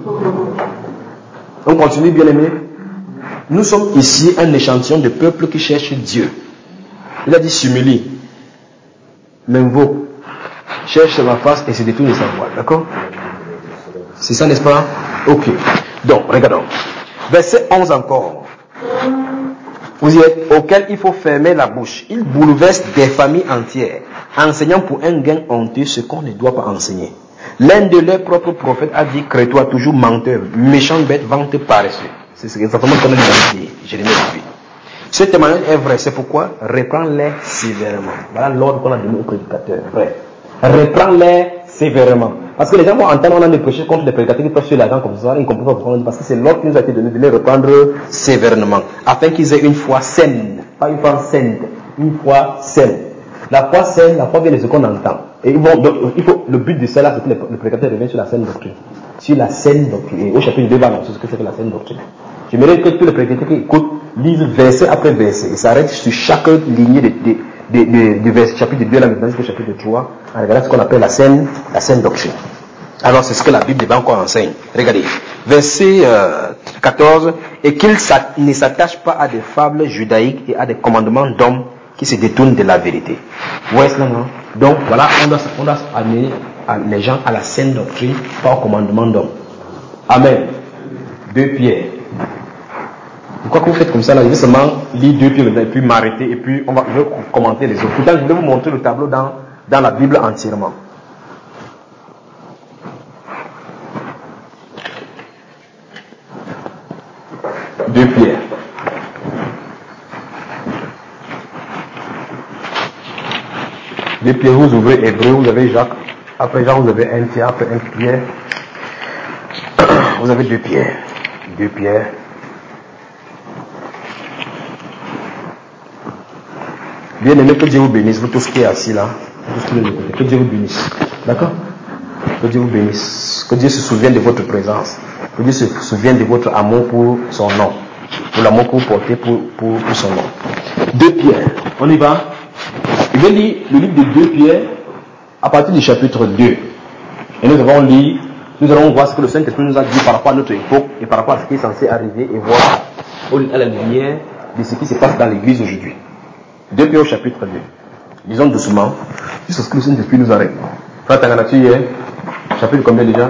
On continue, bien aimé. Nous sommes ici un échantillon de peuple qui cherche Dieu. Il a dit Sumili, Menvo, cherche ma face et se détourne de sa voie. D'accord? C'est ça, n'est-ce pas? Ok. Donc, regardons. Verset onze encore. Vous y êtes, auquel il faut fermer la bouche. Il bouleverse des familles entières, enseignant pour un gain honteux ce qu'on ne doit pas enseigner. L'un de leurs propres prophètes a dit, crée-toi toujours menteur, méchant bête, vente paresseux. C'est exactement ce qu'on a dit dans Jérémie huit. Ce témoignage est vrai, c'est pourquoi reprends-les sévèrement. Voilà l'ordre qu'on a donné au prédicateur. Vrai. Reprends-les sévèrement. Parce que les gens vont entendre, on a des prêchés contre des prédicateurs qui prêchent sur l'argent comme ça, ils ne comprennent pas pourquoi on dit, parce que c'est l'ordre qui nous a été donné de les reprendre sévèrement, afin qu'ils aient une foi saine, pas une foi sainte, une foi saine. La foi saine, la foi vient de ce qu'on entend. Et ils vont, donc, il faut, le but de cela, c'est que le, le prédicateur revienne sur la saine doctrine. Sur la saine doctrine. Et au chapitre deux, va annoncer ce que c'est que la saine doctrine. J'aimerais que tous les prédicateurs qui écoutent lisent verset après verset et s'arrêtent sur chaque lignée de, de, de, de, de verset, chapitre deux, là maintenant jusqu'au chapitre trois, en regardant ce qu'on appelle la saine, la saine doctrine. Alors c'est ce que la Bible devant encore enseigne. Regardez, verset euh, quatorze, et qu'il ne s'attache pas à des fables judaïques et à des commandements d'hommes qui se détournent de la vérité. Vous voyez cela, non? Donc voilà, on doit, on doit amener les gens à la saine doctrine, pas au commandement d'hommes. Amen. Deux Pierre. Pourquoi que vous faites comme ça là? Je vais seulement lire deux Pierre et puis m'arrêter et puis on va, je vais commenter les autres. Pourtant, je vais vous montrer le tableau dans, dans la Bible entièrement. Deux Pierre. Deux Pierre, vous ouvrez Hébreu, vous avez Jacques. Après Jacques, vous avez un Pierre, après un Pierre. Vous avez deux Pierre. Deux Pierre. Bien aimé, que Dieu vous bénisse, vous tous qui êtes assis là. Que Dieu vous bénisse. D'accord? Que Dieu vous bénisse. Que Dieu se souvienne de votre présence. Que Dieu se souvienne de votre amour pour son nom. Pour l'amour que vous portez pour, pour, pour son nom. Deux Pierre. On y va? Je vais lire le livre de deux Pierre à partir du chapitre deux. Et nous allons lire, nous allons voir ce que le Saint-Esprit nous a dit par rapport à notre époque et par rapport à ce qui est censé arriver et voir à la lumière de ce qui se passe dans l'église aujourd'hui. deux Pierre au chapitre deux. Lisons doucement, jusqu'à ce que le Saint-Esprit nous arrête. Frère Tanganatu, hier, chapitre combien déjà?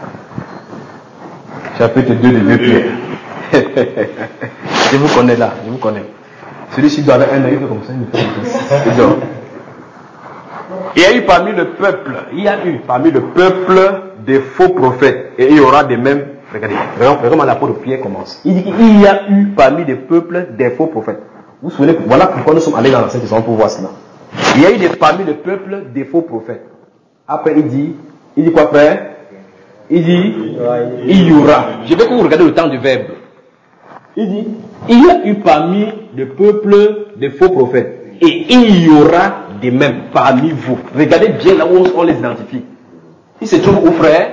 Chapitre deux de deux Pierre. Je vous connais là, je vous connais. Celui-ci doit avoir un œil comme ça, il fait comme ça. Il y a eu parmi le peuple, il y a eu parmi le peuple des faux prophètes. Et il y aura des mêmes. Regardez, regardez comment l'apôtre Pierre commence. Il dit qu'il y a eu parmi le peuple des faux prophètes. Vous vous souvenez, voilà pourquoi nous sommes allés dans l'Ancien Testament pour voir cela. Il y a eu des, parmi le peuple des faux prophètes. Après il dit, il dit quoi frère? Il dit, il y aura. Je veux que vous regardez le temps du verbe. Il dit, il y a eu parmi le peuple des faux prophètes. Et il y aura de même parmi vous. Regardez bien là où on les identifie. Il se trouve où frère?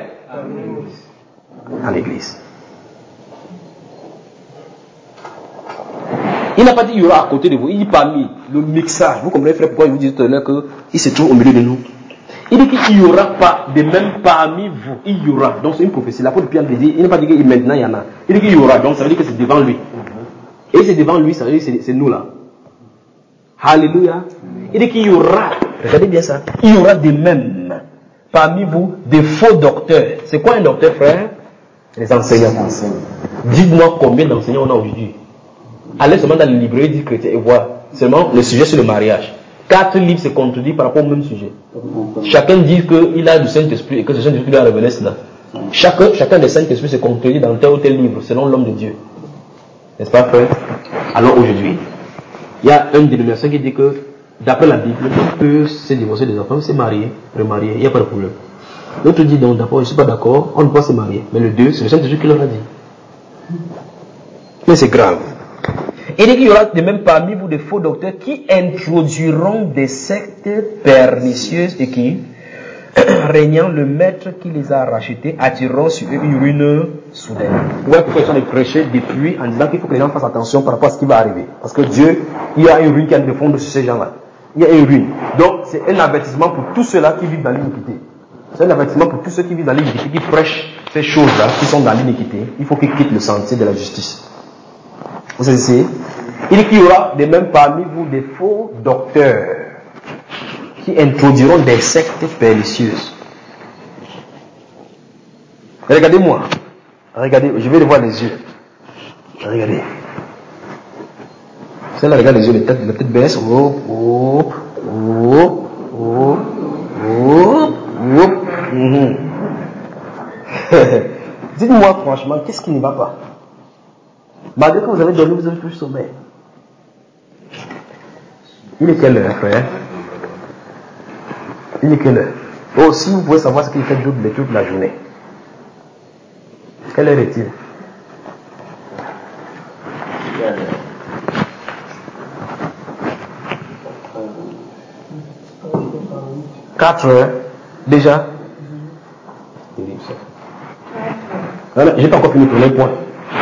À l'église. Il n'a pas dit il y aura à côté de vous, il dit parmi, le mixage. Vous comprenez frère pourquoi il vous dit tout à l'heure qu'il se trouve au milieu de nous? Il dit qu'il n'y aura pas de même parmi vous. Il y aura. Donc c'est une prophétie. L'apôtre Pierre dit, il n'a pas dit que maintenant il y en a. Il dit qu'il y aura. Donc ça veut dire que c'est devant lui. Et c'est devant lui, ça veut dire que c'est nous là. Alléluia. Il dit qu'il y aura. Regardez bien ça. Il y aura de même parmi vous des faux docteurs. C'est quoi un docteur frère? Les enseignants. Dites-moi combien d'enseignants on a aujourd'hui. Allez seulement dans les librairies du chrétien et voir seulement le sujet sur le mariage. Quatre livres se contredisent par rapport au même sujet. Chacun dit qu'il a du Saint-Esprit et que ce Saint-Esprit lui a révélé cela. Chacun, chacun des Saint-Esprit se contredit dans tel ou tel livre selon l'homme de Dieu. N'est-ce pas frère? Alors aujourd'hui, il y a une dénomination qui dit que d'après la Bible, on peut se divorcer des enfants, se marier, remarier, il n'y a pas de problème. L'autre dit donc d'accord, je ne suis pas d'accord, on ne peut pas se marier. Mais le deux, c'est le Saint-Esprit qui leur a dit. Mais c'est grave. Il dit qu'il y aura de même parmi vous des faux docteurs qui introduiront des sectes pernicieuses et qui, régnant le maître qui les a rachetés, attirant sur eux une ruine soudaine. Ouais, pourquoi ils sont de prêcher depuis en disant qu'il faut que les gens fassent attention par rapport à ce qui va arriver. Parce que Dieu, il y a une ruine qui a de fondre sur ces gens-là. Il y a une ruine. Donc, c'est un avertissement pour tous ceux-là qui vivent dans l'iniquité. C'est un avertissement pour tous ceux qui vivent dans l'iniquité, qui prêchent ces choses-là, qui sont dans l'iniquité. Il faut qu'ils quittent le sentier de la justice. Vous savez, il dit qu'il y aura de même parmi vous des faux docteurs qui introduiront des sectes pernicieuses. Regardez-moi. Regardez, je vais le voir les yeux. Regardez. Celle-là, regarde les yeux, la tête, la tête baisse. Oh, oh, oh, oh, oh, oh. Mm-hmm. Dites-moi franchement, qu'est-ce qui ne va pas? Malgré que vous avez dormi, vous avez plus sommeil. Il est quelle heure, frère? Il est quelle heure? Oh, si vous pouvez savoir ce qu'il fait de toute la journée. Quelle heure est-il? Quatre heures. Déjà? Voilà, j'ai pas encore fini pour les points.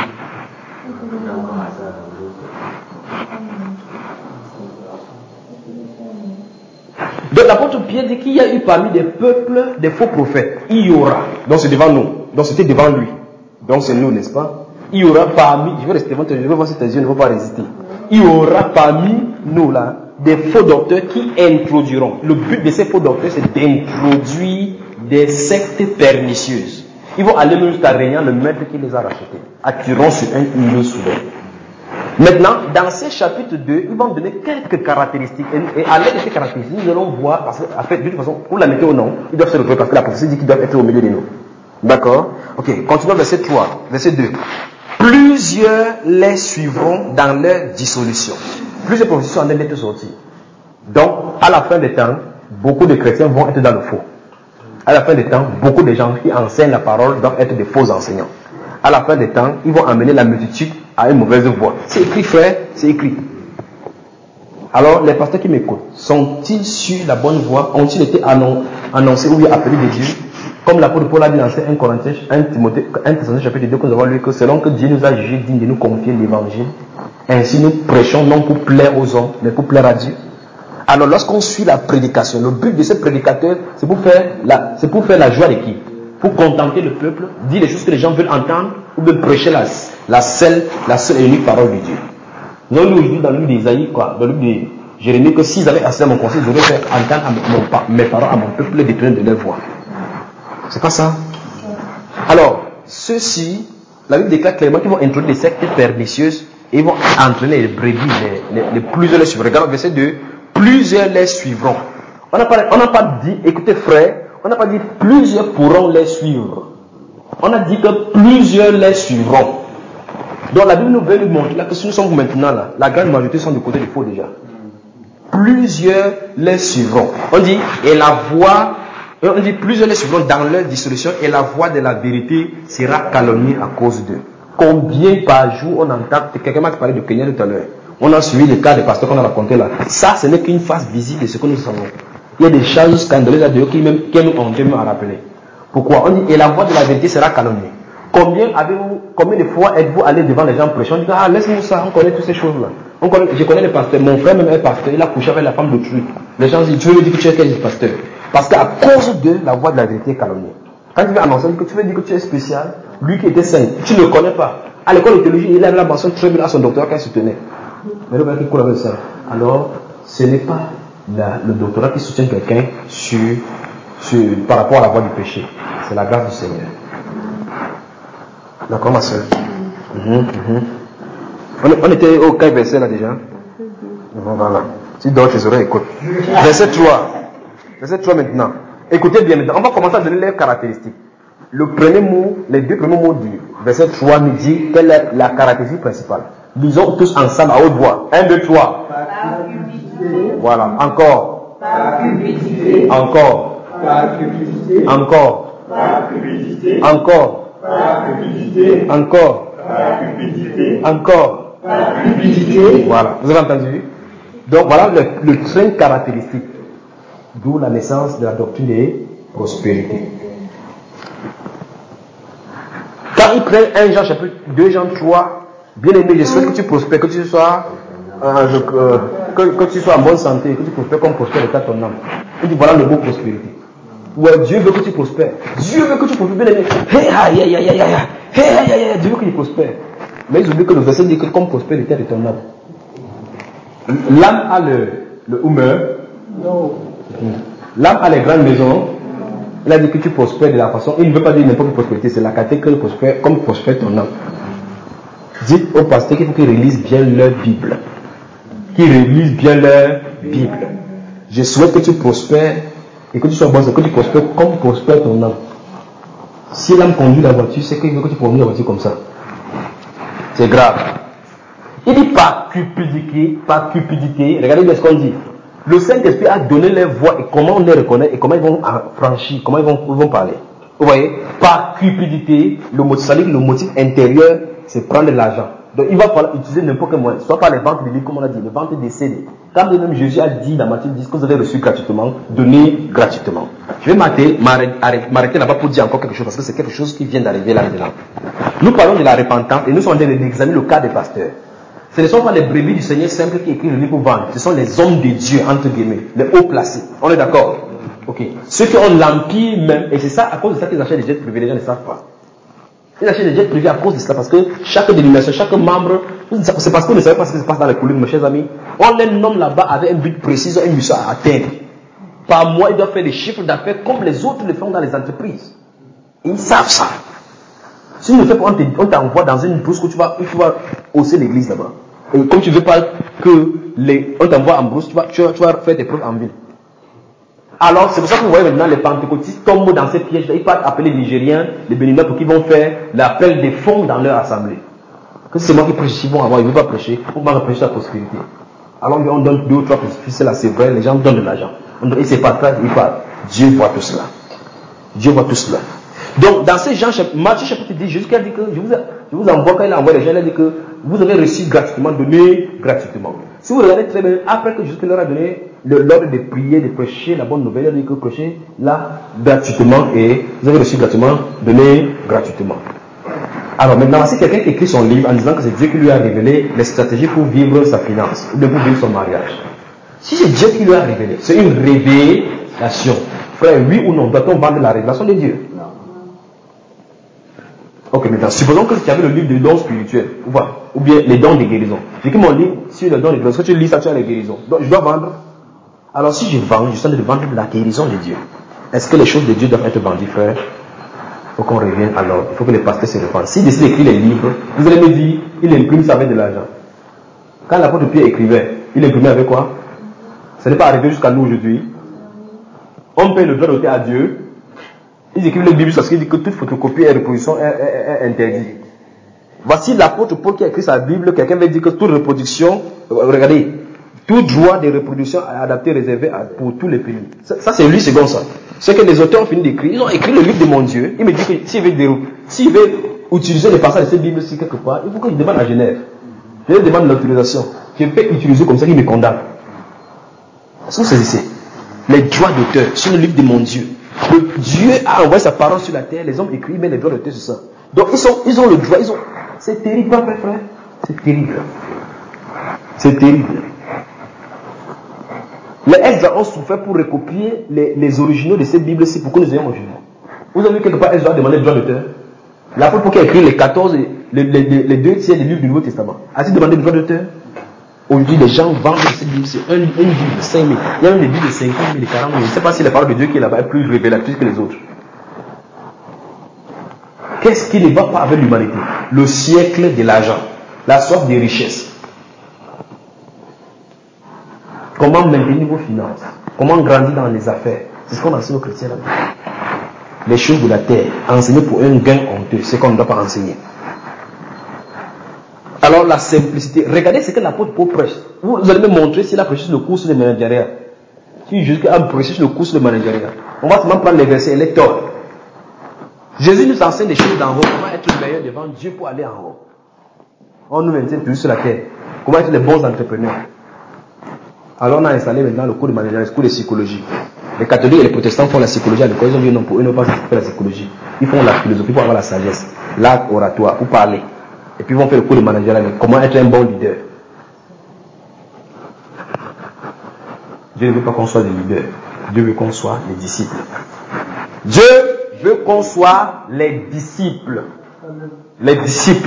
Donc l'apôtre Pierre dit qu'il y a eu parmi des peuples des faux prophètes. Il y aura. Donc c'est devant nous. Donc c'était devant lui. Donc c'est nous, n'est-ce pas? Il y aura parmi, je vais rester devant tes yeux, je vais voir si tes yeux ne vont pas résister. Il y aura parmi nous là des faux docteurs qui introduiront. Le but de ces faux docteurs, c'est d'introduire des sectes pernicieuses. Ils vont aller même jusqu'à régner le maître qui les a rachetés, attirant sur un une soudain. Maintenant, dans ces chapitres deux, ils vont donner quelques caractéristiques. Et à l'aide de ces caractéristiques, nous allons voir, parce que, en fait, de toute façon, pour la mettre au nom, ils doivent se retrouver parce que la prophétie dit qu'ils doivent être au milieu de nous. D'accord? Ok, continuons verset trois, verset deux. Plusieurs les suivront dans leur dissolution. Plusieurs prophéties sont en train d'être sorties. Donc, à la fin des temps, beaucoup de chrétiens vont être dans le faux. À la fin des temps, beaucoup de gens qui enseignent la parole doivent être des faux enseignants. À la fin des temps, ils vont amener la multitude à une mauvaise voie. C'est écrit, frère, c'est écrit. Alors, les pasteurs qui m'écoutent, sont-ils sur la bonne voie? Ont-ils été annoncés ou appelés de Dieu? Comme l'apôtre Paul a dit dans un Corinthiens, un Timothée, un Thessaloniciens chapitre deux, que nous avons lu que selon que Dieu nous a jugés dignes de nous confier l'évangile, ainsi nous prêchons non pour plaire aux hommes, mais pour plaire à Dieu. Alors, lorsqu'on suit la prédication, le but de ce prédicateur, c'est pour faire la, c'est pour faire la joie de qui? Pour contenter le peuple, dire les choses que les gens veulent entendre, ou de prêcher la, la seule, la seule et unique parole de Dieu. Nous avons aujourd'hui dans le livre d'Ésaïe, quoi, dans le livre de Jérémie, que s'ils avaient assez à mon conseil, ils auraient fait entendre à mon, mes paroles à mon peuple les détourner de leur voix. C'est pas ça? Alors, ceux-ci, la Bible déclare clairement qu'ils vont introduire des sectes pernicieuses et ils vont entraîner les brebis, les, les, les plusieurs les suivront. Regarde verset deux, plusieurs les suivront. On n'a pas, on n'a pas dit, écoutez frère, on n'a pas dit plusieurs pourront les suivre. On a dit que plusieurs les suivront. Donc la Bible nous veut nous montrer là que si nous sommes maintenant là, la grande majorité sont du côté du faux déjà. Plusieurs les suivront. On dit, et la voix, on dit plusieurs les suivront dans leur dissolution et la voix de la vérité sera calomniée à cause d'eux. Combien par jour on entend, quelqu'un m'a parlé de Kenya tout à l'heure. On a suivi le cas des pasteurs qu'on a raconté là. Ça, ce n'est qu'une face visible de ce que nous savons. Il y a des choses scandaleuses à dire qui, même, qui nous ont même à rappeler. Pourquoi? On dit, et la voix de la vérité sera calomniée. Combien avez-vous, combien de fois êtes-vous allé devant les gens prêchant? On dit, ah, laisse-nous ça, on connaît toutes ces choses-là. On connaît, je connais les pasteurs. Mon frère même est pasteur, il a couché avec la femme d'autrui. Les gens disent, tu veux me dire que tu es quel pasteur? Parce qu'à cause de la voix de la vérité est calomniée. Quand tu veux annoncer que tu veux dire que tu es spécial, lui qui était saint, tu ne le connais pas. À l'école de théologie, il a la mention très bien à son doctorat qu'il soutenait. Mais le qui coule avec ça. Alors, ce n'est pas la, le doctorat qui soutient quelqu'un sur, sur, par rapport à la voie du péché. C'est la grâce du Seigneur. D'accord, ma soeur? Mm-hmm, mm-hmm. On, on était au quel verset là déjà? Bon, voilà. Si d'autres les oreilles écoutent. Verset trois. Verset trois maintenant. Écoutez bien maintenant. On va commencer à donner les caractéristiques. Le premier mot, les deux premiers mots du verset trois nous dit quelle est la caractéristique principale. Lisons tous ensemble à haute voix. un, deux, trois. Par cupidité. Voilà. Encore. Par cupidité. Encore. Par cupidité. Encore. Par cupidité. Encore. Par cupidité. Encore. Par cupidité. Encore. Par cupidité. Voilà. Vous avez entendu? Donc voilà le, le train caractéristique. D'où la naissance de la doctrine des prospérité. Quand ils prennent un Jean chapitre deux, Jean trois, bien aimé, je souhaite que tu prospères, que tu sois, euh, euh, que, que tu sois en bonne santé, que tu prospères comme prospère l'état de ton âme. Il dit voilà le mot prospérité. Ouais, Dieu veut que tu prospères. Dieu veut que tu prospères, bien aimé. Hey, aïe, aïe, aïe, aïe, aïe, hey, aïe, aïe, Dieu veut que tu prospères. Mais ils oublient que le verset dit que comme prospère l'état de ton âme. L'âme a le, le humeur. Non. L'âme a les grandes maisons. Il a dit que tu prospères de la façon. Il ne veut pas dire n'importe quelle prospérité, c'est la qualité que prospère, comme prospère ton âme. Dites au pasteur qu'il faut qu'ils relisent bien leur Bible. Qu'ils relisent bien leur Bible. Je souhaite que tu prospères et que tu sois bon, que tu prospères comme prospère ton âme. Si l'âme conduit la voiture, c'est qu'il veut que tu conduis la voiture comme ça. C'est grave. Il dit par cupidité, par cupidité, regardez bien ce qu'on dit. Le Saint-Esprit a donné les voies et comment on les reconnaît et comment ils vont franchir, comment ils vont, ils vont parler. Vous voyez, par cupidité, le motif, ça veut dire que le motif intérieur, c'est prendre de l'argent. Donc il va falloir utiliser n'importe quel moyen, soit par les ventes de livres, comme on a dit, les ventes des C D. Quand même Jésus a dit dans Matthieu dix que vous avez reçu gratuitement, donnez gratuitement. Je vais m'arrêter là-bas pour dire encore quelque chose, parce que c'est quelque chose qui vient d'arriver là maintenant. Nous parlons de la repentance et nous sommes en train d'examiner le cas des pasteurs. Ce ne sont pas les brebis du Seigneur simples qui écrivent le livre pour vendre. Ce sont les hommes de Dieu, entre guillemets, les hauts placés. On est d'accord? Ok. Ceux qui ont l'empire même, et c'est ça, à cause de ça qu'ils achètent des jets privés, les gens ne savent pas. Ils achètent des jets privés à cause de cela, parce que chaque dénomination, chaque membre, c'est parce qu'on ne savait pas ce qui se passe dans les coulisses, mes chers amis. On les nomme là-bas avec un but précis, une mission à atteindre. Par mois, ils doivent faire des chiffres d'affaires comme les autres le font dans les entreprises. Et ils savent ça. Si tu ne fais pas, on t'envoie dans une brousse où tu vas, où tu vas hausser l'église là-bas. Et comme tu ne veux pas que les, on t'envoie en brousse, tu vas, tu, vas, tu vas faire tes preuves en ville. Alors, c'est pour ça que vous voyez maintenant les pentecôtistes tombent dans ces pièges-là. Ils partent appeler les Nigériens, les Béninois, pour qu'ils vont faire l'appel des fonds dans leur assemblée. Que c'est moi qui prêche, ils vont avoir, ils ne veulent pas prêcher, pour moi prêcher la prospérité. Alors, on donne deux ou trois c'est là, c'est vrai, les gens donnent de l'argent. Et c'est pas très, ils parlent. Dieu voit tout cela. Dieu voit tout cela. Donc, dans ces gens, Matthieu chapitre dix, Jésus a dit que je vous, je vous envoie, quand il envoie les gens, il a dit que vous avez reçu gratuitement, donné gratuitement. Si vous regardez très bien, après que Jésus leur a donné l'ordre de prier, de prêcher la bonne nouvelle, il a dit que prêcher là gratuitement et vous avez reçu gratuitement, donné gratuitement. Alors maintenant, si quelqu'un écrit son livre en disant que c'est Dieu qui lui a révélé les stratégies pour vivre sa finance, ou bien pour vivre son mariage, si c'est Dieu qui lui a révélé, c'est une révélation. Frère, oui ou non, doit-on vendre la révélation de Dieu? Non. Ok, maintenant, supposons que tu avais le livre des dons spirituels, ou, voilà, ou bien les dons de guérison. J'ai écrit mon livre sur les dons de guérison. Quand tu lis ça, tu as les guérisons. Donc, je dois vendre. Alors, si je vends, je suis en train de vendre la guérison de Dieu. Est-ce que les choses de Dieu doivent être vendues, frère? Il faut qu'on revienne alors. Il faut que les pasteurs se répandent. S'ils décident d'écrire les livres, vous allez me dire, il imprime ça avec de l'argent. Quand l'apôtre Pierre écrivait, il imprimait avec quoi? Ce n'est pas arrivé jusqu'à nous aujourd'hui. On paye le droit d'auteur à Dieu. Ils écrivent le Bible parce qu'ils disent que toute photocopie et reproduction est, est, est interdite. Voici l'apôtre Paul qui a écrit sa Bible. Quelqu'un va dire que toute reproduction, regardez, tout droit de reproduction est adapté, réservé à, pour tous les pays. Ça, ça c'est lui, c'est bon ça. C'est que les auteurs ont fini d'écrire. Ils ont écrit le livre de mon Dieu. Il me dit que s'il veut, s'il veut utiliser les passages de cette Bible-ci quelque part, il faut qu'il demande à Genève. Je lui demande l'autorisation. Je peux utiliser comme ça, il me condamne. Est-ce que vous saisissez? Les droits d'auteur sur le livre de mon Dieu. Le Dieu a envoyé sa parole sur la terre, les hommes écrivent, mais les droits d'auteur sur ça. Donc ils, sont, ils ont le droit, ils ont... C'est terrible, frère, frère. C'est terrible. C'est terrible. Les Esdras ont souffert pour recopier les, les originaux de cette Bible-ci pour que nous ayons aujourd'hui. Vous avez vu quelque part Esdras demander le droit d'auteur? L'apôtre Paul qui a écrit les quatorze, les, les, les, les deux tiers des livres du Nouveau Testament. A-t-il demandé le droit d'auteur? Aujourd'hui, les gens vendent cette Bible, c'est un, une Bible de cinq mille. Il y a même des Bibles de cinquante mille, de quarante mille. Je ne sais pas si la parole de Dieu qui est là-bas est plus révélatrice que les autres. Qu'est-ce qui ne va pas avec l'humanité? Le siècle de l'argent, la soif des richesses. Comment maintenir vos finances? Comment grandir dans les affaires? C'est ce qu'on enseigne aux chrétiens là-bas. Les choses de la terre, enseigner pour un gain honteux, c'est qu'on ne doit pas enseigner. Alors la simplicité, regardez ce que l'apôtre Paul prêche. Vous, vous allez me montrer s'il a prêché sur le cours sur le managériat. Si Jésus a prêché sur le cours sur le managériat. On va seulement prendre les versets électeurs. Jésus nous enseigne des choses d'en haut, comment être le meilleur devant Dieu pour aller en haut. On nous maintient toujours sur la terre. Comment être les bons entrepreneurs. Alors on a installé maintenant le cours de managériat, le cours de psychologie. Les catholiques et les protestants font la psychologie à l'école. Ils ont dit non, pour eux, ils n'ont pas fait la psychologie. Ils font la philosophie pour avoir la sagesse, l'art oratoire, pour parler. Et puis ils vont faire le cours de managérial. Comment être un bon leader. Dieu ne veut pas qu'on soit des leaders. Dieu veut qu'on soit des disciples. Dieu veut qu'on soit les disciples. Les disciples.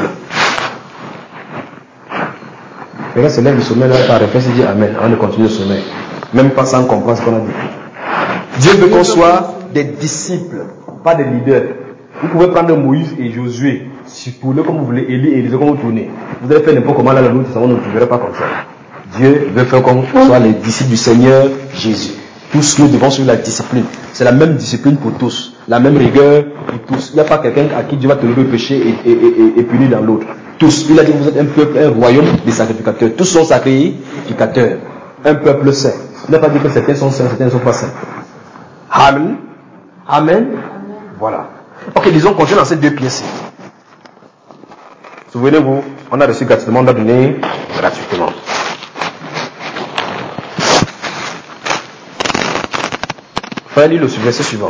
Et là, c'est lève le sommeil, là, par réflexe, il dit Amen. On va continuer le sommeil. Même pas sans comprendre ce qu'on a dit. Dieu veut qu'on soit des disciples, pas des leaders. Vous pouvez prendre Moïse et Josué, pour le comme vous voulez, Élie et Élisée, comme vous tournez. Vous allez faire n'importe comment là, le Nouveau Testament ne trouverez pas comme ça. Dieu veut faire qu'on soit les disciples du Seigneur Jésus. Tous nous devons suivre la discipline. C'est la même discipline pour tous. La même rigueur pour tous. Il n'y a pas quelqu'un à qui Dieu va te lever le péché et, et, et, et punir dans l'autre. Tous. Il a dit que vous êtes un peuple, un royaume des sacrificateurs. Tous sont sacrificateurs. Un peuple saint. Il n'a pas dit que certains sont saints, certains ne sont pas saints. Amen. Amen. Amen. Voilà. Ok, disons qu'on tient dans ces deux pièces. Souvenez-vous, on a reçu gratuitement, on a donné gratuitement. Fallait lire le verset suivant.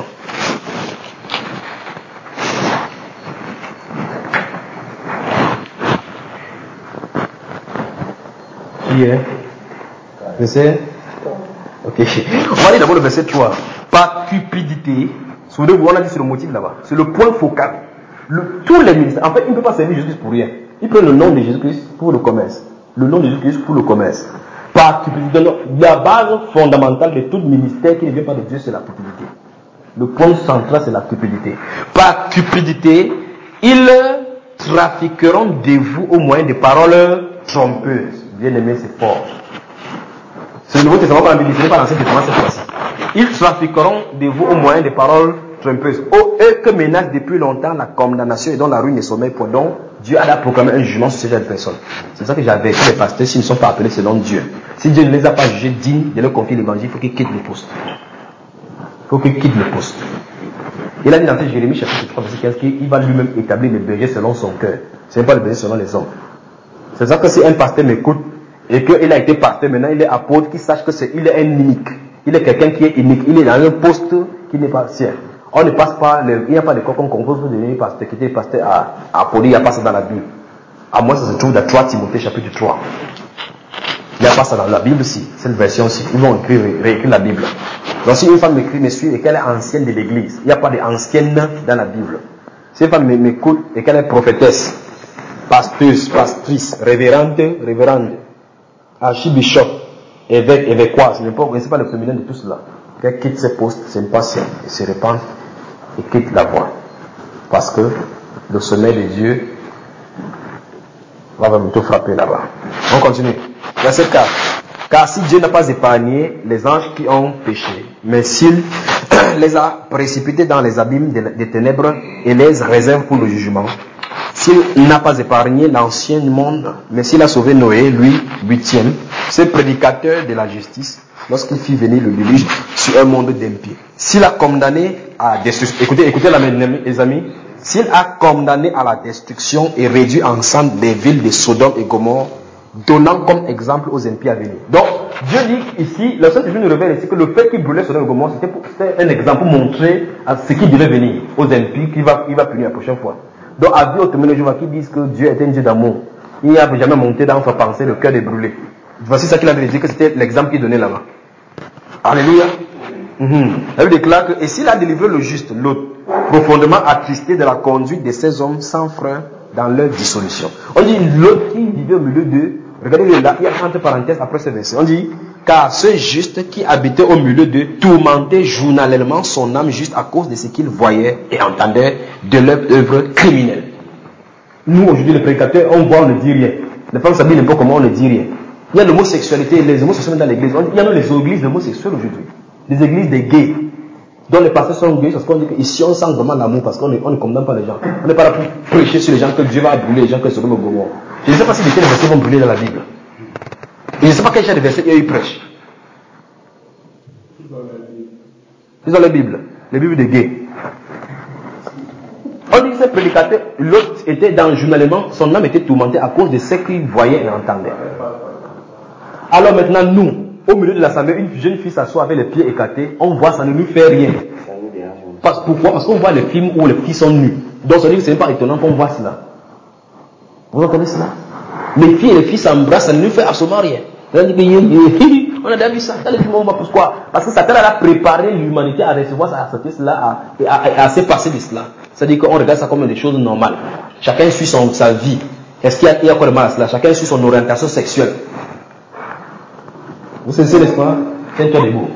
Qui est verset ok. On va lire d'abord le verset trois. Par cupidité. Souvenez-vous, on a dit c'est le motif là-bas. C'est le point focal. Le, tous les ministères. En fait, il ne peut pas servir Jésus-Christ pour rien. Il prend le nom de Jésus-Christ pour le commerce. Le nom de Jésus-Christ pour le commerce. Par cupidité. La base fondamentale de tout ministère qui ne vient pas de Dieu, c'est la cupidité. Le point central, c'est la cupidité. Par cupidité, ils trafiqueront de vous au moyen de paroles trompeuses. Bien aimé, c'est fort. C'est le Nouveau Testament par la Bible, ce n'est pas l'Ancien Testament cette fois-ci. Ils trafiqueront de vous au moyen de paroles trompeuses. Oh, eux que menace depuis longtemps la condamnation et dont la ruine et sommeil, pour donc Dieu a proclamé un jugement sur ces jeunes personnes. C'est ça que j'avais dit les pasteurs, s'ils ne sont pas appelés selon Dieu. Si Dieu ne les a pas jugés dignes de leur confier l'évangile, il faut qu'ils quittent le poste. Il faut qu'il quitte le poste. Il a dit dans Jérémie chapitre trois, verset quinze, qu'il va lui-même établir le berger selon son cœur. Ce n'est pas le berger selon les hommes. C'est ça que si un pasteur m'écoute et qu'il a été pasteur, maintenant il est apôtre, qu'il sache qu'il est un unique. Il est quelqu'un qui est unique. Il est dans un poste qui n'est pas sien. On ne passe pas, le, il n'y a pas de quoi qu'on compose pour devenir pasteur, qui était pasteur à, à Apollo, il n'y a pas ça dans la Bible. À moins ça se trouve dans trois Timothée chapitre trois. Il n'y a pas ça dans la Bible, si. Cette version-ci. Ils vont écrire, réécrire la Bible. Donc si une femme m'écrit, me suit et qu'elle est ancienne de l'église, il n'y a pas d'ancienne dans la Bible. Si une femme m'écoute et qu'elle est prophétesse, pasteuse, pastrice, révérende, révérende, archibishop, évêque, évêquoise, ce n'est pas le féminin de tout cela. Qu'elle quitte ses postes, c'est impatient, et se répand et quitte la voie. Parce que le sommeil de Dieu va bientôt frapper là-bas. On continue. Verset quatre. Car si Dieu n'a pas épargné les anges qui ont péché, mais s'il les a précipités dans les abîmes des ténèbres et les réserve pour le jugement, s'il n'a pas épargné l'ancien monde, mais s'il a sauvé Noé, lui, huitième, ce prédicateur de la justice, lorsqu'il fit venir le déluge sur un monde d'impies, s'il a condamné à destruction, écoutez, écoutez là, mes amis, s'il a condamné à la destruction et réduit ensemble les villes de Sodome et Gomorrhe, donnant comme exemple aux impies à venir. Donc, Dieu dit ici, le Saint-Esprit nous révèle ici que le fait qu'il brûlait Sodome et Gomorrhe, c'était un exemple pour montrer à ce qui devait venir aux impies, qu'il va, il va punir la prochaine fois. Donc, à Dieu, au témoignage, qui disent que Dieu est un Dieu d'amour. Il n'y a jamais monté dans sa pensée le cœur de brûler. Voici ça qu'il avait dit, que c'était l'exemple qu'il donnait là-bas. Alléluia. Mm-hmm. Elle déclare que, et s'il a délivré le juste, l'autre, profondément attristé de la conduite de ces hommes sans frein dans leur dissolution. On dit l'autre qui vivait au milieu d'eux, regardez là, il y a entre parenthèses après ce verset. On dit, car ce juste qui habitait au milieu d'eux tourmentait journalièrement son âme juste à cause de ce qu'il voyait et entendait de leur œuvre criminelle. Nous, aujourd'hui, les prédicateurs, on voit, on ne dit rien. Les femmes s'habillent n'importe comment, on ne dit rien. Il y a l'homosexualité, les homosexuels dans l'église. Il y a même les églises homosexuelles aujourd'hui. Les églises des gays. Dont les pasteurs sont gays, parce qu'on dit qu'ici on sent vraiment l'amour, parce qu'on ne condamne pas les gens. On n'est pas là pour prêcher sur les gens que Dieu va brûler, les gens que Sodome et Gomorrhe. Je ne sais pas si les versets vont brûler dans la Bible. Et je ne sais pas quel genre de versets ils prêchent. Ils ont la Bible, les Bibles des gays. On dit que ce prédicateur, l'autre était dans journalièrement, son âme était tourmentée à cause de ce qu'il voyait et entendait. Alors maintenant, nous, au milieu de l'assemblée, une jeune fille s'assoit avec les pieds écartés, on voit, ça ne nous fait rien. Parce, pourquoi? Parce qu'on voit les films où les filles sont nues. Donc ça veut dire que ce n'est pas étonnant qu'on voit cela. Vous entendez cela? Les filles et les filles s'embrassent, ça ne nous fait absolument rien. On a déjà vu ça. Pourquoi? Parce que Satan a préparé l'humanité à recevoir, à accepter cela, à, à, à, à se passer de cela. C'est-à-dire qu'on regarde ça comme des choses normales. Chacun suit son, sa vie. Est-ce qu'il y a, il y a quoi de mal à cela? Chacun suit son orientation sexuelle. Vous savez, n'est-ce pas? Tiens-toi debout.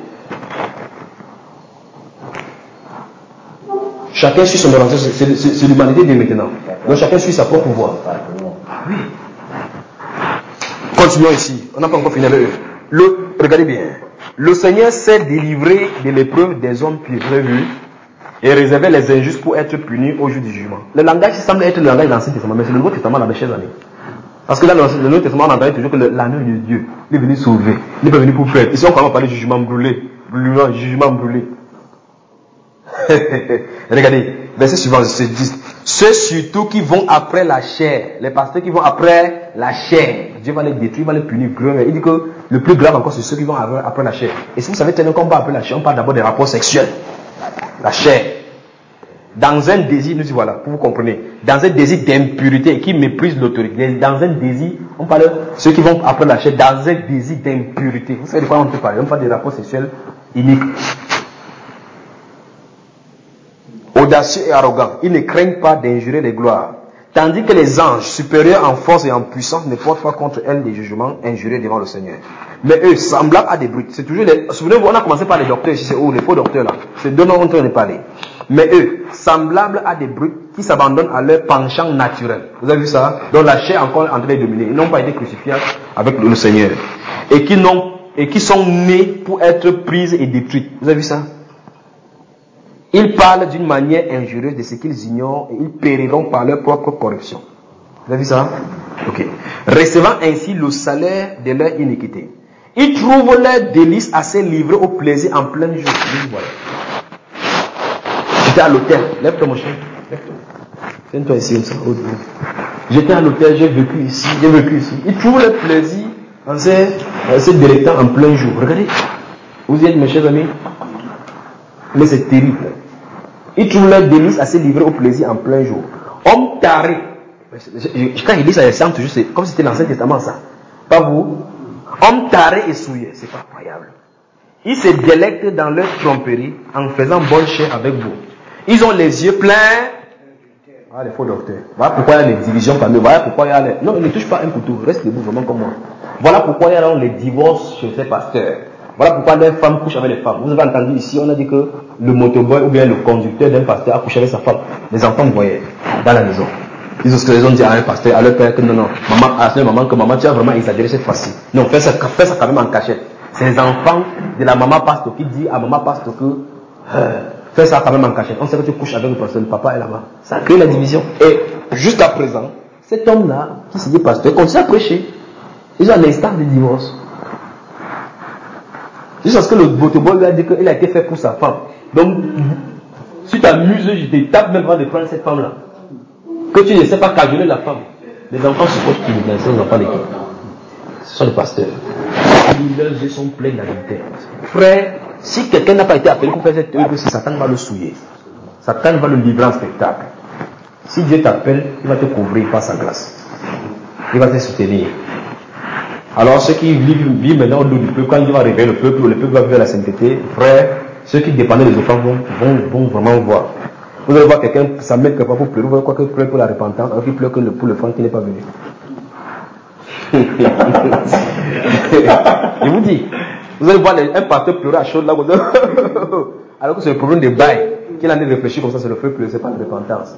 Chacun suit son orientation, c'est, c'est, c'est l'humanité de maintenant. Donc chacun suit sa propre voie. Oui. Continuons ici. On n'a pas encore fini avec eux. Le, regardez bien. Le Seigneur s'est délivré de l'épreuve des hommes pieux. Vous avez vu? Et réservé les injustes pour être punis au jour du jugement. Le langage semble être le langage de l'Ancien Testament, mais c'est le Nouveau Testament dans les chers années. Parce que là, dans le Nouveau Testament, on entend toujours que l'agneau de Dieu, il est venu sauver. Il n'est pas venu pour faire. Ici, on commence à parler de jugement brûlé. Brûlant, jugement brûlé. Regardez, verset suivant, c'est dix. Ceux surtout qui vont après la chair, les pasteurs qui vont après la chair, Dieu va les détruire, il va les punir. Il dit que le plus grave encore, c'est ceux qui vont après la chair. Et si vous savez, quand on parle après la chair, on parle d'abord des rapports sexuels. La chair. Dans un désir, nous y voilà, pour vous compreniez, dans un désir d'impurité qui méprise l'autorité, dans un désir, on parle de ceux qui vont après la chair, dans un désir d'impurité. Vous savez de quoi on peut parler? On parle des rapports sexuels iniques. Audacieux et arrogants, ils ne craignent pas d'injurer les gloires. Tandis que les anges, supérieurs en force et en puissance, ne portent pas contre elles des jugements injurieux devant le Seigneur. Mais eux, semblables à des brutes, c'est toujours les... Souvenez-vous, on a commencé par les docteurs ici, c'est où les faux docteurs là. C'est deux noms dont on est parlé. Mais eux, semblables à des brutes qui s'abandonnent à leur penchant naturel. Vous avez vu ça? Dont la chair encore en train de dominer. Ils n'ont pas été crucifiés avec le Seigneur. Et qui, n'ont, et qui sont nés pour être prises et détruites. Vous avez vu ça? Ils parlent d'une manière injurieuse de ce qu'ils ignorent et ils périront par leur propre corruption. Vous avez vu ça? Ok. Recevant ainsi le salaire de leur iniquité. Ils trouvent leur délice à se livrer au plaisir en plein jour. Voilà. J'étais à l'hôtel. Lève-toi mon chien. Lève-toi. Tiens-toi ici comme ça. J'étais à l'hôtel, j'ai vécu ici, j'ai vécu ici. Ils trouvent leur plaisir en se, en se délectant en plein jour. Regardez. Vous y êtes mes chers amis? Mais c'est terrible. Ils trouvent leur délice à se livrer au plaisir en plein jour. Homme taré. Quand il dit ça, il semble toujours, c'est comme si c'était l'Ancien Testament, ça. Pas vous? Homme taré et souillé. C'est pas croyable. Ils se délectent dans leur tromperie en faisant bonne chair avec vous. Ils ont les yeux pleins. Ah, les faux docteurs. Voilà pourquoi il y a les divisions parmi eux. Voilà pourquoi il y a les... Non, ne touche pas un couteau. Reste debout vraiment comme moi. Voilà pourquoi il y a les divorces chez ces pasteurs. Voilà pourquoi les femmes couchent avec les femmes. Vous avez entendu ici, on a dit que le motoboy ou bien le conducteur d'un pasteur a couché avec sa femme. Les enfants voyaient dans la maison. Ils ont dit à un pasteur, à leur père que non, non, maman, à la maman, que maman, tu as vraiment exagéré cette fois-ci. Non, fais ça, fais ça quand même en cachette. C'est les enfants de la maman pasteur qui dit à maman pasteur que euh, fais ça quand même en cachette. On sait que tu couches avec le pasteur, le papa et la maman. Ça crée la division. Et jusqu'à présent, cet homme-là, qui se dit pasteur, continue à prêcher. Ils ont un instant de divorce. Jusqu'à ce que le motoboy lui a dit qu'il a été fait pour sa femme. Donc, si tu t'amuses, je te tape même avant de prendre cette femme-là. Que tu ne sais pas cajoler la femme. Les enfants supportent qu'ils ne sont les enfants d'équipe. Ce sont les pasteurs. Leurs yeux sont pleins d'adultère. Frère, si quelqu'un n'a pas été appelé pour faire cette œuvre, si Satan va le souiller. Satan va le livrer en spectacle. Si Dieu t'appelle, il va te couvrir par sa grâce. Il va te soutenir. Alors ceux qui vivent, vivent maintenant au dos du peuple, quand il va réveiller le peuple, le peuple va vivre la sainteté, frère, ceux qui dépendaient des enfants vont, vont, vont vraiment voir. Vous allez voir quelqu'un s'amener quelque part pour pleurer, vous allez voir qu'il pleure pour la repentance, alors qu'il pleure que le, pour le frère qui n'est pas venu. Je vous dis, vous allez voir les, un pasteur pleurer à chaud là, alors que c'est le problème des bails, qu'il en ait réfléchi comme ça, c'est le feu pleurer, c'est pas la repentance.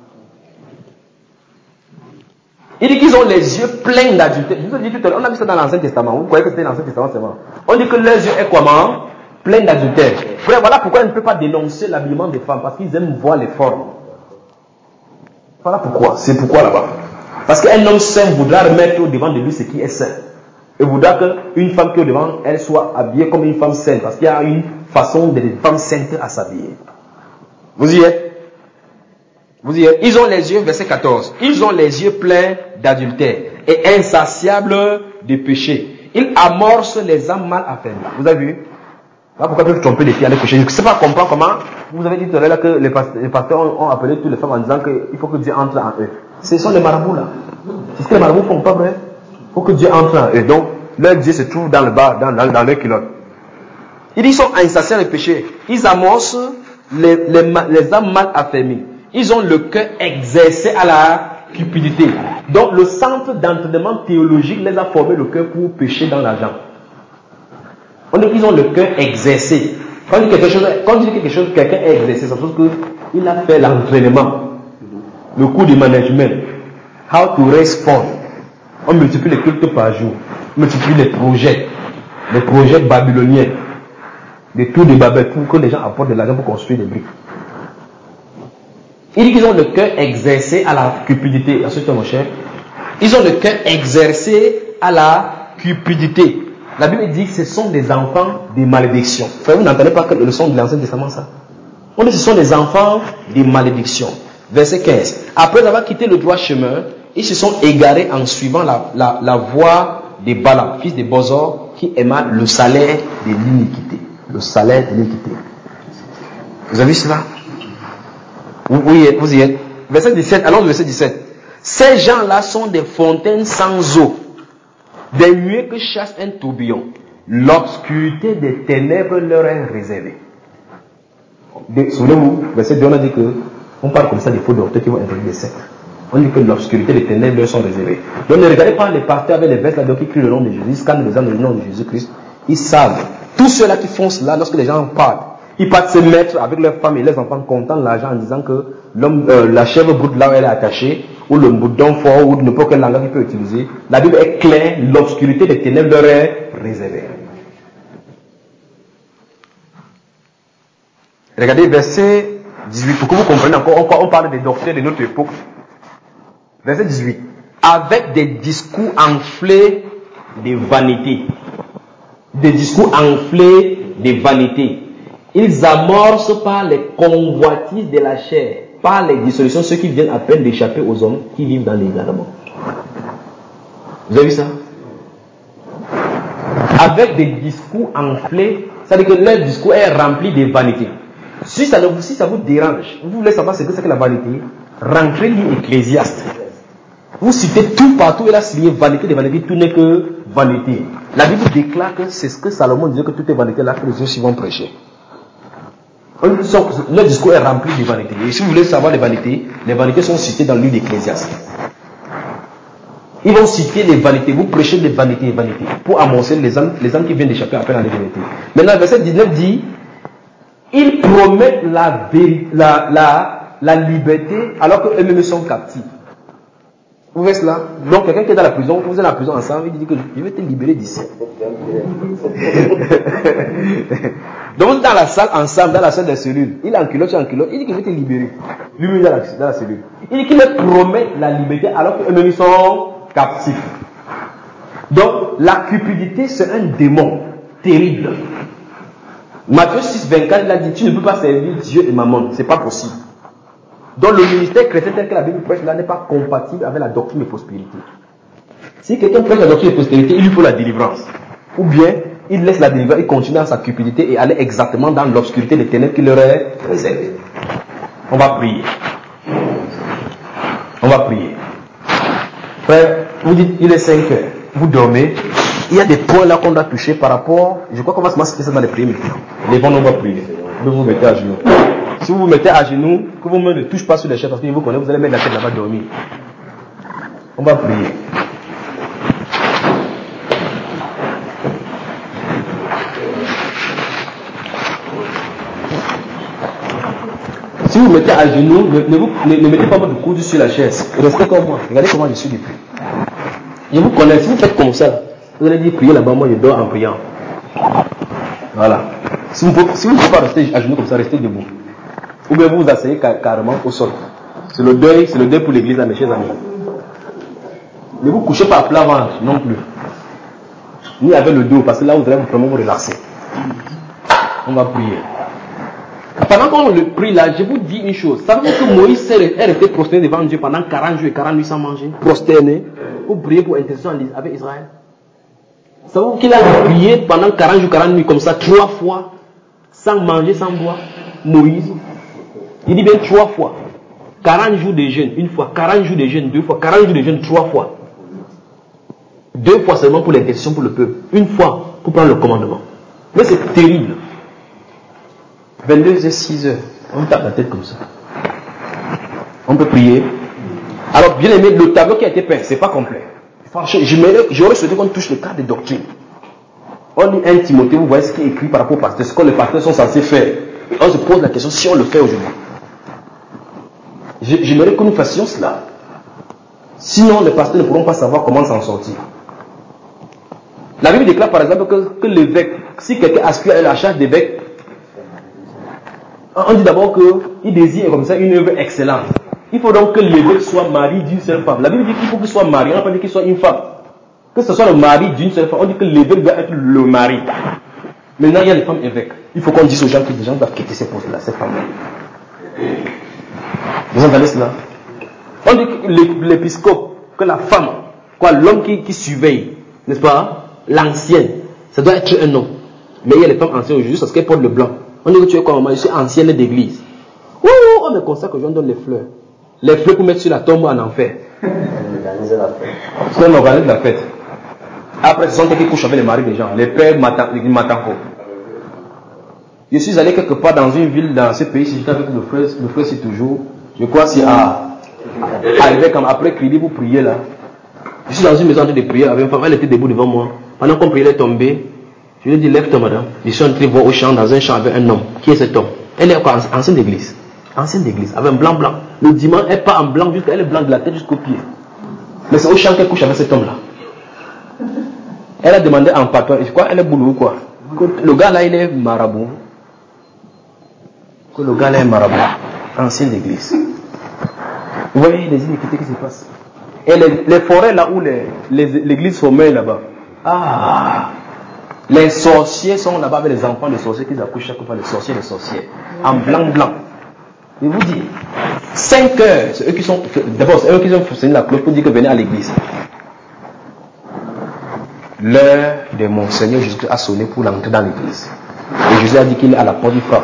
Il dit qu'ils ont les yeux pleins d'adultère. Je vous ai dit tout à l'heure, on a vu ça dans l'Ancien Testament. Vous croyez que c'était dans l'Ancien Testament seulement? On dit que leurs yeux est comment? Pleins d'adultère. Frère, voilà pourquoi ils ne peuvent pas dénoncer l'habillement des femmes, parce qu'ils aiment voir les formes. Voilà pourquoi. C'est pourquoi là-bas. Parce qu'un homme saint voudra remettre au devant de lui ce qui est saint. Et voudra qu'une femme qui est au devant, elle soit habillée comme une femme sainte. Parce qu'il y a une façon de les femmes saintes à s'habiller. Vous y êtes? Vous y êtes? Ils ont les yeux, verset quatorze. Ils ont les yeux pleins d'adultère et insatiables de péché. Il amorce les âmes mal affermies. Vous avez vu? Voilà pourquoi tu tromper les filles à aller pécher. Je ne sais pas comprendre comment. Vous avez dit tout à l'heure que les pasteurs, les pasteurs ont, ont appelé toutes les femmes en disant qu'il faut que Dieu entre en eux. Ce sont les marabouts là. C'est ce que les marabouts font, pas vrai? Il faut que Dieu entre en eux. Donc, leur Dieu se trouve dans le bas, dans, dans, dans leur culotte. Ils disent qu'ils sont insatiables de péché. Ils amorcent les, les, les âmes mal affermies. Ils ont le cœur exercé à la cupidité. Donc, le centre d'entraînement théologique les a formé le cœur pour pécher dans l'argent. On dit qu'ils ont le cœur exercé. Quand on dit quelque chose, quand on dit quelque chose, quelqu'un est exercé, ça veut dire qu'il a fait l'entraînement, le cours de management, how to raise funds. On multiplie les cultes par jour, on multiplie les projets, les projets babyloniens, des tours de Babel pour que les gens apportent de l'argent pour construire des briques. Il dit qu'ils ont le cœur exercé à la cupidité. Ensuite, mon cher, ils ont le cœur exercé à la cupidité. La Bible dit que ce sont des enfants de malédiction. Vous n'entendez pas que le son de l'Ancien Testament, ça? On dit que ce sont des enfants de malédiction. Verset quinze. Après avoir quitté le droit chemin, ils se sont égarés en suivant la, la, la voie de Balaam, fils de Bosor, qui aima le salaire de l'iniquité. Le salaire de l'iniquité. Vous avez vu cela? Vous y êtes, vous y êtes. Verset dix-sept, allons au verset dix-sept. Ces gens-là sont des fontaines sans eau, des nuées que chasse un tourbillon. L'obscurité des ténèbres leur est réservée. Souvenez-vous, verset deux, on a dit que on parle comme ça des faux docteurs qui vont introduire des sectes. On dit que l'obscurité des ténèbres leur sont réservées. Donc ne regardez pas les pasteurs avec les vestes là qui crient le nom de Jésus, ils scannent les âmes le nom de Jésus-Christ. Ils savent. Tous ceux-là qui font cela, lorsque les gens parlent, ils partent se mettre avec leurs femmes et leurs enfants contents de l'argent en disant que l'homme, euh, la chèvre brute là où elle est attachée, ou le boudon fort, ou n'importe quel langage qu'il peut utiliser. La Bible est claire, l'obscurité des ténèbres leur est réservée. Regardez verset dix-huit, pour que vous compreniez encore, on, on parle des docteurs de notre époque. Verset dix-huit. Avec des discours enflés de vanité. Des discours enflés de vanité. Ils amorcent par les convoitises de la chair, par les dissolutions, ceux qui viennent à peine d'échapper aux hommes qui vivent dans l'égarement. Vous avez vu ça? Avec des discours enflés, c'est-à-dire que leur discours est rempli de vanité. Si ça, vous, si ça vous dérange, vous voulez savoir ce que c'est que la vanité, rentrez lire Ecclésiaste. Vous citez tout partout et là signé vanité de vanité, tout n'est que vanité. La Bible déclare que c'est ce que Salomon disait, que tout est vanité, là que les yeux vont prêcher. Le discours est rempli de vanité. Et si vous voulez savoir les vanités, les vanités sont citées dans le livre d'Ecclésiaste. Ils vont citer les vanités. Vous prêchez les vanités et vanités pour annoncer les âmes, les âmes qui viennent d'échapper après dans les vanités. Maintenant, le verset dix-neuf dit, ils promettent la, la, la, la liberté alors qu'eux-mêmes sont captifs. Vous voyez cela? Donc quelqu'un qui est dans la prison, vous êtes dans la prison ensemble, il dit que je vais te libérer d'ici. Donc vous êtes dans la salle ensemble, dans la salle des cellules. Il est en culotte, tu es en culotte, il dit qu'il veut te libérer. Lui-même dans la, dans la cellule. Il dit qu'il leur promet la liberté alors qu'eux-mêmes sont captifs. Donc la cupidité c'est un démon terrible. Matthieu six, vingt-quatre, il a dit tu ne peux pas servir Dieu et maman, c'est pas possible. Donc le ministère chrétien tel que la Bible prêche là n'est pas compatible avec la doctrine de prospérité. Si quelqu'un prêche la doctrine de prospérité, il lui faut la délivrance. Ou bien, il laisse la délivrance, il continue dans sa cupidité et aller exactement dans l'obscurité des ténèbres qui leur est réservée. On va prier. On va prier. Frère, vous dites, il est cinq heures. Vous dormez. Il y a des points là qu'on doit toucher par rapport. Je crois qu'on va se masquer ça dans les prières maintenant. Les vents, on va prier. Vous vous mettez à genoux. Si vous vous mettez à genoux, que vos mains ne touchent pas sur les chaises parce que vous connaissez, vous allez mettre la tête là-bas dormir. On va prier. Si vous mettez à genoux, ne, ne, vous, ne, ne mettez pas votre coude sur la chaise. Restez comme moi. Regardez comment je suis depuis. Je vous connais. Si vous faites comme ça, vous allez dire prier là-bas, moi je dors en priant. Voilà. Si vous ne si pouvez pas rester à genoux comme ça, restez debout. Ou bien vous vous asseyez carrément au sol. C'est le deuil, c'est le deuil pour l'église, mes chers amis. Ne vous couchez pas à plat ventre non plus. Ni avec le dos, parce que là vous allez vraiment vous relaxer. On va prier. Pendant qu'on le prie là, je vous dis une chose. Savez-vous que Moïse est resté prosterné devant Dieu pendant quarante jours et quarante nuits sans manger? Prosterné pour prier pour intercession avec Israël. Savez-vous qu'il a prié pendant quarante jours, quarante nuits, comme ça, trois fois, sans manger, sans boire? Moïse. Il dit bien trois fois. quarante jours de jeûne, une fois. quarante jours de jeûne, deux fois. quarante jours de jeûne, trois fois. Deux fois seulement pour l'intercession pour le peuple. Une fois pour prendre le commandement. Mais c'est terrible. vingt-deux heures, six heures. On tape la tête comme ça. On peut prier. Alors, bien aimé, le tableau qui a été peint, c'est pas complet. Franchement, j'aurais souhaité qu'on touche le cas des doctrines. On lit un Timothée, vous voyez ce qui est écrit par rapport au pasteur, ce que les pasteurs sont censés faire. Et on se pose la question si on le fait aujourd'hui. J'aimerais que nous fassions cela. Sinon, les pasteurs ne pourront pas savoir comment s'en sortir. La Bible déclare par exemple que, que l'évêque, si quelqu'un aspire à la charge d'évêque, on dit d'abord qu'il désire comme ça une œuvre excellente. Il faut donc que l'évêque soit mari d'une seule femme. La Bible dit qu'il faut qu'il soit marié, on n'a pas dit qu'il soit une femme. Que ce soit le mari d'une seule femme, on dit que l'évêque doit être le mari. Maintenant, il y a les femmes évêques. Il faut qu'on dise aux gens que les gens doivent quitter ces postes-là, ces femmes-là. Vous entendez cela? On dit que l'épiscope, que la femme, quoi, l'homme qui, qui surveille, n'est-ce pas, l'ancienne, ça doit être un homme. Mais il y a les femmes anciennes aujourd'hui parce qu'elles portent le blanc. On dit que tu es comme moi, je suis ancienne d'église. Oh, on me consacre que je donne les fleurs. Les fleurs pour mettre sur la tombe en enfer. Organiser la fête. C'est qu'on organise la fête. Après, ce sont ceux qui couchent avec les maris des gens, les pères Matanko. Je suis allé quelque part dans une ville, dans ce pays, si j'étais avec le frère, le frère c'est toujours, je crois c'est à, arrivé comme après Crédit pour prier là. Je suis dans une maison en train de prier avec une femme, elle était debout devant moi. Pendant qu'on priait, elle est tombée. Je lui ai dit, lève-toi madame. Je suis en train de voir au champ, dans un champ avec un homme. Qui est cet homme? Elle est encore ancienne d'église. Ancienne d'église, avec un blanc blanc. Le dimanche, elle part en blanc, jusqu'à elle est blanc de la tête jusqu'au pied. Mais c'est au champ qu'elle couche avec cet homme là. Elle a demandé en patois, je crois elle est boulot ou quoi. Que le gars là il est marabout. Que le gars là est marabout. Ancienne d'église. Vous voyez les iniquités qui se passent. Et les, les forêts là où l'église sommeille là-bas. Ah! Les sorciers sont là-bas avec les enfants de sorciers qui accouchent chaque fois, les sorciers, les sorcières. En blanc blanc. Je vous dis, cinq heures, c'est eux qui sont, d'abord c'est eux qui ont fonctionné la cloche pour dire que venez à l'église. L'heure de mon Seigneur Jésus a sonné pour l'entrer dans l'église. Et Jésus a dit qu'il est à la porte du frappe.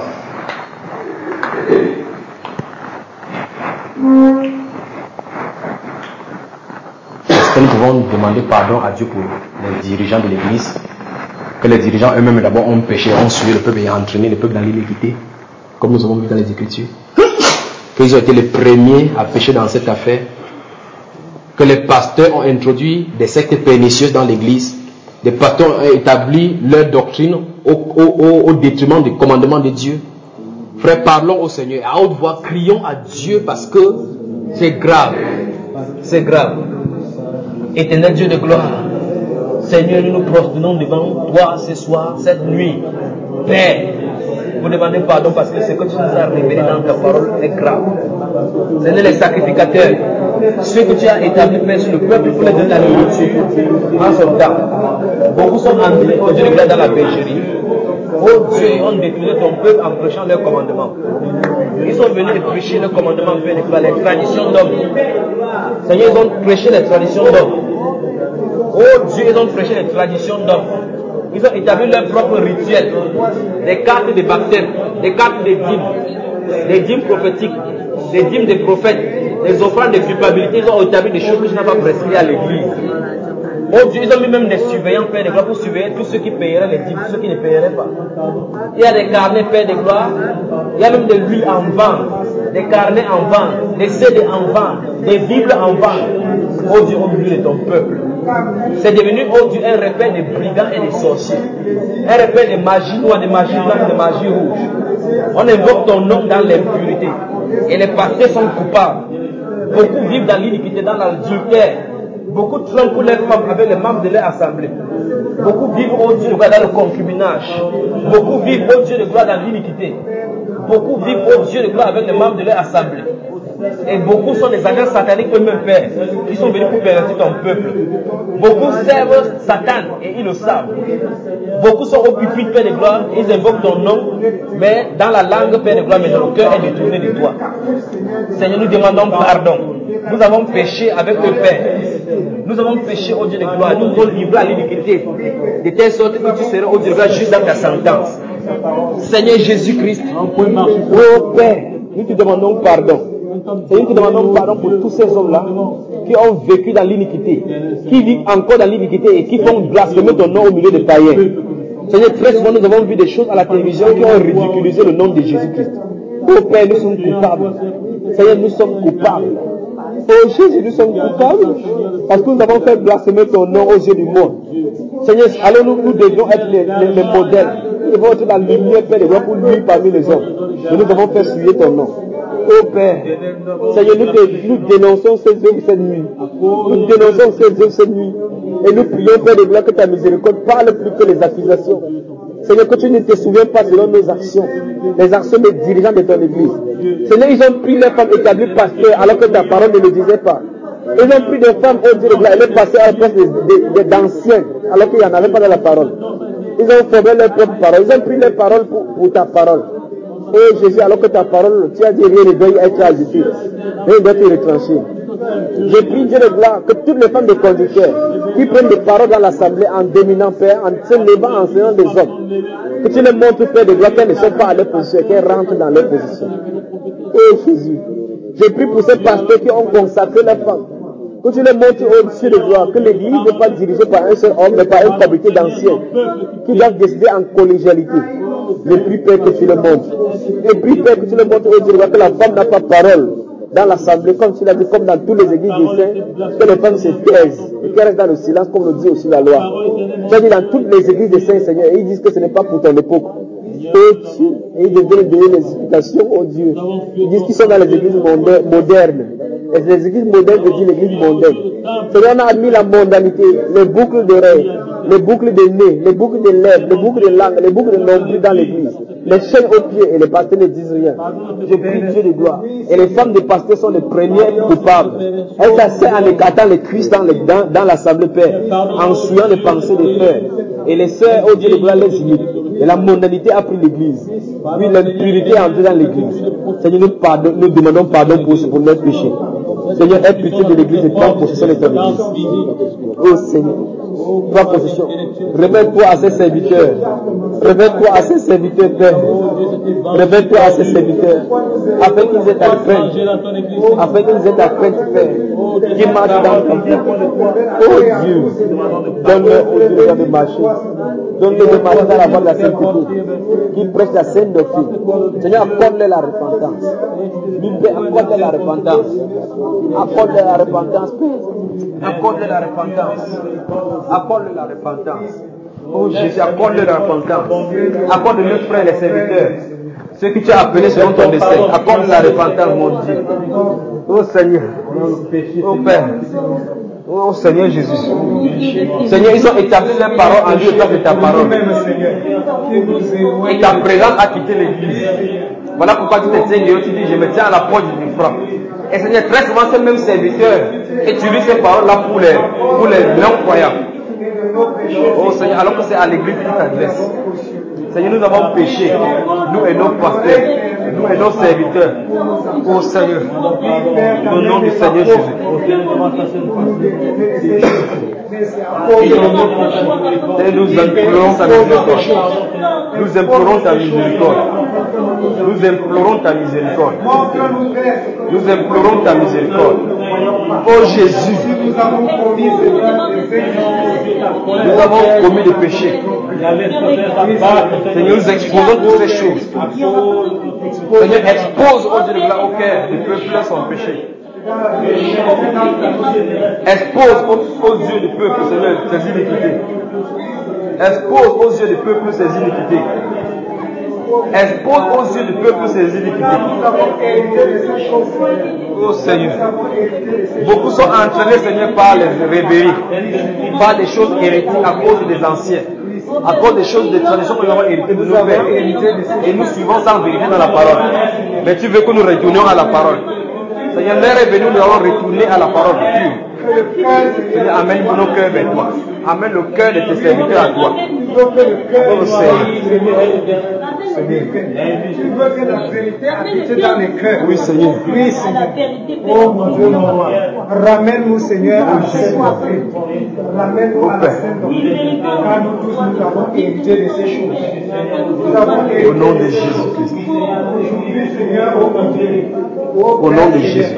Est-ce que nous pouvons demander pardon à Dieu pour les dirigeants de l'église? Que les dirigeants eux-mêmes d'abord ont péché, ont suivi le peuple et ont entraîné le peuple dans l'iniquité, comme nous avons vu dans les Écritures. Qu'ils ont été les premiers à pécher dans cette affaire. Que les pasteurs ont introduit des sectes pernicieuses dans l'église. Des pasteurs ont établi leur doctrine au, au, au, au détriment du commandement de Dieu. Frère, parlons au Seigneur. À haute voix, crions à Dieu parce que c'est grave. C'est grave. Éternel Dieu de gloire, Seigneur, nous nous prosternons devant toi ce soir, cette nuit. Père, vous demandez pardon parce que ce que tu nous as révélé dans ta parole est grave. Seigneur, les sacrificateurs, ceux que tu as établis, Père, sur le peuple pour les donner la nourriture en son temps. Beaucoup sont entrés au Dieu de gloire dans la pécherie. Oh Dieu, ils ont détourné ton peuple en prêchant leurs commandements. Ils sont venus de prêcher leurs commandements, les traditions d'hommes. Seigneur, ils ont prêché les traditions d'hommes. Oh Dieu, ils ont prêché les traditions d'hommes. Ils ont établi leurs propres rituels, des cartes de baptême, des cartes de dîmes, des dîmes prophétiques, des dîmes des prophètes, des offrandes de culpabilité. Ils ont établi des choses que je n'ai pas prescrites à l'église. Oh Dieu, ils ont mis même des surveillants, Père de gloire, pour surveiller tous ceux qui paieraient les dîmes, ceux qui ne paieraient pas. Il y a des carnets, Père de gloire, il y a même de l'huile en vente, des carnets en vente, des C D en vente, des Bibles en vente. Oh Dieu, au milieu de ton peuple. C'est devenu, oh Dieu, un repère de brigands et de sorciers. Un repère de magie noire, de magie blanche, de magie rouge. On invoque ton nom dans l'impunité. Et les pasteurs sont coupables. Beaucoup vivent dans l'iniquité, dans l'adultère. Beaucoup trompent pour les femmes avec les membres de leur assemblée. Beaucoup vivent, oh Dieu de gloire, dans le concubinage. Beaucoup vivent, oh Dieu de gloire, dans l'iniquité. Beaucoup vivent, oh Dieu de gloire, avec les membres de leur assemblée. Et beaucoup sont des agents sataniques eux-mêmes, Père, qui sont venus pour pervertir ton peuple. Beaucoup servent Satan et ils le savent. Beaucoup sont au pupitre, Père de gloire, ils invoquent ton nom, mais dans la langue, Père de gloire, mais dans le cœur est détourné de toi. Seigneur, nous demandons pardon. Nous avons péché avec le Père. Nous avons péché, ô Dieu de gloire. Nous voulons livrer à l'iniquité. De telle sorte que tu seras, ô Dieu de gloire, juste dans ta sentence. Seigneur Jésus-Christ, ô Père, nous te demandons pardon. Seigneur, nous te demandons pardon pour tous ces hommes-là qui ont vécu dans l'iniquité, qui vivent encore dans l'iniquité et qui font blasphémer ton nom au milieu des païens. Seigneur, très souvent nous avons vu des choses à la télévision qui ont ridiculisé le nom de Jésus-Christ. Oh Père, nous sommes coupables. Seigneur, nous sommes coupables. Oh Jésus, nous sommes coupables parce que nous avons fait blasphémer ton nom aux yeux du monde. Seigneur, alors nous, nous devions être les, les, les modèles. Nous devons être dans la lumière, Père, de gloire pour lui parmi les hommes. Et nous avons fait souiller ton nom. Oh Père, Seigneur, nous, te, nous dénonçons ces œuvres cette nuit. Nous dénonçons ces œuvres cette nuit. Et nous prions, Père de gloire, que ta miséricorde parle plus que les accusations. Seigneur, que tu ne te souviens pas selon nos actions, les actions des dirigeants de ton église. Seigneur, ils ont pris les femmes établies pasteurs alors que ta parole ne le disait pas. Ils ont pris des femmes, oh Dieu de gloire, et les passées à la place d'anciens alors qu'il n'y en avait pas dans la parole. Ils ont formé leurs propres paroles. Ils ont pris les paroles pour, pour ta parole. Et Jésus, alors que ta parole, tu as dit rien ne doit être ajouté, rien ne doit être retranché. Je prie Dieu de gloire que toutes les femmes de conducteurs qui prennent des paroles dans l'assemblée en dominant, Père, en se levant, en enseignant des hommes, que tu les montres, Père de gloire, qu'elles ne sont pas à leur position, qu'elles rentrent dans leur position. Et Jésus, je prie pour ces pasteurs qui ont consacré les femmes, que tu les montres au-dessus de gloire, que l'église n'est pas dirigée par un seul homme, mais par un comité d'anciens qui doivent décider en collégialité. Je prie, Père, que tu le montres. Et prie, Père, que tu le montres au Dieu de gloire, que la femme n'a pas parole dans l'assemblée, comme tu l'as dit, comme dans toutes les églises des saints, que les femmes se taisent et qu'elles restent dans le silence, comme le dit aussi la loi. Tu as dit dans toutes les églises des saints, Seigneur, et ils disent que ce n'est pas pour ton époque. Et, tu, et ils deviennent donner les explications au Dieu. Ils disent qu'ils sont dans les églises modernes. Et les églises modernes veut dire l'église mondaine. Seigneur, on a admis la mondanité, les boucles d'oreilles, les boucles de nez, les boucles de lèvres, les boucles de langue, les boucles de nombril dans l'église. Les chaînes aux pieds et les pasteurs ne disent rien. Je prie Dieu de gloire. Et les femmes des pasteurs sont les premières coupables. Elles s'asseyent en écartant les cuisses dans, dans, dans l'assemblée, Père, en souillant les pensées des frères. Et les sœurs, oh Dieu de gloire, les imitent. Et la mondanité a pris l'église. Oui, l'impurité est entrée dans l'église. Seigneur, nous, pardon, nous demandons pardon pour, pour nos péchés. Seigneur, aie pitié de l'église et prends possession de ton église. Oh Seigneur, prends possession. Révèle-toi à ces serviteurs. Révèle-toi à ces serviteurs, Père. Révèle-toi à ces serviteurs. Afin qu'ils aient ta crainte. Afin qu'ils aient ta crainte, Père. Qui marchent dans ton temps. Oh Dieu, donne-leur au Dieu de marcher. Donne-leur de marcher dans la voie de la sainteté. Qui prêchent la sainte doctrine. Seigneur, accorde-leur la repentance. Père, accorde-leur la repentance. Accorde-leur la repentance, Père. Accorde-leur la repentance. Accorde-leur la repentance. Oh Jésus, accorde-leur la repentance. Accorde nos frères les serviteurs. Ceux que tu as appelés selon ton dessein. Accorde la repentance, mon Dieu. Oh Seigneur. Oh Père. Oh Seigneur Jésus. Seigneur, ils ont établi leurs paroles en lieu de place de ta parole. Et ta présence a quitté l'église. Voilà pourquoi tu te tiens dehors, tu dis, je me tiens à la porte du franc. Et Seigneur, très souvent, ces mêmes serviteurs utilisent ces paroles-là pour les, pour les non-croyants. Oh Seigneur, alors que c'est à l'église que tu t'adresses. Seigneur, nous avons péché, nous et nos pasteurs, nous et nos serviteurs. Oh Seigneur, au nom du Seigneur Jésus. Et nous implorons ta miséricorde. Nous implorons ta miséricorde. Nous implorons ta miséricorde. Nous implorons ta miséricorde. Oh Jésus, nous avons commis des péchés. Seigneur, nous exposons toutes ces choses. Seigneur, expose au Dieu de gloire au cœur du peuple son péché. Expose aux, aux yeux du peuple, Seigneur, ses iniquités. Expose aux yeux du peuple ses iniquités. Expose aux yeux du peuple ses iniquités. Oh Seigneur, beaucoup sont entraînés, Seigneur, par les rébellions, par des choses hérétiques à cause des anciens, à cause des choses, des traditions que nous avons héritées de nos pères. Et nous suivons sans vérité dans la parole. Mais tu veux que nous retournions à la parole. Seigneur, l'heure est venue, nous allons retourner à la parole pure. Seigneur, amène nos cœurs vers toi. Amène le cœur de tes serviteurs à toi. Oh Seigneur. Seigneur. Tu veux que la vérité habite dans les cœurs. Oui, Seigneur. Oui, Seigneur. Oh mon Dieu, mon roi. Ramène-nous, Seigneur, à la Sainte Doctrine. Ramène-nous à la Sainte Doctrine. Car nous tous, nous avons hérité de ces choses. Nous avons hérité. Au nom de Jésus-Christ. Aujourd'hui, Seigneur, oh mon Dieu. Au nom de Jésus.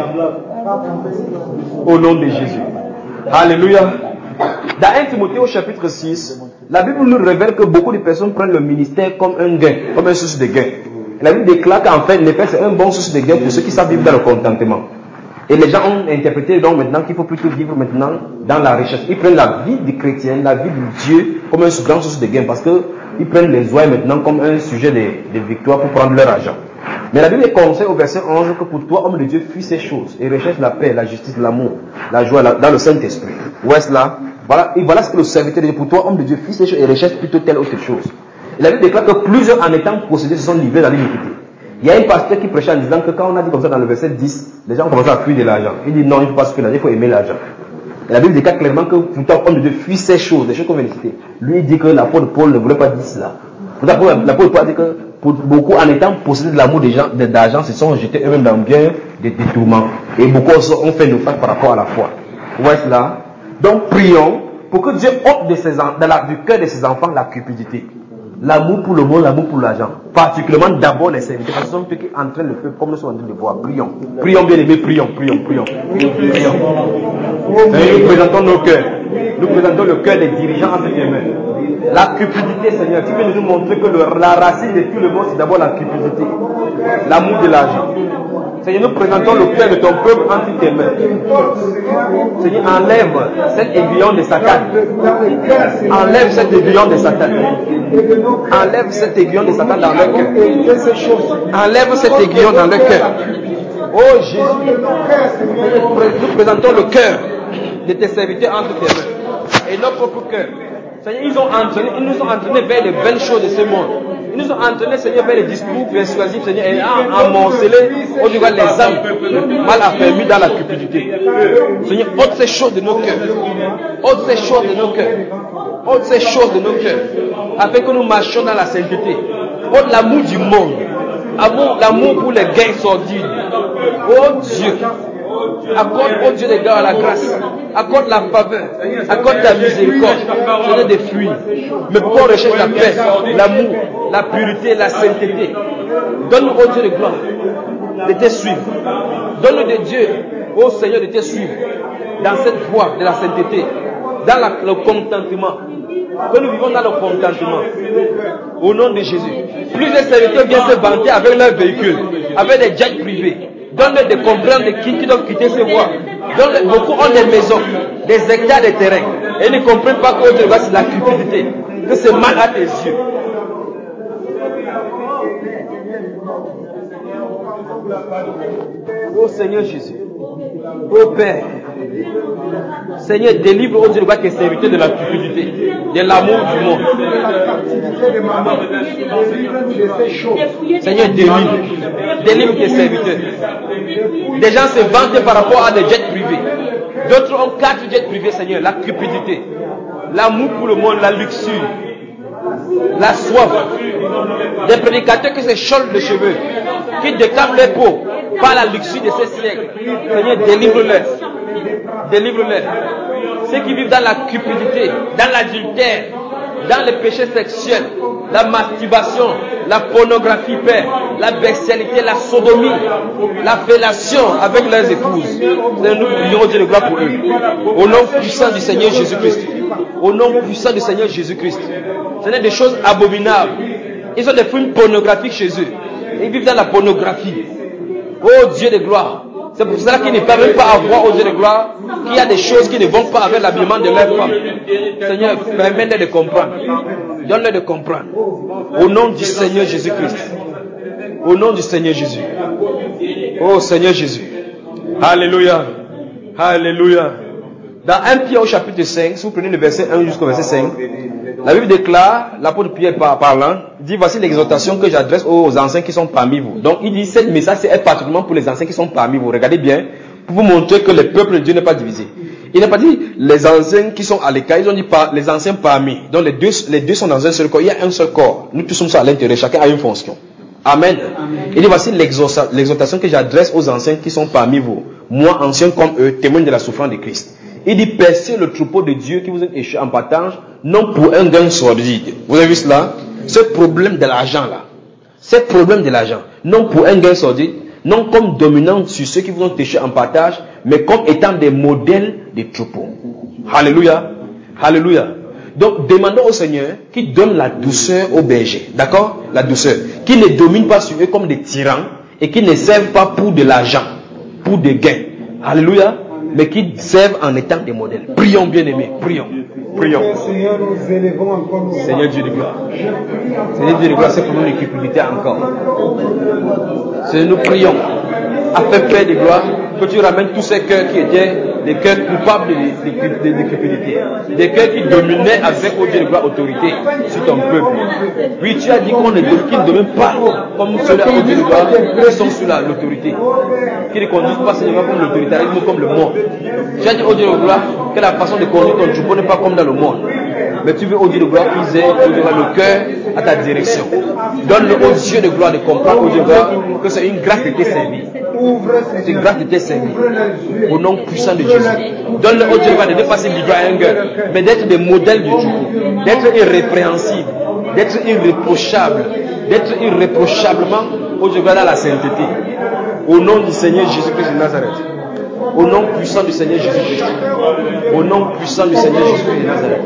Au nom de Jésus. Alléluia. Dans un Timothée au chapitre six, la Bible nous révèle que beaucoup de personnes prennent le ministère comme un gain, comme un source de gain. Et la Bible déclare qu'en fait, l'effet, c'est un bon source de gain pour ceux qui savent vivre dans le contentement. Et les gens ont interprété donc maintenant qu'il faut plutôt vivre maintenant dans la richesse. Ils prennent la vie du chrétien, la vie de Dieu comme un grand source de gain parce qu'ils prennent les oies maintenant comme un sujet de, de victoire pour prendre leur argent. Mais la Bible conseille au verset onze que pour toi, homme de Dieu, fuis ces choses et recherche la paix, la justice, l'amour, la joie la, dans le Saint-Esprit. Où est-ce là? Voilà, et voilà ce que le serviteur dit. Pour toi, homme de Dieu, fuis ces choses et recherche plutôt telle autre chose. Et la Bible déclare que plusieurs en étant possédés se sont livrés dans l'iniquité. Il y a un pasteur qui prêchait en disant que quand on a dit comme ça dans le verset dix, les gens ont commencé à fuir de l'argent. Il dit non, il ne faut pas fuir l'argent, il faut aimer l'argent. Et la Bible déclare clairement que pour toi, homme de Dieu, fuis ces choses, des choses qu'on vient de citer. Lui, il dit que l'apôtre Paul ne voulait pas dire cela. Pourtant, l'apôtre Paul dit que pour beaucoup, en étant possédés de l'amour d'argent, se sont jetés eux-mêmes dans bien des, des tourments. Et beaucoup ont fait naufrage par rapport à la foi. Vous voyez cela? Donc, prions pour que Dieu ôte de ses, de la, du cœur de ses enfants la cupidité. L'amour pour le monde, l'amour pour l'argent. Particulièrement d'abord les serviteurs. Parce que ce sont ceux qui entraînent le feu comme nous sommes en train de voir. Prions. Prions bien aimés, prions, prions, prions. Prions. Et nous présentons nos cœurs. Nous présentons le cœur des dirigeants entre tes mains. La cupidité, Seigneur, tu viens de nous montrer que le, la racine de tout le monde, c'est d'abord la cupidité. L'amour de l'argent. Seigneur, nous présentons le cœur de ton peuple entre tes mains. Seigneur, enlève cet aiguillon de Satan. Enlève cet aiguillon de Satan. Enlève cet aiguillon de Satan dans leur cœur. Enlève cet aiguillon dans leur cœur. Oh Jésus, nous présentons le cœur de tes serviteurs entre tes mains. Et notre propre cœur. Seigneur, ils, ont entraîné, ils nous ont entraînés vers les belles choses de ce monde. Ils nous ont entraînés, Seigneur, vers les discours persuasifs, Seigneur, et ont amoncelé au niveau les âmes mal affermies dans la cupidité. Seigneur, ôte ces choses de nos cœurs. Ôte ces choses de nos cœurs. Ôte ces choses de nos cœurs. Afin que nous marchions dans la sainteté. Ôte l'amour du monde. L'amour pour les gains sordides. Oh Dieu. Accorde, oh Dieu des gars, la grâce. Accorde la faveur. Accorde ta miséricorde. Seigneur des fruits. Mais pourquoi on recherche la paix, l'amour, la pureté, la sainteté? Donne-nous, oh Dieu de gloire, de te suivre. Donne-nous de Dieu, oh Seigneur, de te suivre dans cette voie de la sainteté, dans la, le contentement. Que nous vivons dans le contentement. Au nom de Jésus. Plusieurs serviteurs viennent se vanter avec leur véhicule, avec des jets privés. Donne-leur de comprendre de qui, qui doivent quitter ces voies. Beaucoup ont des maisons, des hectares de terrain. Et ils ne comprennent pas que c'est la cupidité. Que c'est mal à tes yeux. Oh Seigneur Jésus. Oh Père. Seigneur, délivre au Dieu de tes serviteurs de la cupidité, de l'amour du monde. Seigneur, délivre. Délivre tes serviteurs. Des gens se vantent par rapport à des jets privés. D'autres ont quatre jets privés, Seigneur. La cupidité, l'amour pour le monde, la luxure, la soif. Des prédicateurs qui se cholent de cheveux, qui décapent les peaux par la luxure de ces siècles. Seigneur, délivre-les. Délivre-les. Ceux qui vivent dans la cupidité, dans l'adultère, dans les péchés sexuels, la masturbation, la pornographie, Père, la bestialité, la sodomie, la fellation avec leurs épouses. Nous prions Dieu de gloire pour eux. Au nom puissant du Seigneur Jésus-Christ. Au nom puissant du Seigneur Jésus-Christ. Ce sont des choses abominables. Ils ont des films pornographiques chez eux. Ils vivent dans la pornographie. Oh Dieu de gloire. C'est pour cela qu'ils ne peuvent même pas avoir au Dieu de gloire qu'il y a des choses qui ne vont pas avec l'habillement de leur femme. Seigneur, permets-leur de comprendre. Donne-leur de comprendre. Au nom du Seigneur Jésus-Christ. Au nom du Seigneur Jésus. Oh Seigneur Jésus. Alléluia. Alléluia. Dans un Pierre au chapitre cinq, si vous prenez le verset un jusqu'au verset cinq, la Bible déclare, l'apôtre Pierre parlant, dit voici l'exhortation que j'adresse aux anciens qui sont parmi vous. Donc il dit, ce message c'est particulièrement pour les anciens qui sont parmi vous. Regardez bien, pour vous montrer que le peuple de Dieu n'est pas divisé. Il n'a pas dit les anciens qui sont à l'écart, ils ont dit pas les anciens parmi. Donc les deux, les deux sont dans un seul corps. Il y a un seul corps. Nous tous sommes à l'intérieur, chacun a une fonction. Amen. Amen. Il dit voici l'exhortation que j'adresse aux anciens qui sont parmi vous. Moi, ancien comme eux, témoin de la souffrance de Christ. Il dit percez le troupeau de Dieu qui vous est échoué en partage, non pour un gain sordide. Vous avez vu cela? Ce problème de l'argent là. Ce problème de l'argent. Non pour un gain sordide, non comme dominant sur ceux qui vous ont échoué en partage, mais comme étant des modèles de troupeaux. Alléluia. Alléluia. Donc, demandons au Seigneur qui donne la douceur aux bergers. D'accord? La douceur. Qui ne domine pas sur eux comme des tyrans et qui ne servent pas pour de l'argent, pour des gains. Alléluia. Mais qui servent en étant des modèles. Prions, bien-aimés. Prions. Prions. Seigneur, nous élevons encore. Seigneur Dieu de gloire. Seigneur Dieu de gloire, c'est pour nous une culpabilité encore. Seigneur, nous prions. Afin, Père de gloire, que tu ramènes tous ces cœurs qui étaient des cœurs coupables de, de, de, de culpabilité. Des cœurs qui dominaient avec, oh Dieu de gloire, autorité sur ton peuple. Oui, tu as dit qu'on ne, qu'ils ne deviennent pas comme ceux-là, oh Dieu de gloire, qui sont sous l'autorité. Qui ne conduisent pas, Seigneur, comme l'autoritarisme, comme le monde. Tu as dit, oh Dieu de gloire, que la façon de conduire ton troupeau n'est pas comme dans le monde. Mais tu veux, oh Dieu de gloire, qu'ils aient, oh Dieu de gloire, le cœur à ta direction. Donne-le aux yeux de gloire de comprendre, oh Dieu de gloire, que c'est une grâce de tes services. C'est une grâce de tes services. Au nom puissant de Jésus. Donne-le au Dieu de gloire de ne pas se livrer à un gueule, mais d'être des modèles du troupeau. D'être irrépréhensible, d'être irréprochable, d'être irréprochablement, oh Dieu de gloire, dans la sainteté. Au nom du Seigneur Jésus-Christ de Nazareth. Au nom puissant du Seigneur Jésus-Christ. Au nom puissant du Seigneur Jésus-Christ de Nazareth.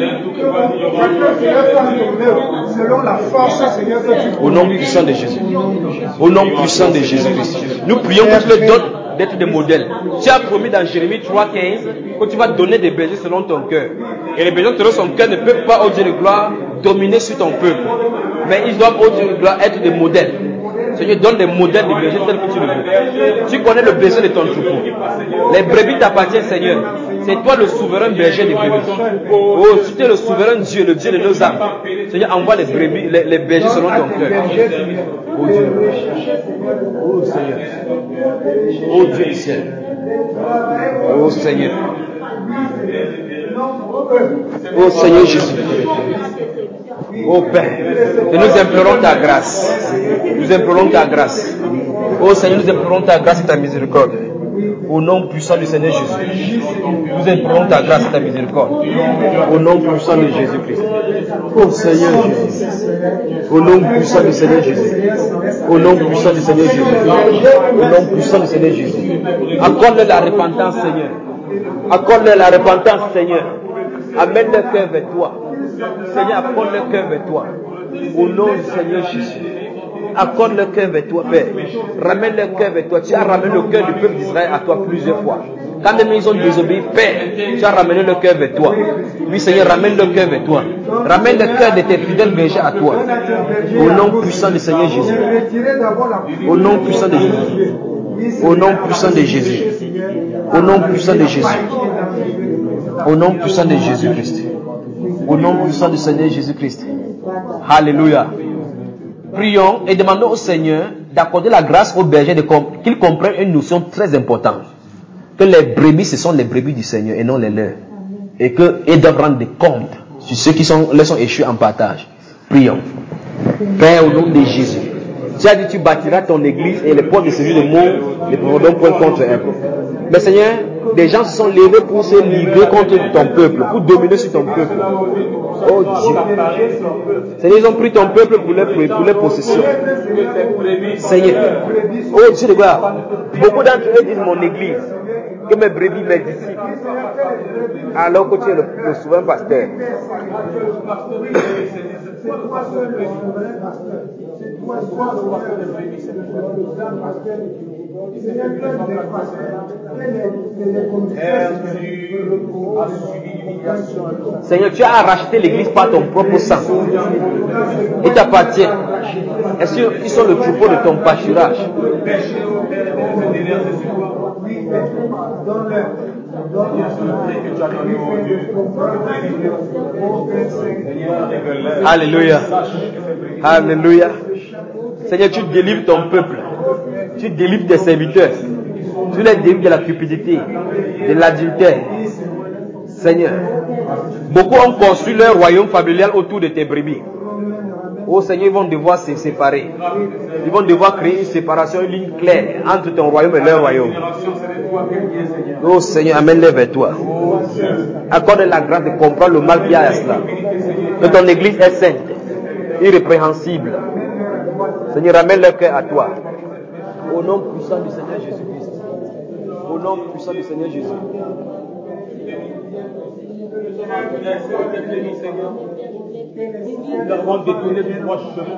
Au nom puissant de Jésus. Au nom puissant de Jésus-Christ. Nous prions que tu le donnes d'être des modèles. Tu as promis dans Jérémie trois quinze que tu vas donner des bergers selon ton cœur. Et les bergers selon son cœur ne peuvent pas, au Dieu de gloire, dominer sur ton peuple. Mais ils doivent, au Dieu de gloire, être des modèles. Seigneur, donne des modèles de bergers tels que tu le veux. Tu connais le besoin de ton troupeau. Les brebis t'appartiennent, Seigneur. C'est toi le souverain berger des brebis. Oh, tu es le souverain Dieu, le Dieu de nos âmes. Seigneur, envoie les brebis, les, les bergers selon ton cœur. Oh Dieu. Oh Seigneur. Oh Dieu du ciel. Oh Seigneur. Oh Seigneur Jésus. Oh Père, et nous implorons ta grâce. Nous implorons ta grâce. Oh Seigneur, nous implorons ta grâce et ta miséricorde. Au nom puissant du Seigneur Jésus. Nous implorons ta grâce et ta miséricorde. Au nom puissant de Jésus-Christ. Oh Seigneur Jésus. Au nom puissant du Seigneur Jésus. Au nom puissant du Seigneur Jésus. Au nom puissant du Seigneur Jésus. Accorde-leur la repentance, Seigneur. Accorde-leur la repentance, Seigneur. Amène leur cœur vers toi. Seigneur, accorde le cœur vers toi. Au nom du Seigneur Jésus. Accorde le cœur vers toi, Père. Ramène le cœur vers toi. Tu as ramené le cœur du peuple d'Israël à toi plusieurs fois. Quand ils ont désobéi, Père, tu as ramené le cœur vers toi. Oui, Seigneur, ramène le cœur vers toi. Ramène le cœur de tes fidèles bergers à toi. Au nom puissant du Seigneur Jésus. Au nom puissant de Jésus. Au nom puissant de Jésus. Au nom puissant de Jésus. Au nom puissant de Jésus-Christ. Au nom puissant du Seigneur Jésus-Christ. Alléluia. Prions et demandons au Seigneur d'accorder la grâce aux bergers comp- qu'ils comprennent une notion très importante. Que les brebis, ce sont les brebis du Seigneur et non les leurs. Et qu'ils doivent rendre des comptes sur ceux qui sont, les sont échoués en partage. Prions. Père, au nom de Jésus. Tu as dit tu bâtiras ton église et les portes de ce jeu de mots ne pourront point contre elle. Mais Seigneur, des gens se sont levés pour se livrer contre ton peuple, pour dominer sur ton peuple. Oh Dieu. Seigneur, ils ont pris ton peuple pour les, pour les possessions. Seigneur. Oh Dieu de gloire. Beaucoup d'entre eux disent mon église, que mes brebis, mes disciples. Alors que tu es le, le souverain pasteur. Seigneur, tu as racheté l'église par ton propre sang. Il t'appartient. Est-ce qu'ils sont le troupeau de ton pâturage? Alléluia. Alléluia. Seigneur, tu délivres ton peuple. Tu délivres tes serviteurs. sur les dérives de la cupidité, de l'adultère. Seigneur, beaucoup ont construit leur royaume familial autour de tes brebis. Oh Seigneur, ils vont devoir se séparer. Ils vont devoir créer une séparation, une ligne claire entre ton royaume et leur royaume. Oh Seigneur, amène-les vers toi. Accorde la grâce de comprendre le mal qu'il y a à cela. Que ton église est sainte, irrépréhensible. Seigneur, ramène leur cœur à toi. Au nom puissant du Seigneur Jésus-Christ. Au nom puissant du Seigneur Jésus. Nous avons détourné du droit chemin.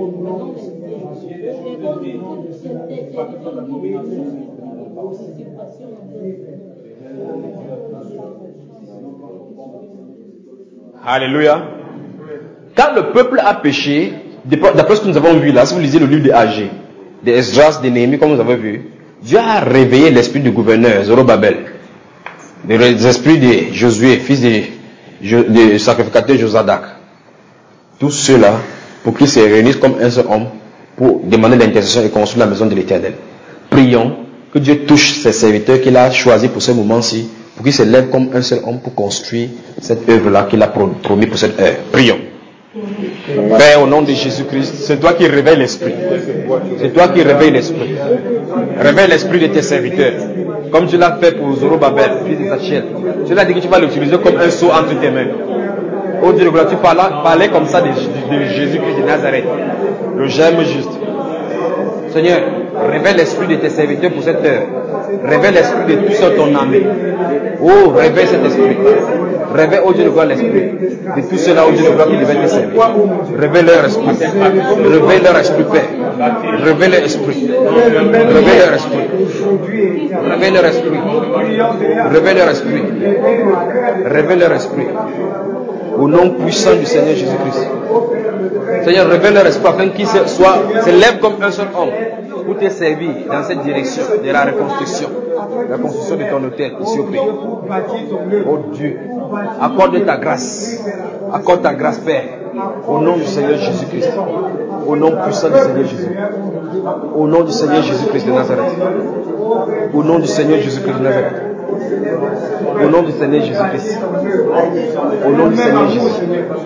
Alléluia. Quand le peuple a péché, d'après ce que nous avons vu là, si vous lisez le livre de Agé, de Esdras, de Néhémie, comme vous avez vu, Dieu a réveillé l'esprit du gouverneur Zorobabel, l'esprit de Josué, fils de, de sacrificateur Josadak. Tous ceux-là, pour qu'ils se réunissent comme un seul homme, pour demander l'intercession et construire la maison de l'Éternel. Prions que Dieu touche ses serviteurs qu'il a choisis pour ce moment-ci, pour qu'ils se lèvent comme un seul homme pour construire cette œuvre-là qu'il a promis pour cette heure. Prions. Père, au nom de Jésus-Christ, c'est toi qui réveilles l'esprit. C'est toi qui réveilles l'esprit. Réveille l'esprit de tes serviteurs. Comme tu l'as fait pour Zorobabel, fils de Zachiel. Tu l'as dit que tu vas l'utiliser comme un seau entre tes mains. Oh Dieu de gloire, tu parlais, parlais comme ça de, de, de Jésus-Christ de Nazareth. Le j'aime juste. Seigneur, révèle l'esprit de tes serviteurs pour cette heure. Révèle l'esprit de tout ce ton âme. Oh, révèle cet esprit. Révèle, oh Dieu de gloire, l'esprit de tout cela, oh Dieu de gloire, qui devait te servir. Révèle leur esprit. Révèle leur esprit, Père. Révèle leur esprit. Révèle leur esprit. Révèle leur esprit. Révèle leur esprit. Révèle leur esprit. Au nom puissant du Seigneur Jésus-Christ. Seigneur, révèle leur esprit afin qu'ils se, soient, se lèvent comme un seul homme pour te servir dans cette direction de la reconstruction, la construction de ton hôtel ici au pays. Oh Dieu, accorde ta grâce, accorde ta grâce, Père, au nom du Seigneur Jésus-Christ, au nom puissant du Seigneur Jésus, au nom du Seigneur Jésus-Christ de Nazareth, au nom du Seigneur Jésus-Christ de Nazareth. Au nom du Seigneur Jésus-Christ. Au nom du Seigneur Jésus.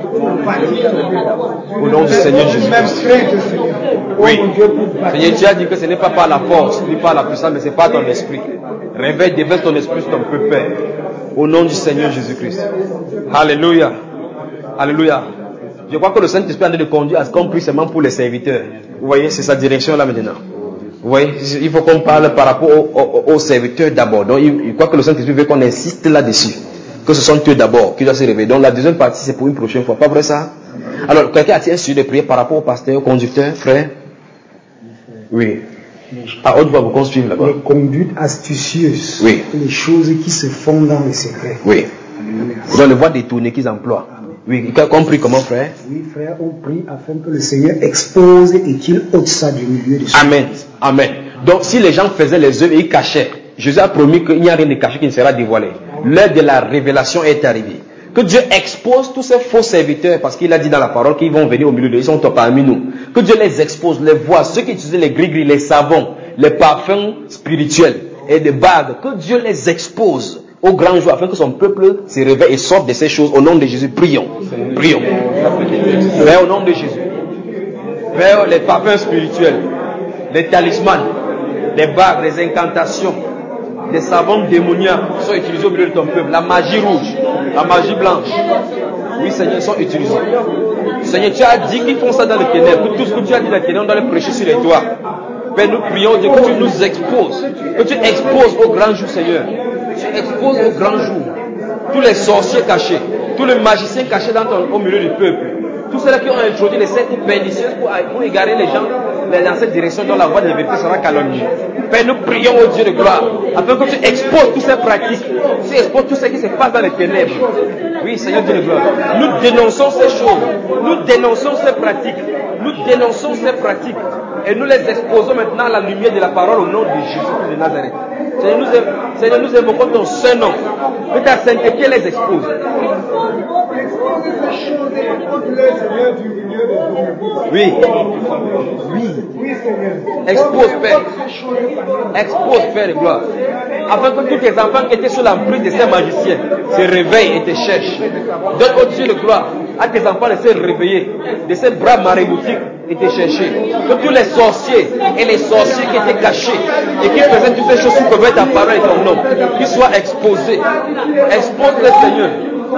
Au nom du Seigneur Jésus-Christ. Oui. Seigneur, tu as dit que ce n'est pas par la force, ni par la puissance, mais c'est par ton esprit. Réveille, déverse ton esprit sur ton peuple, Père. Au nom du Seigneur Jésus-Christ. Alléluia. Alléluia. Je crois que le Saint-Esprit est en train de conduire à ce qu'on prie seulement pour les serviteurs. Vous voyez, c'est sa direction là maintenant. Vous voyez, il faut qu'on parle par rapport aux, aux, aux serviteurs d'abord. Donc, il, il croit que le Saint-Esprit veut qu'on insiste là-dessus. Que ce sont eux d'abord qui doivent se réveiller. Donc, la deuxième partie, c'est pour une prochaine fois. Pas vrai ça? Alors, quelqu'un a-t-il un sujet de prière par rapport au pasteur, au conducteur, frère? Oui. À haute voix, vous construisez là-bas. Les conduites astucieuses. Oui. Les choses qui se font dans le secret. Oui. Dans les voies détournées qu'ils emploient. Oui, compris comment, frère? Oui, frère, on prie afin que le Seigneur expose et qu'il ôte ça du milieu de soi. Amen. Amen. Donc, si les gens faisaient les œuvres et ils cachaient, Jésus a promis qu'il n'y a rien de caché qui ne sera dévoilé. L'heure de la révélation est arrivée. Que Dieu expose tous ces faux serviteurs, parce qu'il a dit dans la parole qu'ils vont venir au milieu de eux, ils sont parmi nous. Que Dieu les expose, les voit, ceux qui utilisent les gris-gris, les savons, les parfums spirituels et des bagues, que Dieu les expose au grand jour, afin que son peuple se réveille et sorte de ces choses. Au nom de Jésus, prions. Prions. Mais au nom de Jésus. Vers les parfums spirituels, les talismans, les bagues, les incantations, les savons démoniaques sont utilisés au milieu de ton peuple. La magie rouge, la magie blanche. Oui, Seigneur, sont utilisés. Seigneur, tu as dit qu'ils font ça dans les ténèbres. Que tout ce que tu as dit dans les ténèbres, on doit le prêcher sur les toits. Père, nous prions Dieu que tu nous exposes. Que tu exposes au grand jour, Seigneur. Tu exposes au grand jour tous les sorciers cachés, tous les magiciens cachés dans ton, au milieu du peuple. Tous ceux-là qui ont introduit les sectes pernicieuses pour, pour égarer les gens dans cette direction dont la voie de la vérité sera calomniée. Père, nous prions au Dieu de gloire, afin que tu exposes toutes ces pratiques, tu exposes tout ce qui se passe dans les ténèbres. Oui, Seigneur Dieu de gloire. Nous dénonçons ces choses, nous dénonçons ces pratiques, nous dénonçons ces pratiques, et nous les exposons maintenant à la lumière de la parole au nom de Jésus de Nazareth. Seigneur, nous, Seigneur, nous évoquons ton saint nom, que ta sainteté les expose. Oui. Oui. Expose, Père. Expose, Père de gloire. Afin que tous tes enfants qui étaient sous l'emprise de ces magiciens se réveillent et te cherchent. Donne au Dieu de gloire à tes enfants de se réveiller, de ces bras marémoutiques et te chercher. Que tous les sorciers et les sorciers qui étaient cachés et qui faisaient toutes ces choses sous couvert ta parole et ton nom, qu'ils soient exposés. Expose-les, Seigneur.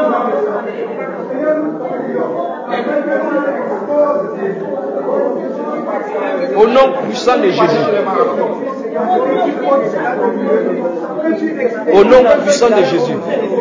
Au nom puissant de Jésus. Au nom puissant de Jésus.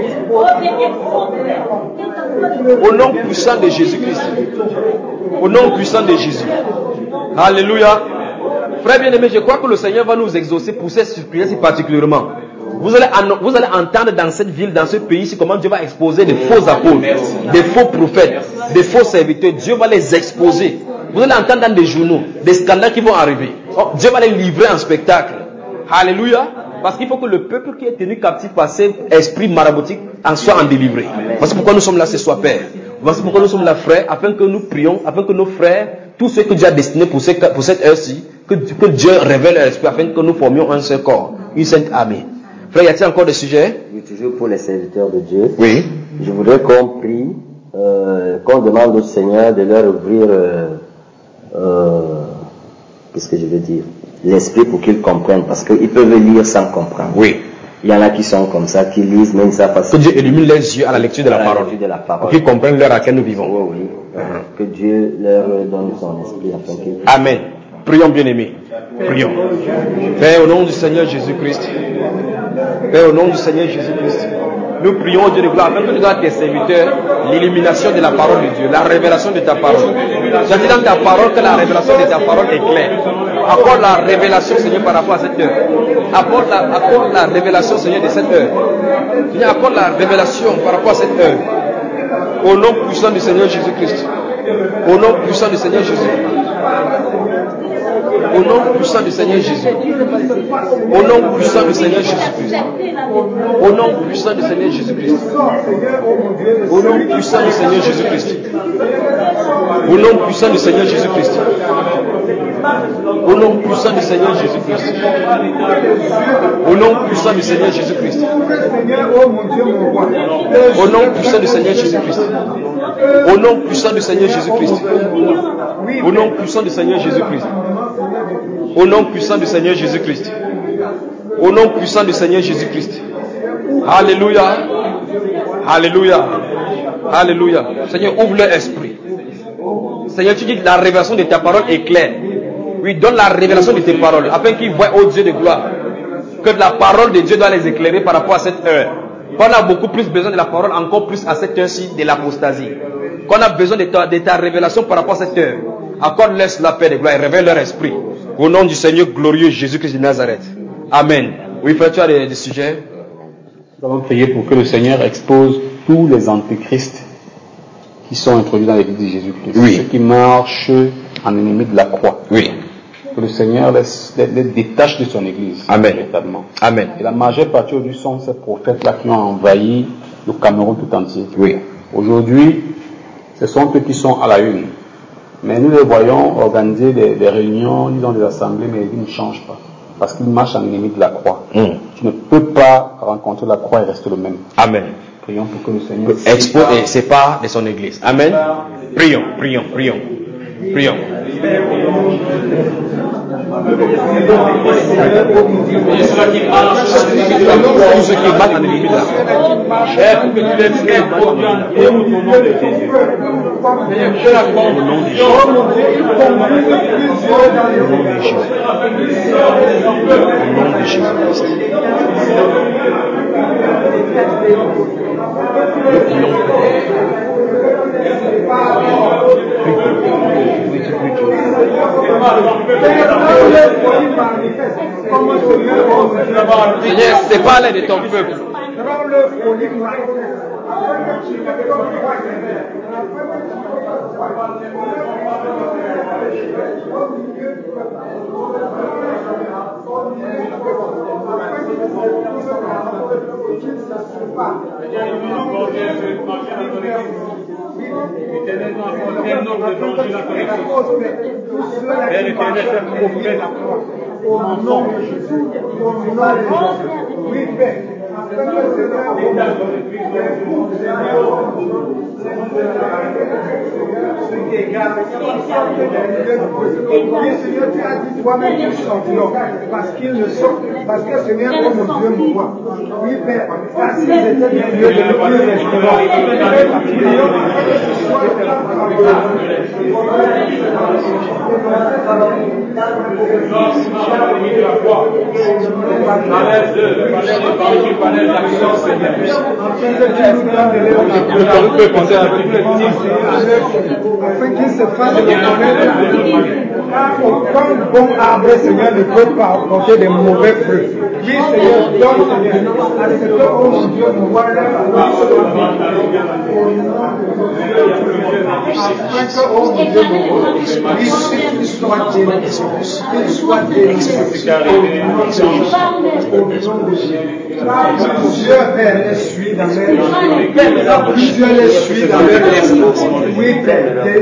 Au nom puissant de Jésus-Christ. Au nom puissant de Jésus. Alléluia. Frère bien-aimé, je crois que le Seigneur va nous exaucer pour ces prières si particulièrement. Vous allez, vous allez entendre dans cette ville, dans ce pays, comment Dieu va exposer des faux apôtres, des faux prophètes, des faux serviteurs. Dieu va les exposer. Vous allez entendre dans des journaux des scandales qui vont arriver. Oh, Dieu va les livrer en spectacle. Alléluia. Parce qu'il faut que le peuple qui est tenu captif par cet esprit maraboutique en soit en délivré. Voici pourquoi nous sommes là ce soir, Père. Voici pourquoi nous sommes là, frères, afin que nous prions, afin que nos frères, tous ceux que Dieu a destinés pour, ce, pour cette heure-ci, que, que Dieu révèle leur esprit, afin que nous formions un seul corps, une sainte armée. Frère, y a-t-il encore des sujets? Oui, toujours pour les serviteurs de Dieu. Oui. Je voudrais qu'on prie, euh, qu'on demande au Seigneur de leur ouvrir, euh, euh, qu'est-ce que je veux dire, l'esprit pour qu'ils comprennent, parce qu'ils peuvent lire sans comprendre. Oui. Il y en a qui sont comme ça, qui lisent, mais ils ne savent pas. Que Dieu illumine les yeux à la lecture de la, la parole, lecture de la parole, pour qu'ils comprennent l'heure à laquelle nous vivons. Oui, oui. Uh-huh. Que Dieu leur donne son esprit afin qu'ils... Amen. Prions, bien-aimés. Prions. Père, au nom du Seigneur Jésus-Christ. Père, au nom du Seigneur Jésus-Christ. Nous prions, Dieu de gloire, afin que tu donnes à tes serviteurs l'illumination de la parole de Dieu, la révélation de ta parole. Tu as dit dans ta parole que la révélation de ta parole est claire. Accorde la révélation, Seigneur, par rapport à cette heure. Accorde la, accorde la révélation, Seigneur, de cette heure. Seigneur, accorde la révélation par rapport à cette heure. Au nom puissant du Seigneur Jésus-Christ. Au nom puissant du Seigneur Jésus. Au nom puissant du Seigneur Jésus. Au nom puissant du Seigneur Jésus-Christ. Au nom puissant du Seigneur Jésus-Christ. Au nom puissant du Seigneur Jésus-Christ. Au nom puissant du Seigneur Jésus-Christ. Au nom puissant du Seigneur Jésus-Christ. Au nom puissant du Seigneur Jésus-Christ. Au nom puissant du Seigneur Jésus-Christ. Au nom puissant du Seigneur Jésus-Christ. Au nom puissant du Seigneur Jésus-Christ. Au nom puissant du Seigneur Jésus-Christ. Au nom puissant du Seigneur Jésus-Christ. Alléluia. Alléluia. Alléluia. Seigneur, ouvre leur esprit. Seigneur, tu dis que la révélation de ta parole est claire. Oui, donne la révélation de tes paroles, afin qu'ils voient, ô Dieu de gloire, que la parole de Dieu doit les éclairer par rapport à cette heure. Qu'on a beaucoup plus besoin de la parole, encore plus à cette heure-ci de l'apostasie. Qu'on a besoin de ta, de ta révélation par rapport à cette heure. Accorde-leur la paix de gloire et révèle leur esprit. Au nom du Seigneur glorieux Jésus-Christ de Nazareth. Amen. Oui, frère, tu as des, des sujets? Nous allons prier pour que le Seigneur expose tous les antéchrists qui sont introduits dans l'église de Jésus-Christ. Oui. Ceux qui marchent en ennemi de la croix. Oui. Que le Seigneur les, les, les détache de son église. Amen. Véritablement. Amen. Et la majeure partie aujourd'hui sont ces prophètes-là qui ont envahi le Cameroun tout entier. Oui. Aujourd'hui, ce sont eux qui sont à la une. Mais nous les voyons organiser des, des réunions, disons des assemblées, mais ils ne changent pas. Parce qu'ils marchent en ennemi de la croix. Mm. Tu ne peux pas rencontrer la croix et rester le même. Amen. Prions pour que le Seigneur expose et sépare de son église. Amen. Prions, prions, prions. Prions. Tous ceux qui battent en ennemi de la croix. Cher, pour que tu les fais au nom de Jésus. Au nom de Jésus. Au nom de Jésus. Au nom de Jésus-Christ. Nous prions. Seigneur, sépare-les de ton peuple. Père éternel, fais prophète au nom de Jésus, au nom de Jésus. Oui, Père, afin que le Seigneur ce qui est égal, oui, Seigneur, tu as dit toi-même qu'ils sortiront, parce qu'ils ne sortent, parce que Seigneur, oh mon Dieu, me voit. Oui, Père, car s'ils étaient du Dieu, de ne plus resteront. Afin qu'il se fasse reconnaître, car aucun bon arbre, Seigneur, ne peut pas apporter de mauvais fruits. Oui, Seigneur, donne, Seigneur, à ce que, oh mon Dieu, nous voit leur afin que, oh mon Dieu, nous voit, qu'il soit délivré, qu'il soit délivré, au nom de Jésus. Car plusieurs Pères les suivent dans leur vie, plusieurs les suivent dans leur vie. Oui, Père, des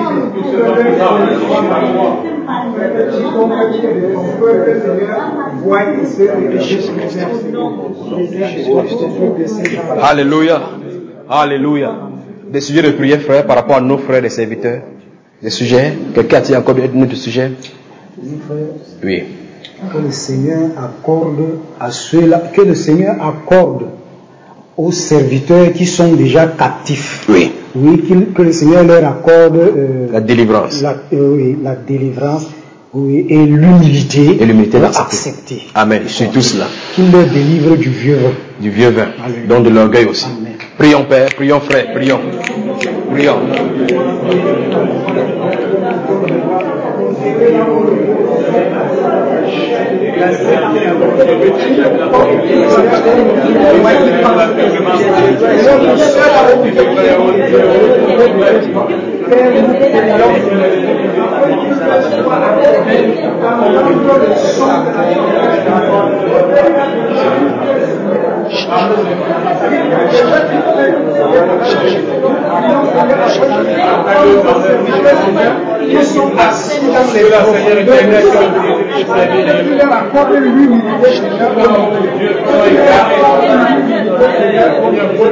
Alléluia. Alléluia. Des sujets de prière, frère, par rapport à nos frères et serviteurs. Des sujets. Quelqu'un a-t-il encore un autre sujet? Oui. Que le Seigneur accorde à ceux-là, que le Seigneur accorde aux serviteurs qui sont déjà captifs. Oui. Oui, que le Seigneur leur accorde euh, la délivrance. La, euh, oui, la délivrance. Oui, et l'humilité. Et l'humilité d'accepter. Amen. Surtout cela. Qu'il leur délivre du vieux vin. Du vieux vin. Amen. Donc de l'orgueil aussi. Amen. Prions, Père. Prions, frère. Prions. Prions. Ils sont assis dans les tu leur accordes l'humilité, Seigneur, au nom de Dieu. Tu leur accordes l'humilité, Seigneur, au nom de Dieu.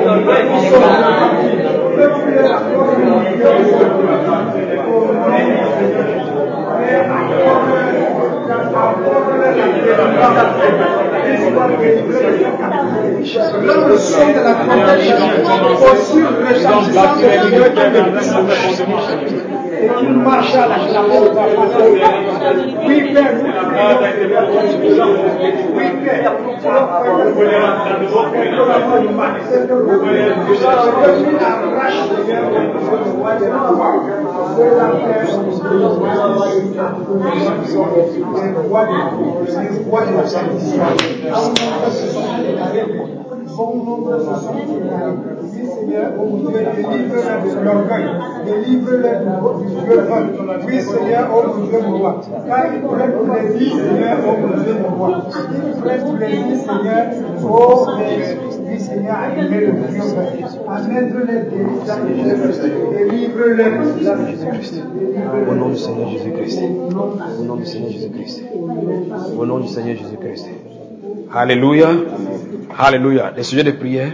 Dans le son de la trompette, aussi retentissant de Dieu et qu'il marche à la clarté de ta parole. Oui, Père, nous oui, Père, bon nombre de oui, Seigneur, oh mon Dieu, délivre-les de l'orgueil, délivre-les du Dieu vin. Oui, Seigneur, oh mon Dieu, mon roi. Car ils prennent plaisir, Seigneur, oh mon Dieu, mon roi. Ils prennent plaisir, Seigneur, oh, oui, Seigneur, à aimer le Dieu vin. À mettre les délivre-les de la Jésus-Christ. Au nom du Seigneur Jésus-Christ. Au nom du Seigneur Jésus-Christ. Au nom du Seigneur Jésus-Christ. Alléluia. Alléluia. Des sujets de prière.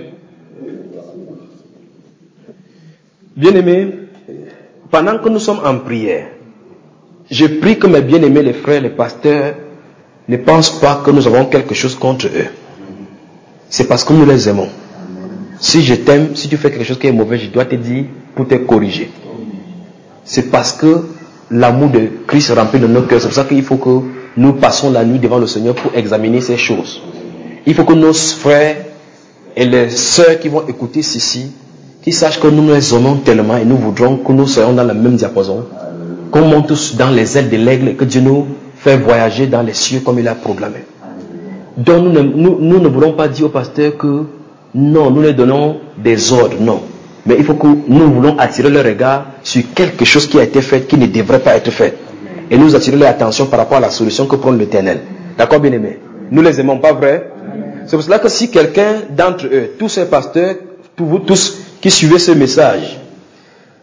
Bien-aimés, pendant que nous sommes en prière, je prie que mes bien-aimés, les frères, les pasteurs, ne pensent pas que nous avons quelque chose contre eux. C'est parce que nous les aimons. Si je t'aime, si tu fais quelque chose qui est mauvais, je dois te dire pour te corriger. C'est parce que l'amour de Christ remplit de nos cœurs. C'est pour ça qu'il faut que nous passons la nuit devant le Seigneur pour examiner ces choses. Il faut que nos frères et les sœurs qui vont écouter ceci, qu'ils sachent que nous les aimons tellement et nous voudrons que nous soyons dans le même diapason, qu'on monte tous dans les ailes de l'aigle et que Dieu nous fait voyager dans les cieux comme il a proclamé. Donc nous ne, nous, nous ne voulons pas dire au pasteur que non, nous leur donnons des ordres, non. Mais il faut que nous voulons attirer leur regard sur quelque chose qui a été fait, qui ne devrait pas être fait. Et nous attirer leur attention par rapport à la solution que prend l'Éternel. D'accord, bien-aimés? Nous les aimons, pas vrai? C'est pour cela que si quelqu'un d'entre eux, tous ces pasteurs, pour vous tous qui suivez ce message,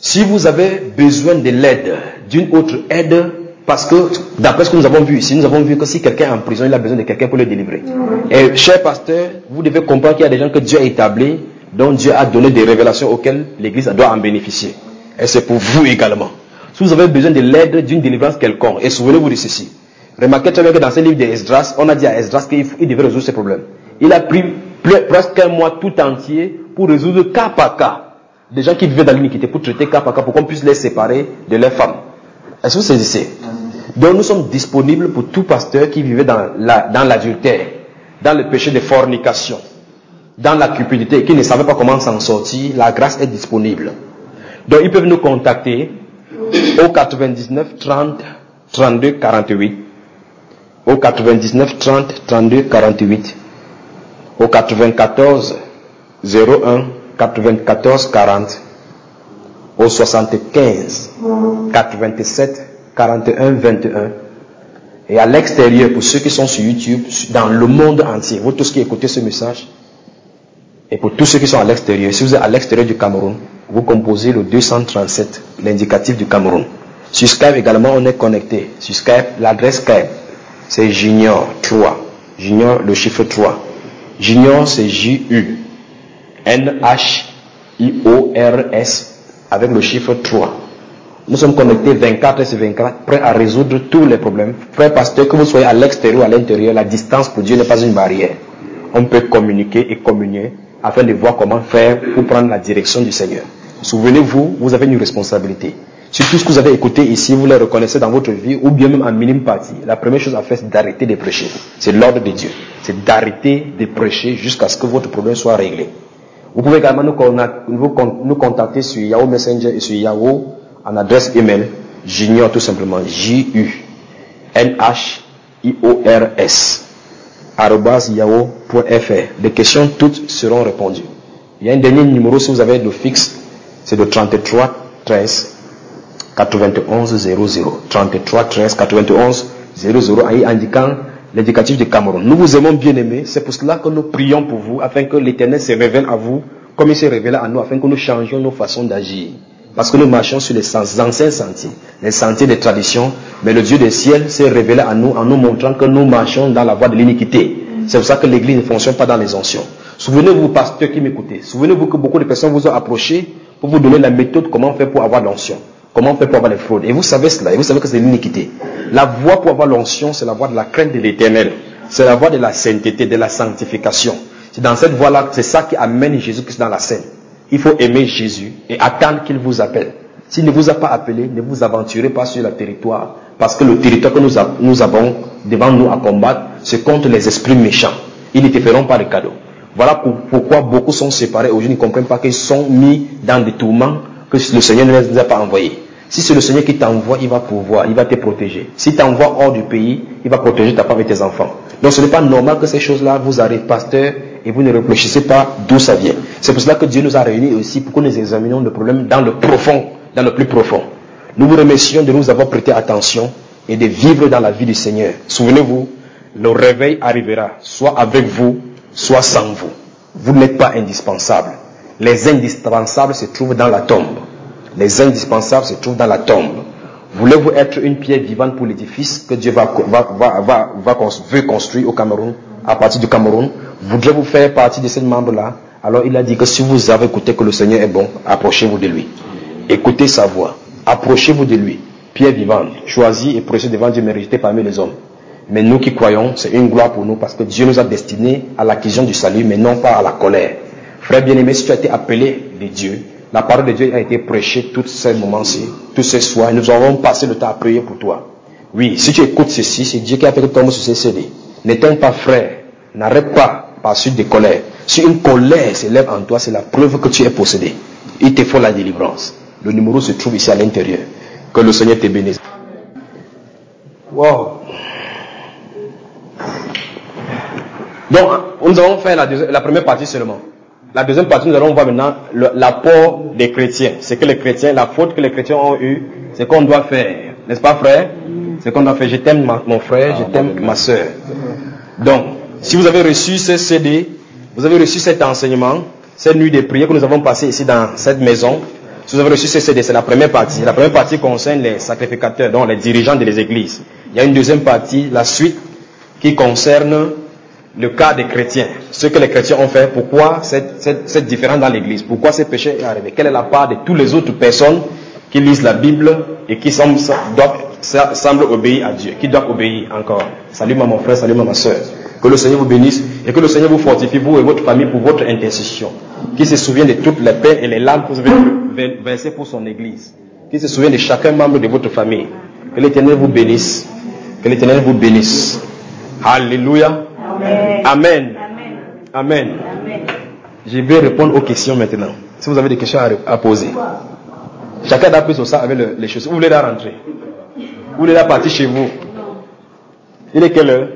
Si vous avez besoin de l'aide, d'une autre aide, parce que d'après ce que nous avons vu ici, nous avons vu que si quelqu'un est en prison, il a besoin de quelqu'un pour le délivrer. Et cher pasteur, vous devez comprendre qu'il y a des gens que Dieu a établis, dont Dieu a donné des révélations auxquelles l'Église doit en bénéficier. Et c'est pour vous également. Si vous avez besoin de l'aide d'une délivrance quelconque, et souvenez-vous de ceci. Remarquez très bien que dans ce livre d'Esdras, on a dit à Esdras qu'il devait résoudre ses problèmes. Il a pris presque un mois tout entier pour résoudre cas par cas des gens qui vivaient dans l'iniquité, pour traiter cas par cas, pour qu'on puisse les séparer de leurs femmes. Est-ce que vous saisissez? Donc nous sommes disponibles pour tout pasteur qui vivait dans la, dans l'adultère, dans le péché de fornication, dans la cupidité, et qui ne savait pas comment s'en sortir. La grâce est disponible. Donc ils peuvent nous contacter au quatre-vingt-dix-neuf trente trente-deux quarante-huit, au quatre-vingt-dix-neuf trente trente-deux quarante-huit, au quatre-vingt-quatorze zéro un quatre-vingt-quatorze quarante, au soixante-quinze quatre-vingt-sept quarante et un vingt et un, et à l'extérieur, pour ceux qui sont sur YouTube, dans le monde entier, vous tous qui écoutez ce message, et pour tous ceux qui sont à l'extérieur, si vous êtes à l'extérieur du Cameroun, vous composez le deux cent trente-sept, l'indicatif du Cameroun. Sur Skype également, on est connecté. Sur Skype, l'adresse Skype, c'est Junior trois. Junior, le chiffre trois. Junior, c'est J U N H I O R S avec le chiffre trois. Nous sommes connectés vingt-quatre heures sur vingt-quatre, prêts à résoudre tous les problèmes. Frère pasteur, que vous soyez à l'extérieur ou à l'intérieur, la distance pour Dieu n'est pas une barrière. On peut communiquer et communier afin de voir comment faire pour prendre la direction du Seigneur. Souvenez-vous, vous avez une responsabilité. Si tout ce que vous avez écouté ici, vous le reconnaissez dans votre vie, ou bien même en minime partie, la première chose à faire, c'est d'arrêter de prêcher. C'est l'ordre de Dieu. C'est d'arrêter de prêcher jusqu'à ce que votre problème soit réglé. Vous pouvez également nous contacter sur Yahoo Messenger et sur Yahoo en adresse email Junior, tout simplement J U N H I O R S arobase yahoo point f r. Les questions toutes seront répondues. Il y a un dernier numéro si vous avez le fixe, c'est de trente-trois treize quatre-vingt-onze zéro zéro, trente-trois treize quatre-vingt-onze zéro zéro, indiquant l'indicatif du Cameroun. Nous vous aimons bien aimés, c'est pour cela que nous prions pour vous, afin que l'Éternel se révèle à vous, comme il s'est révélé à nous, afin que nous changions nos façons d'agir. Parce que nous marchons sur les anciens sentiers, les sentiers des traditions, mais le Dieu des ciels s'est révélé à nous en nous montrant que nous marchons dans la voie de l'iniquité. C'est pour ça que l'Église ne fonctionne pas dans les onction. Souvenez-vous, pasteurs qui m'écoutez, souvenez-vous que beaucoup de personnes vous ont approché pour vous donner la méthode comment faire pour avoir l'onction, comment faire pour avoir les fraudes. Et vous savez cela, et vous savez que c'est l'iniquité. La voie pour avoir l'onction, c'est la voie de la crainte de l'Éternel. C'est la voie de la sainteté, de la sanctification. C'est dans cette voie-là, c'est ça qui amène Jésus-Christ dans la scène. Il faut aimer Jésus et attendre qu'il vous appelle. S'il ne vous a pas appelé, ne vous aventurez pas sur le territoire, parce que le territoire que nous, a, nous avons devant nous à combattre, c'est contre les esprits méchants. Ils ne te feront pas de cadeaux. Voilà pour, pourquoi beaucoup sont séparés aujourd'hui, ils ne comprennent pas qu'ils sont mis dans des tourments que le Seigneur ne les a pas envoyés. Si c'est le Seigneur qui t'envoie, il va pouvoir, il va te protéger. Si t'envoie hors du pays, il va protéger ta femme et tes enfants. Donc ce n'est pas normal que ces choses-là vous arrivent, pasteur, et vous ne réfléchissez pas d'où ça vient. C'est pour cela que Dieu nous a réunis aussi pour que nous examinions le problème dans le profond, dans le plus profond. Nous vous remercions de nous avoir prêté attention et de vivre dans la vie du Seigneur. Souvenez-vous, le réveil arrivera, soit avec vous, soit sans vous. Vous n'êtes pas indispensable. Les indispensables se trouvent dans la tombe. Les indispensables se trouvent dans la tombe. Voulez-vous être une pierre vivante pour l'édifice que Dieu va, va, va, va, va, veut construire au Cameroun, à partir du Cameroun? Voudrez-vous faire partie de ces membres-là? Alors il a dit que si vous avez écouté que le Seigneur est bon, approchez-vous de lui. Écoutez sa voix. Approchez-vous de lui. Pierre vivante, choisie et précieuse devant Dieu, méritée parmi les hommes. Mais nous qui croyons, c'est une gloire pour nous parce que Dieu nous a destinés à l'acquisition du salut, mais non pas à la colère. Frère bien-aimé, si tu as été appelé de Dieu, la parole de Dieu a été prêchée tous ces moments-ci, tous ces soirs, et nous avons passé le temps à prier pour toi. Oui, si tu écoutes ceci, c'est Dieu qui a fait que tu tombes sur ces C D. N'éteins pas, frère, n'arrête pas par suite de colère. Si une colère s'élève en toi, c'est la preuve que tu es possédé. Il te faut la délivrance. Le numéro se trouve ici à l'intérieur. Que le Seigneur te bénisse. Wow. Donc, nous allons faire la, deuxième, la première partie seulement. La deuxième partie, nous allons voir maintenant le, l'apport des chrétiens. C'est que les chrétiens, la faute que les chrétiens ont eue, c'est qu'on doit faire. N'est-ce pas, frère? C'est qu'on doit faire. Je t'aime, ma, mon frère, je t'aime, ma soeur. Donc, si vous avez reçu ce C D, vous avez reçu cet enseignement, cette nuit de prière que nous avons passée ici dans cette maison, Si vous avez reçu C C D, c'est la première partie. La première partie concerne les sacrificateurs, donc les dirigeants des églises. Il y a une deuxième partie, la suite, qui concerne le cas des chrétiens. Ce que les chrétiens ont fait, pourquoi cette, cette, cette différence dans l'église, pourquoi ce péché est arrivé, quelle est la part de toutes les autres personnes qui lisent la Bible et qui semblent, doivent, semblent obéir à Dieu, qui doivent obéir encore. Salut mon frère, salut ma soeur. Que le Seigneur vous bénisse et que le Seigneur vous fortifie, vous et votre famille, pour votre intercession. Qui se souvient de toutes les peines et les larmes que vous avez versées pour son église. Qui se souvient de chacun membre de votre famille. Que l'Éternel vous bénisse. Que l'Éternel vous bénisse. Alléluia. Amen. Amen. Amen. Amen. Je vais répondre aux questions maintenant. Si vous avez des questions à, à poser. Chacun a pris sur ça avec le, les choses. Vous voulez la rentrer? Vous voulez la partir chez vous? Il est quelle heure?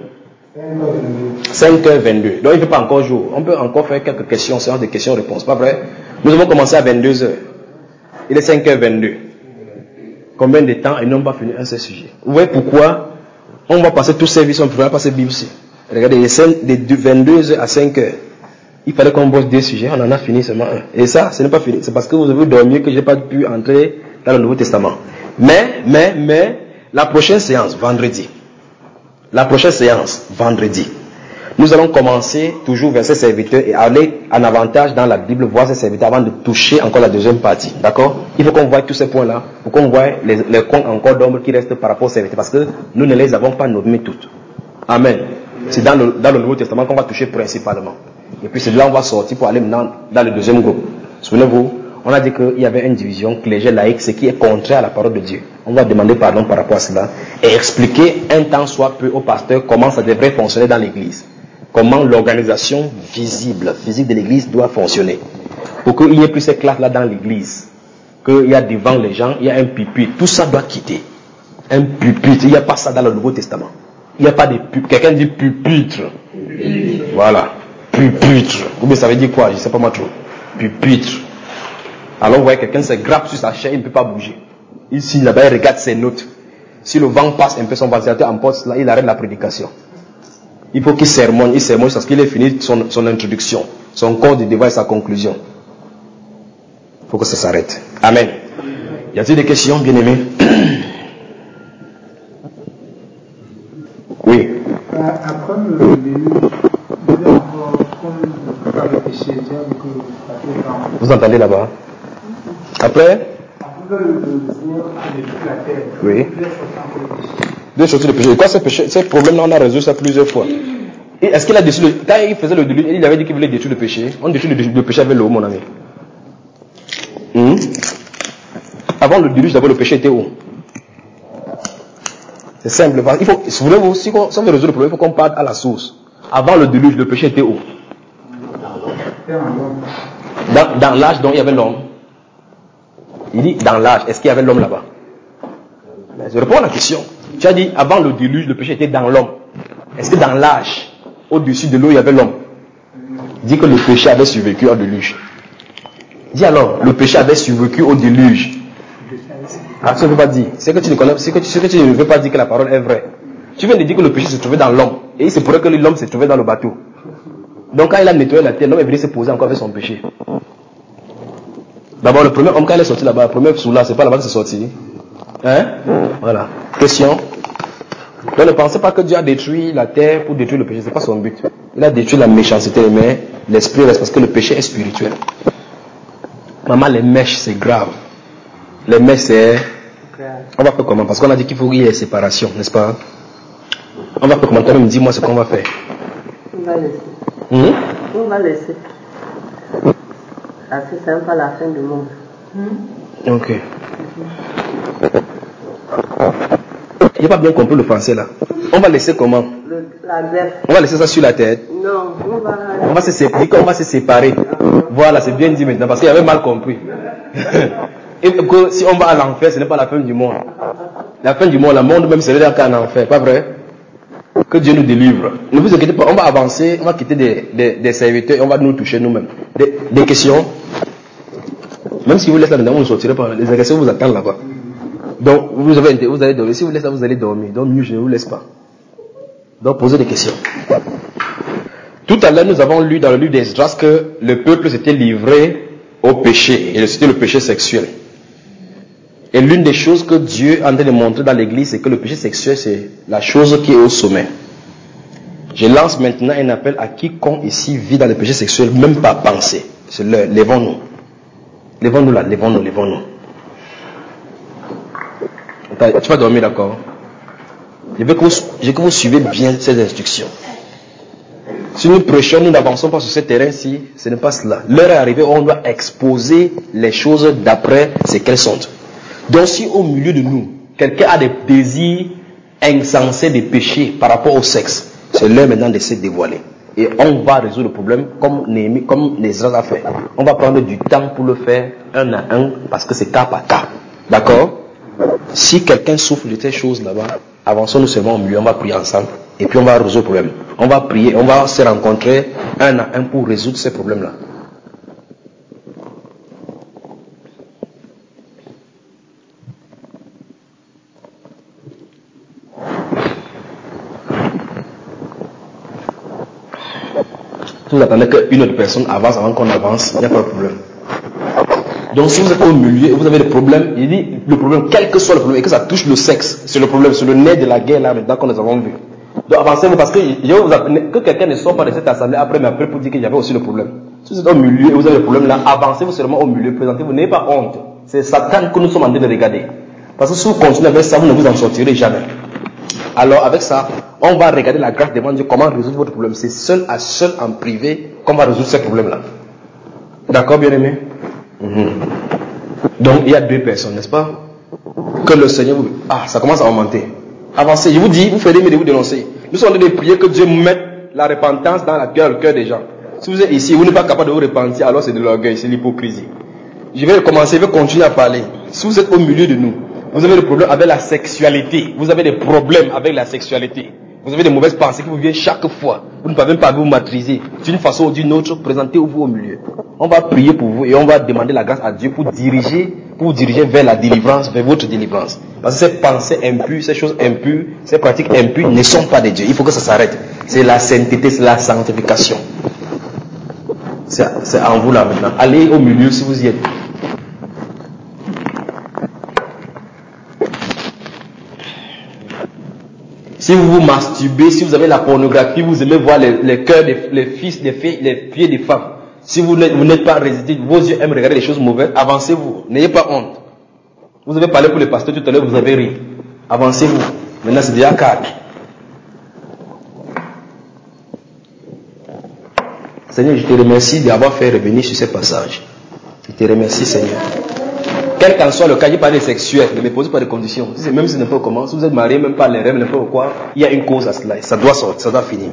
cinq heures vingt-deux. Donc il ne fait pas encore jour. On peut encore faire quelques questions, séance de questions-réponses. Pas vrai? Nous avons commencé à vingt-deux heures. Il est cinq heures vingt-deux. Combien de temps et nous n'avons pas fini un seul sujet? Vous voyez pourquoi on va passer tout service, on ne pourra pas passer Bible aussi. Regardez, de vingt-deux heures à cinq heures. Il fallait qu'on bosse deux sujets, on en a fini seulement un. Et ça, ce n'est pas fini. C'est parce que vous avez dormi que je n'ai pas pu entrer dans le Nouveau Testament. Mais, mais, mais, la prochaine séance, vendredi. La prochaine séance, vendredi. Nous allons commencer toujours vers ces serviteurs et aller en avantage dans la Bible, voir ces serviteurs avant de toucher encore la deuxième partie. D'accord? Il faut qu'on voie tous ces points-là, pour qu'on voie les, les comptes encore d'ombre qui restent par rapport aux serviteurs, parce que nous ne les avons pas nommés toutes. Amen. C'est dans le, dans le Nouveau Testament qu'on va toucher principalement. Et puis c'est de là qu'on va sortir pour aller maintenant dans le deuxième groupe. Souvenez-vous, on a dit qu'il y avait une division clégé laïque, ce qui est contraire à la parole de Dieu. On va demander pardon par rapport à cela et expliquer un temps soit peu au pasteur comment ça devrait fonctionner dans l'église. Comment l'organisation visible, physique de l'église doit fonctionner. Pour qu'il n'y ait plus ces classes-là dans l'église. Qu'il y a devant les gens, il y a un pupitre. Tout ça doit quitter. Un pupitre. Il n'y a pas ça dans le Nouveau Testament. Il n'y a pas de pupitre. Quelqu'un dit pupitre. Voilà. Pupitre. Ou bien ça veut dire quoi? Je ne sais pas moi trop. Pupitre. Alors vous voyez quelqu'un se grappe sur sa chaise, il ne peut pas bouger. Ici, là-bas, il regarde ses notes. Si le vent passe un peu, son ventilateur emporte là, il arrête la prédication. Il faut qu'il sermonne, il sermonne parce qu'il ait fini son, son introduction. Son corps de devoir et sa conclusion. Il faut que ça s'arrête. Amen. Y a-t-il des questions, bien-aimés? Oui. Après le début, vous entendez là-bas? Après? Oui. Deux choses de péché. Quoi ce péché? Ce problème-là, on a résolu ça plusieurs fois. Et est-ce qu'il a détruit le... Quand il faisait le déluge, il avait dit qu'il voulait détruire le péché. On détruit le, le péché avec l'eau, mon ami. Hmm? Avant le déluge, d'abord le péché était où? C'est simple. Il faut, si vous voulez, si on, si on veut résoudre le problème, il faut qu'on parte à la source. Avant le déluge, le péché était où? Dans, dans l'âge dont il y avait l'homme. Il dit dans l'âge, est-ce qu'il y avait l'homme là-bas? Je réponds à la question. Tu as dit avant le déluge, le péché était dans l'homme. Est-ce que dans l'âge, au-dessus de l'eau, il y avait l'homme? Dit que le péché avait survécu au déluge. Dis alors, le péché avait survécu au déluge. Ah, tu ne veux pas dire. C'est que tu ne connais, c'est que tu, c'est que tu ne veux pas dire que la parole est vraie. Tu viens de dire que le péché se trouvait dans l'homme. Et il se pourrait que l'homme se trouvait dans le bateau. Donc quand il a nettoyé la terre, l'homme est venu se poser encore avec son péché. D'abord, le premier homme, quand il est sorti là-bas, le premier sous là, c'est pas là-bas que c'est sorti. Hein? Voilà. Question. Donc ne pensez pas que Dieu a détruit la terre pour détruire le péché. C'est pas son but. Il a détruit la méchanceté, mais l'esprit reste parce que le péché est spirituel. Maman, les mèches, c'est grave. Les mèches, c'est... On va faire comment? Parce qu'on a dit qu'il faut qu'il y ait séparation, n'est-ce pas? On va faire comment? Toi-même, dis-moi ce qu'on va faire. On va laisser. Hum? On va laisser. Parce que c'est même pas la fin du monde. Hum? Ok. Il n'a pas bien compris le français là. On va laisser comment? Le, la greffe. On va laisser ça sur la tête. Non, on va... On va se séparer. On va se séparer. Voilà, c'est bien dit maintenant parce qu'il avait mal compris. Et que si on va à l'enfer, ce n'est pas la fin du monde. La fin du monde, le monde même serait qu'un enfer, pas vrai? Que Dieu nous délivre. Ne vous inquiétez pas, on va avancer, on va quitter des, des, des serviteurs et on va nous toucher nous-mêmes. Des, des questions. Même si vous laissez là-dedans, vous ne sortirez pas. Les questions vous attendent là-bas. Donc, vous, avez, vous allez dormir. Si vous laissez là, vous allez dormir. Donc, mieux, je ne vous laisse pas. Donc, posez des questions. Tout à l'heure, nous avons lu dans le livre d'Esdras que le peuple s'était livré au péché. Et c'était le péché sexuel. Et l'une des choses que Dieu est en train de montrer dans l'église, c'est que le péché sexuel, c'est la chose qui est au sommet. Je lance maintenant un appel à quiconque ici vit dans le péché sexuel, même pas penser. C'est l'heure, lèvons-nous. Lèvons-nous là, lèvons-nous, lèvons-nous. Tu vas dormir, d'accord? Je veux que vous, je veux que vous suivez bien ces instructions. Si nous prêchons, nous n'avançons pas sur ce terrain-ci, ce n'est pas cela. L'heure est arrivée où on doit exposer les choses d'après ce qu'elles sont. Donc si au milieu de nous, quelqu'un a des désirs insensés de péché par rapport au sexe, c'est l'heure maintenant de se dévoiler. Et on va résoudre le problème comme Néhémie, comme Esdras a fait. On va prendre du temps pour le faire un à un parce que c'est cas par cas. D'accord? Si quelqu'un souffre de ces choses là-bas, avançons-nous seulement au milieu, on va prier ensemble. Et puis on va résoudre le problème. On va prier, on va se rencontrer un à un pour résoudre ces problèmes-là. Si vous attendez qu'une autre personne avance avant qu'on avance, il n'y a pas de problème. Donc si vous êtes au milieu et vous avez des problèmes, il dit le problème, quel que soit le problème, et que ça touche le sexe, c'est le problème, c'est le nez de la guerre là maintenant qu'on nous avons vu. Donc avancez-vous parce que je vais vous appeler, que quelqu'un ne sort pas de cette assemblée après m'appeler pour dire qu'il y avait aussi le problème. Si vous êtes au milieu et vous avez le problème là, avancez-vous seulement au milieu, présentez-vous, n'ayez pas honte. C'est Satan que nous sommes en train de regarder. Parce que si vous continuez avec ça, vous ne vous en sortirez jamais. Alors avec ça, on va regarder la grâce devant Dieu, comment résoudre votre problème. C'est seul à seul en privé qu'on va résoudre ce problème-là. D'accord, bien-aimé? Mm-hmm. Donc il y a deux personnes, n'est-ce pas? Que le Seigneur vous... Ah, ça commence à augmenter. Avancez, je vous dis, vous ferez mieux de vous dénoncer. Nous sommes en train de prier que Dieu mette la repentance dans la cœur, le cœur des gens. Si vous êtes ici, vous n'êtes pas capable de vous repentir, alors c'est de l'orgueil, c'est l'hypocrisie. Je vais commencer, je vais continuer à parler. Si vous êtes au milieu de nous, vous avez des problèmes avec la sexualité, vous avez des problèmes avec la sexualité, vous avez des mauvaises pensées qui vous viennent chaque fois, vous ne pouvez même pas vous maîtriser, d'une façon ou d'une autre, présentez-vous au milieu. On va prier pour vous et on va demander la grâce à Dieu pour diriger, pour vous diriger vers la délivrance, vers votre délivrance. Parce que ces pensées impures, ces choses impures, ces pratiques impures ne sont pas de Dieu. Il faut que ça s'arrête. C'est la sainteté, c'est la sanctification. C'est, c'est en vous là maintenant. Allez au milieu si vous y êtes. Si vous vous masturbez, si vous avez la pornographie, vous aimez voir les, les cœurs des les fils, des filles, les pieds des femmes. Si vous n'êtes, vous n'êtes pas résisté, vos yeux aiment regarder les choses mauvaises, avancez-vous. N'ayez pas honte. Vous avez parlé pour les pasteurs tout à l'heure, vous avez ri. Avancez-vous. Maintenant, c'est déjà calme. Seigneur, je te remercie d'avoir fait revenir sur ces passages. Je te remercie, Seigneur. Quel qu'en soit le cas, je parle sexuel, ne me posez pas de conditions. Même si ce n'est pas comment, si vous êtes marié, même pas les rêves, n'importe quoi, il y a une cause à cela. Ça doit sortir, ça doit finir.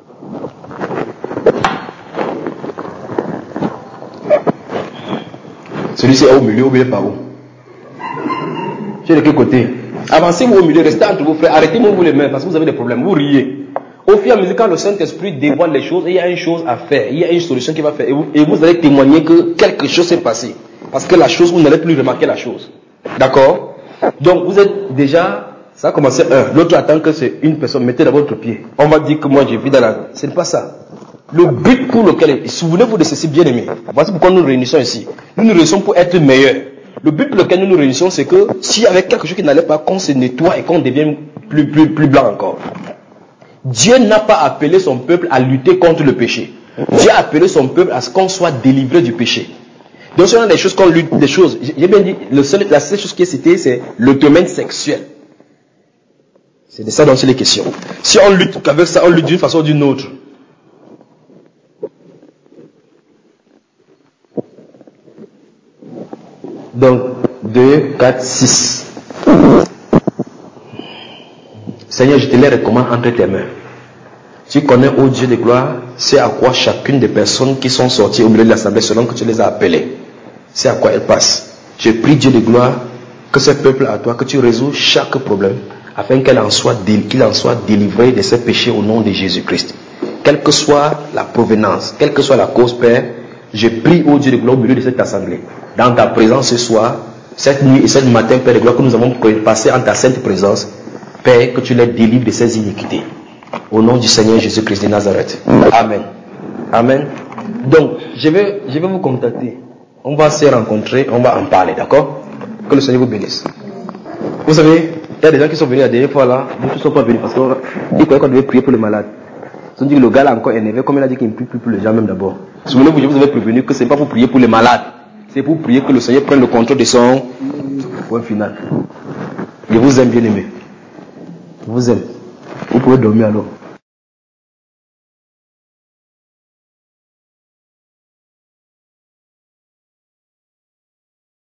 Celui-ci est au milieu, ou bien par où? Chez de quel côté? Avancez-vous au milieu, restez entre vos frères, arrêtez-moi vous les mains parce que vous avez des problèmes, vous riez. Au fur et à mesure, quand le Saint-Esprit dévoile les choses, il y a une chose à faire, il y a une solution qui va faire, et vous, et vous allez témoigner que quelque chose s'est passé. Parce que la chose, vous n'allez plus remarquer la chose. D'accord? Donc, vous êtes déjà, ça a commencé un, l'autre attend que c'est une personne, mettez d'abord votre pied. On va dire que moi je vis dans la... Ce n'est pas ça. Le but pour lequel, souvenez-vous de ceci, bien aimé. Voici pourquoi nous nous réunissons ici. Nous nous réunissons pour être meilleurs. Le but pour lequel nous nous réunissons, c'est que s'il y avait quelque chose qui n'allait pas, qu'on se nettoie et qu'on devienne plus, plus, plus blanc encore. Dieu n'a pas appelé son peuple à lutter contre le péché. Dieu a appelé son peuple à ce qu'on soit délivré du péché. Donc si on a des choses qu'on lutte, des choses, j'ai bien dit, le seul, la seule chose qui est citée, c'est le domaine sexuel. C'est de ça dont il est question. Si on lutte qu'avec ça, on lutte d'une façon ou d'une autre. Donc, deux, quatre, six. Seigneur, je te les recommande entre tes mains. Tu connais, ô Dieu de gloire, c'est à quoi chacune des personnes qui sont sorties au milieu de l'assemblée, selon que tu les as appelées, c'est à quoi elles passent. Je prie, Dieu de gloire, que ce peuple à toi, que tu résous chaque problème, afin qu'elle en soit, qu'il en soit délivré de ses péchés au nom de Jésus-Christ. Quelle que soit la provenance, quelle que soit la cause, Père, je prie, ô Dieu de gloire, au milieu de cette assemblée, dans ta présence ce soir, cette nuit et ce matin, Père de gloire, que nous avons passé en ta sainte présence, Père, que tu les délivres de ces iniquités. Au nom du Seigneur Jésus-Christ de Nazareth. Amen. Amen. Donc, je vais, je vais vous contacter. On va se rencontrer, on va en parler, d'accord? Que le Seigneur vous bénisse. Vous savez, il y a des gens qui sont venus la dernière fois là, d'autres ne sont pas venus parce qu'ils croyaient qu'on devait prier pour les malades. Ils ont dit que le gars là encore énervé, comme il a dit qu'il ne prie plus pour les gens même d'abord. Souvenez-vous, je vous avais prévenu que ce n'est pas pour prier pour les malades, c'est pour prier que le Seigneur prenne le contrôle de son point final. Je vous aime bien aimé. Je vous aime. Vous pouvez dormir alors.